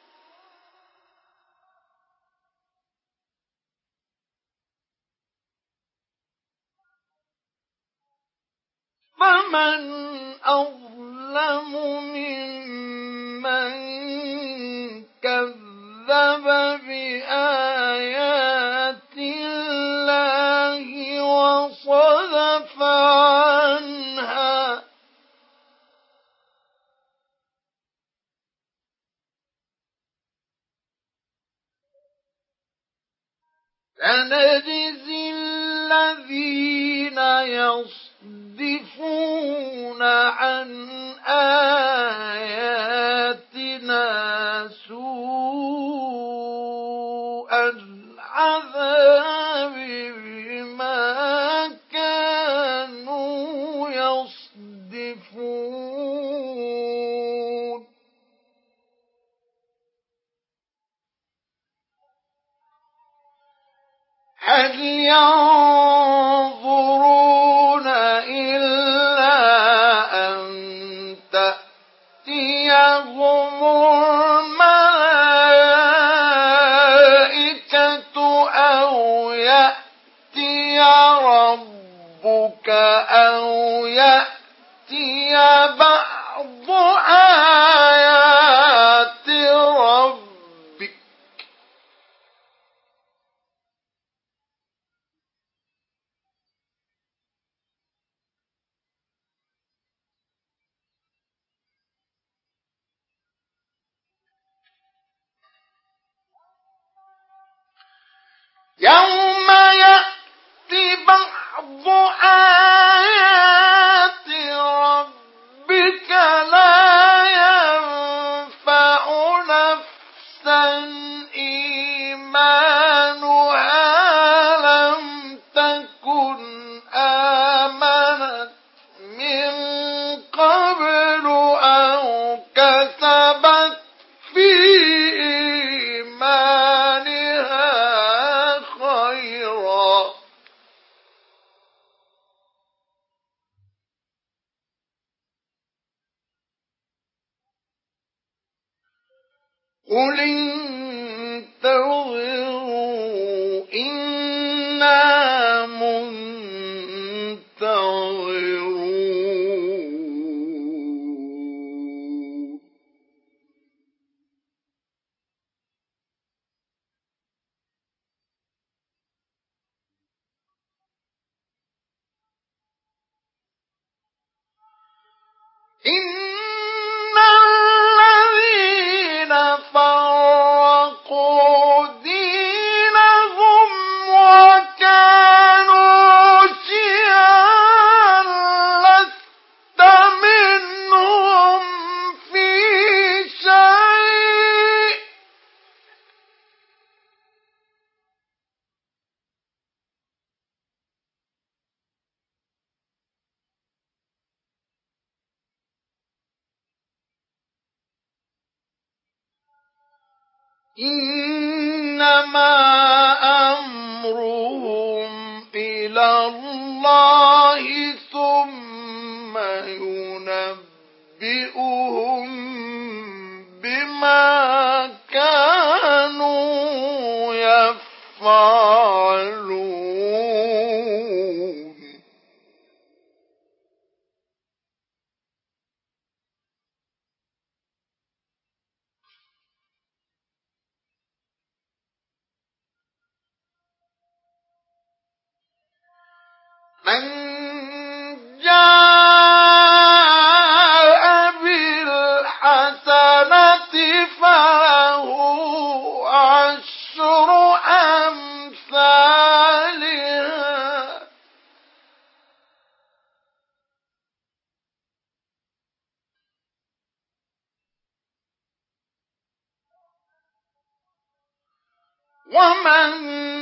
فمن أظلم ممن كذب بآيات الله وصدف عنها سنجزي الذين يصدفون عن آياتنا سوء العذاب بما كانوا يصدفون هل ينظرون إلا أن تأتيهم الملائكة أو يأتي ربك أو يأتي بعض آيات ربك يوم يأتي بعض آيات ربك لا ينفع نفسا إيمانها لم تكن آمنت من قبل أو كسبت في إيمانها خيرا قل انتظروا إنا منتظرون إن الذين فرقوا دينهم إنما أمرهم إلى الله ثم ينبئهم بما كانوا يفعلون. من جاء بالحسنة فله عشر أمثالها ومن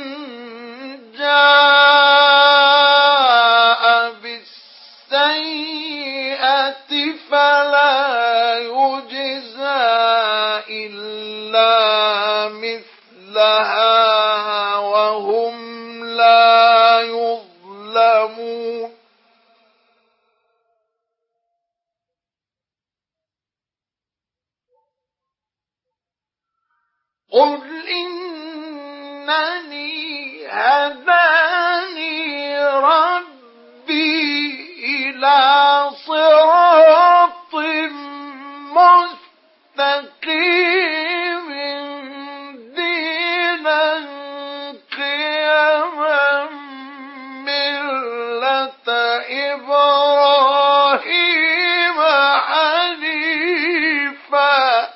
جاء بالسيئة فلا يجزى إلا مثلها وهم لا يظلمون. قل إنني هداني ربي إلى صراط مستقيم دينا قيما ملة إبراهيم حنيفا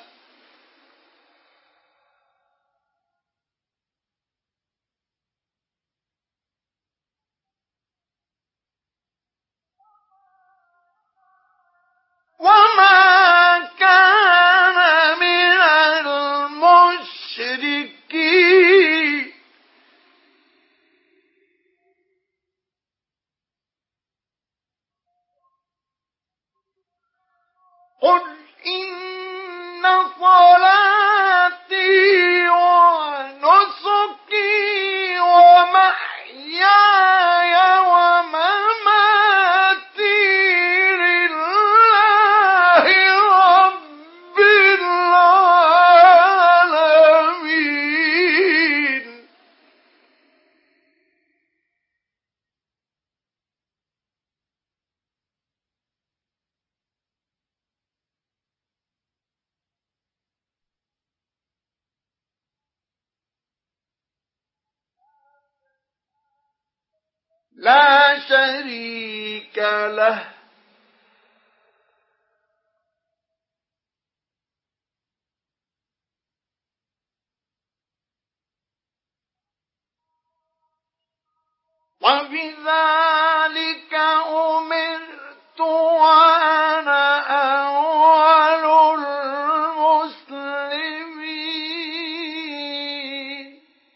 وما كان من المشركين. قل إن صلاتي ونسكي ومحياي ومماتي لله رب العالمين لا شريك له وبذلك أمرت وأنا أول المسلمين.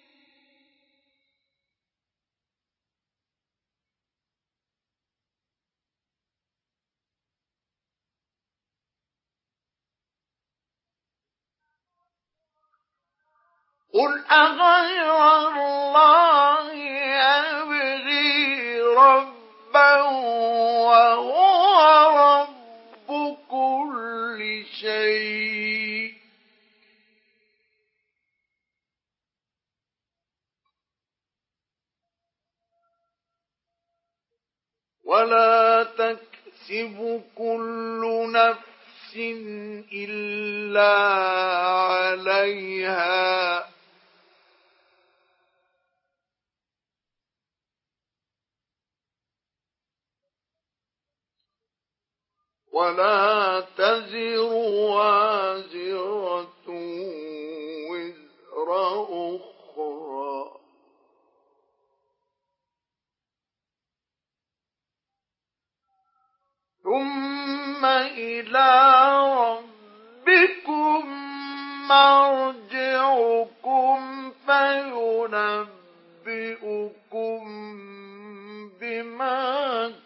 قل أغير الله أبغي ربا وهو رب كل شيء ولا تكسب كل نفس إلا عليها ولا تزر وازرة وزر أخرى ثم إلى ربكم مرجعكم فينبئكم بما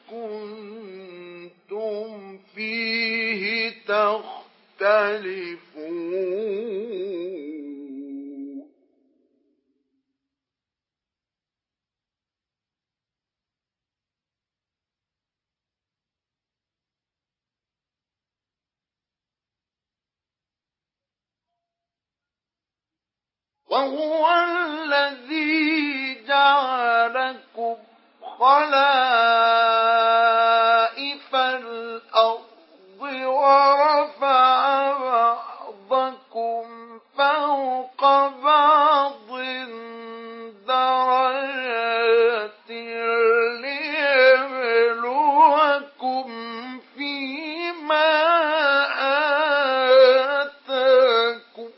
كنتم فيه تختلفون. وهو الذي جعلكم خلائف الأرض ورفع بعضكم فوق بعض درجات ليبلوكم فيما آتاكم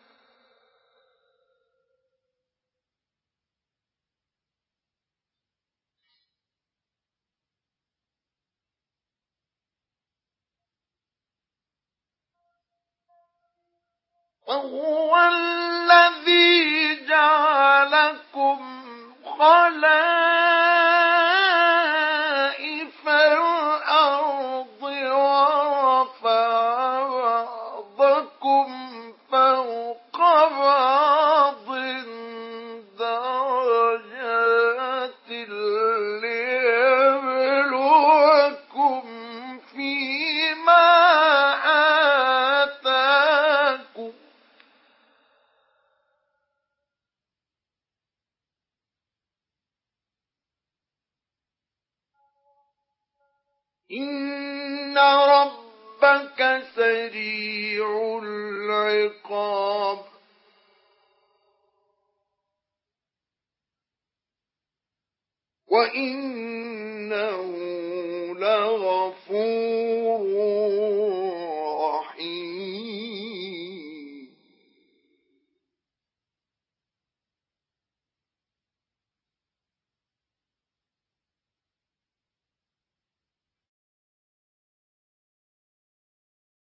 وهو الذي جعلكم خلائف الأرض ورفع بعضكم فوق بعض درجات ليبلوكم فيما آتاكم إن ربك سريع العقاب وإنه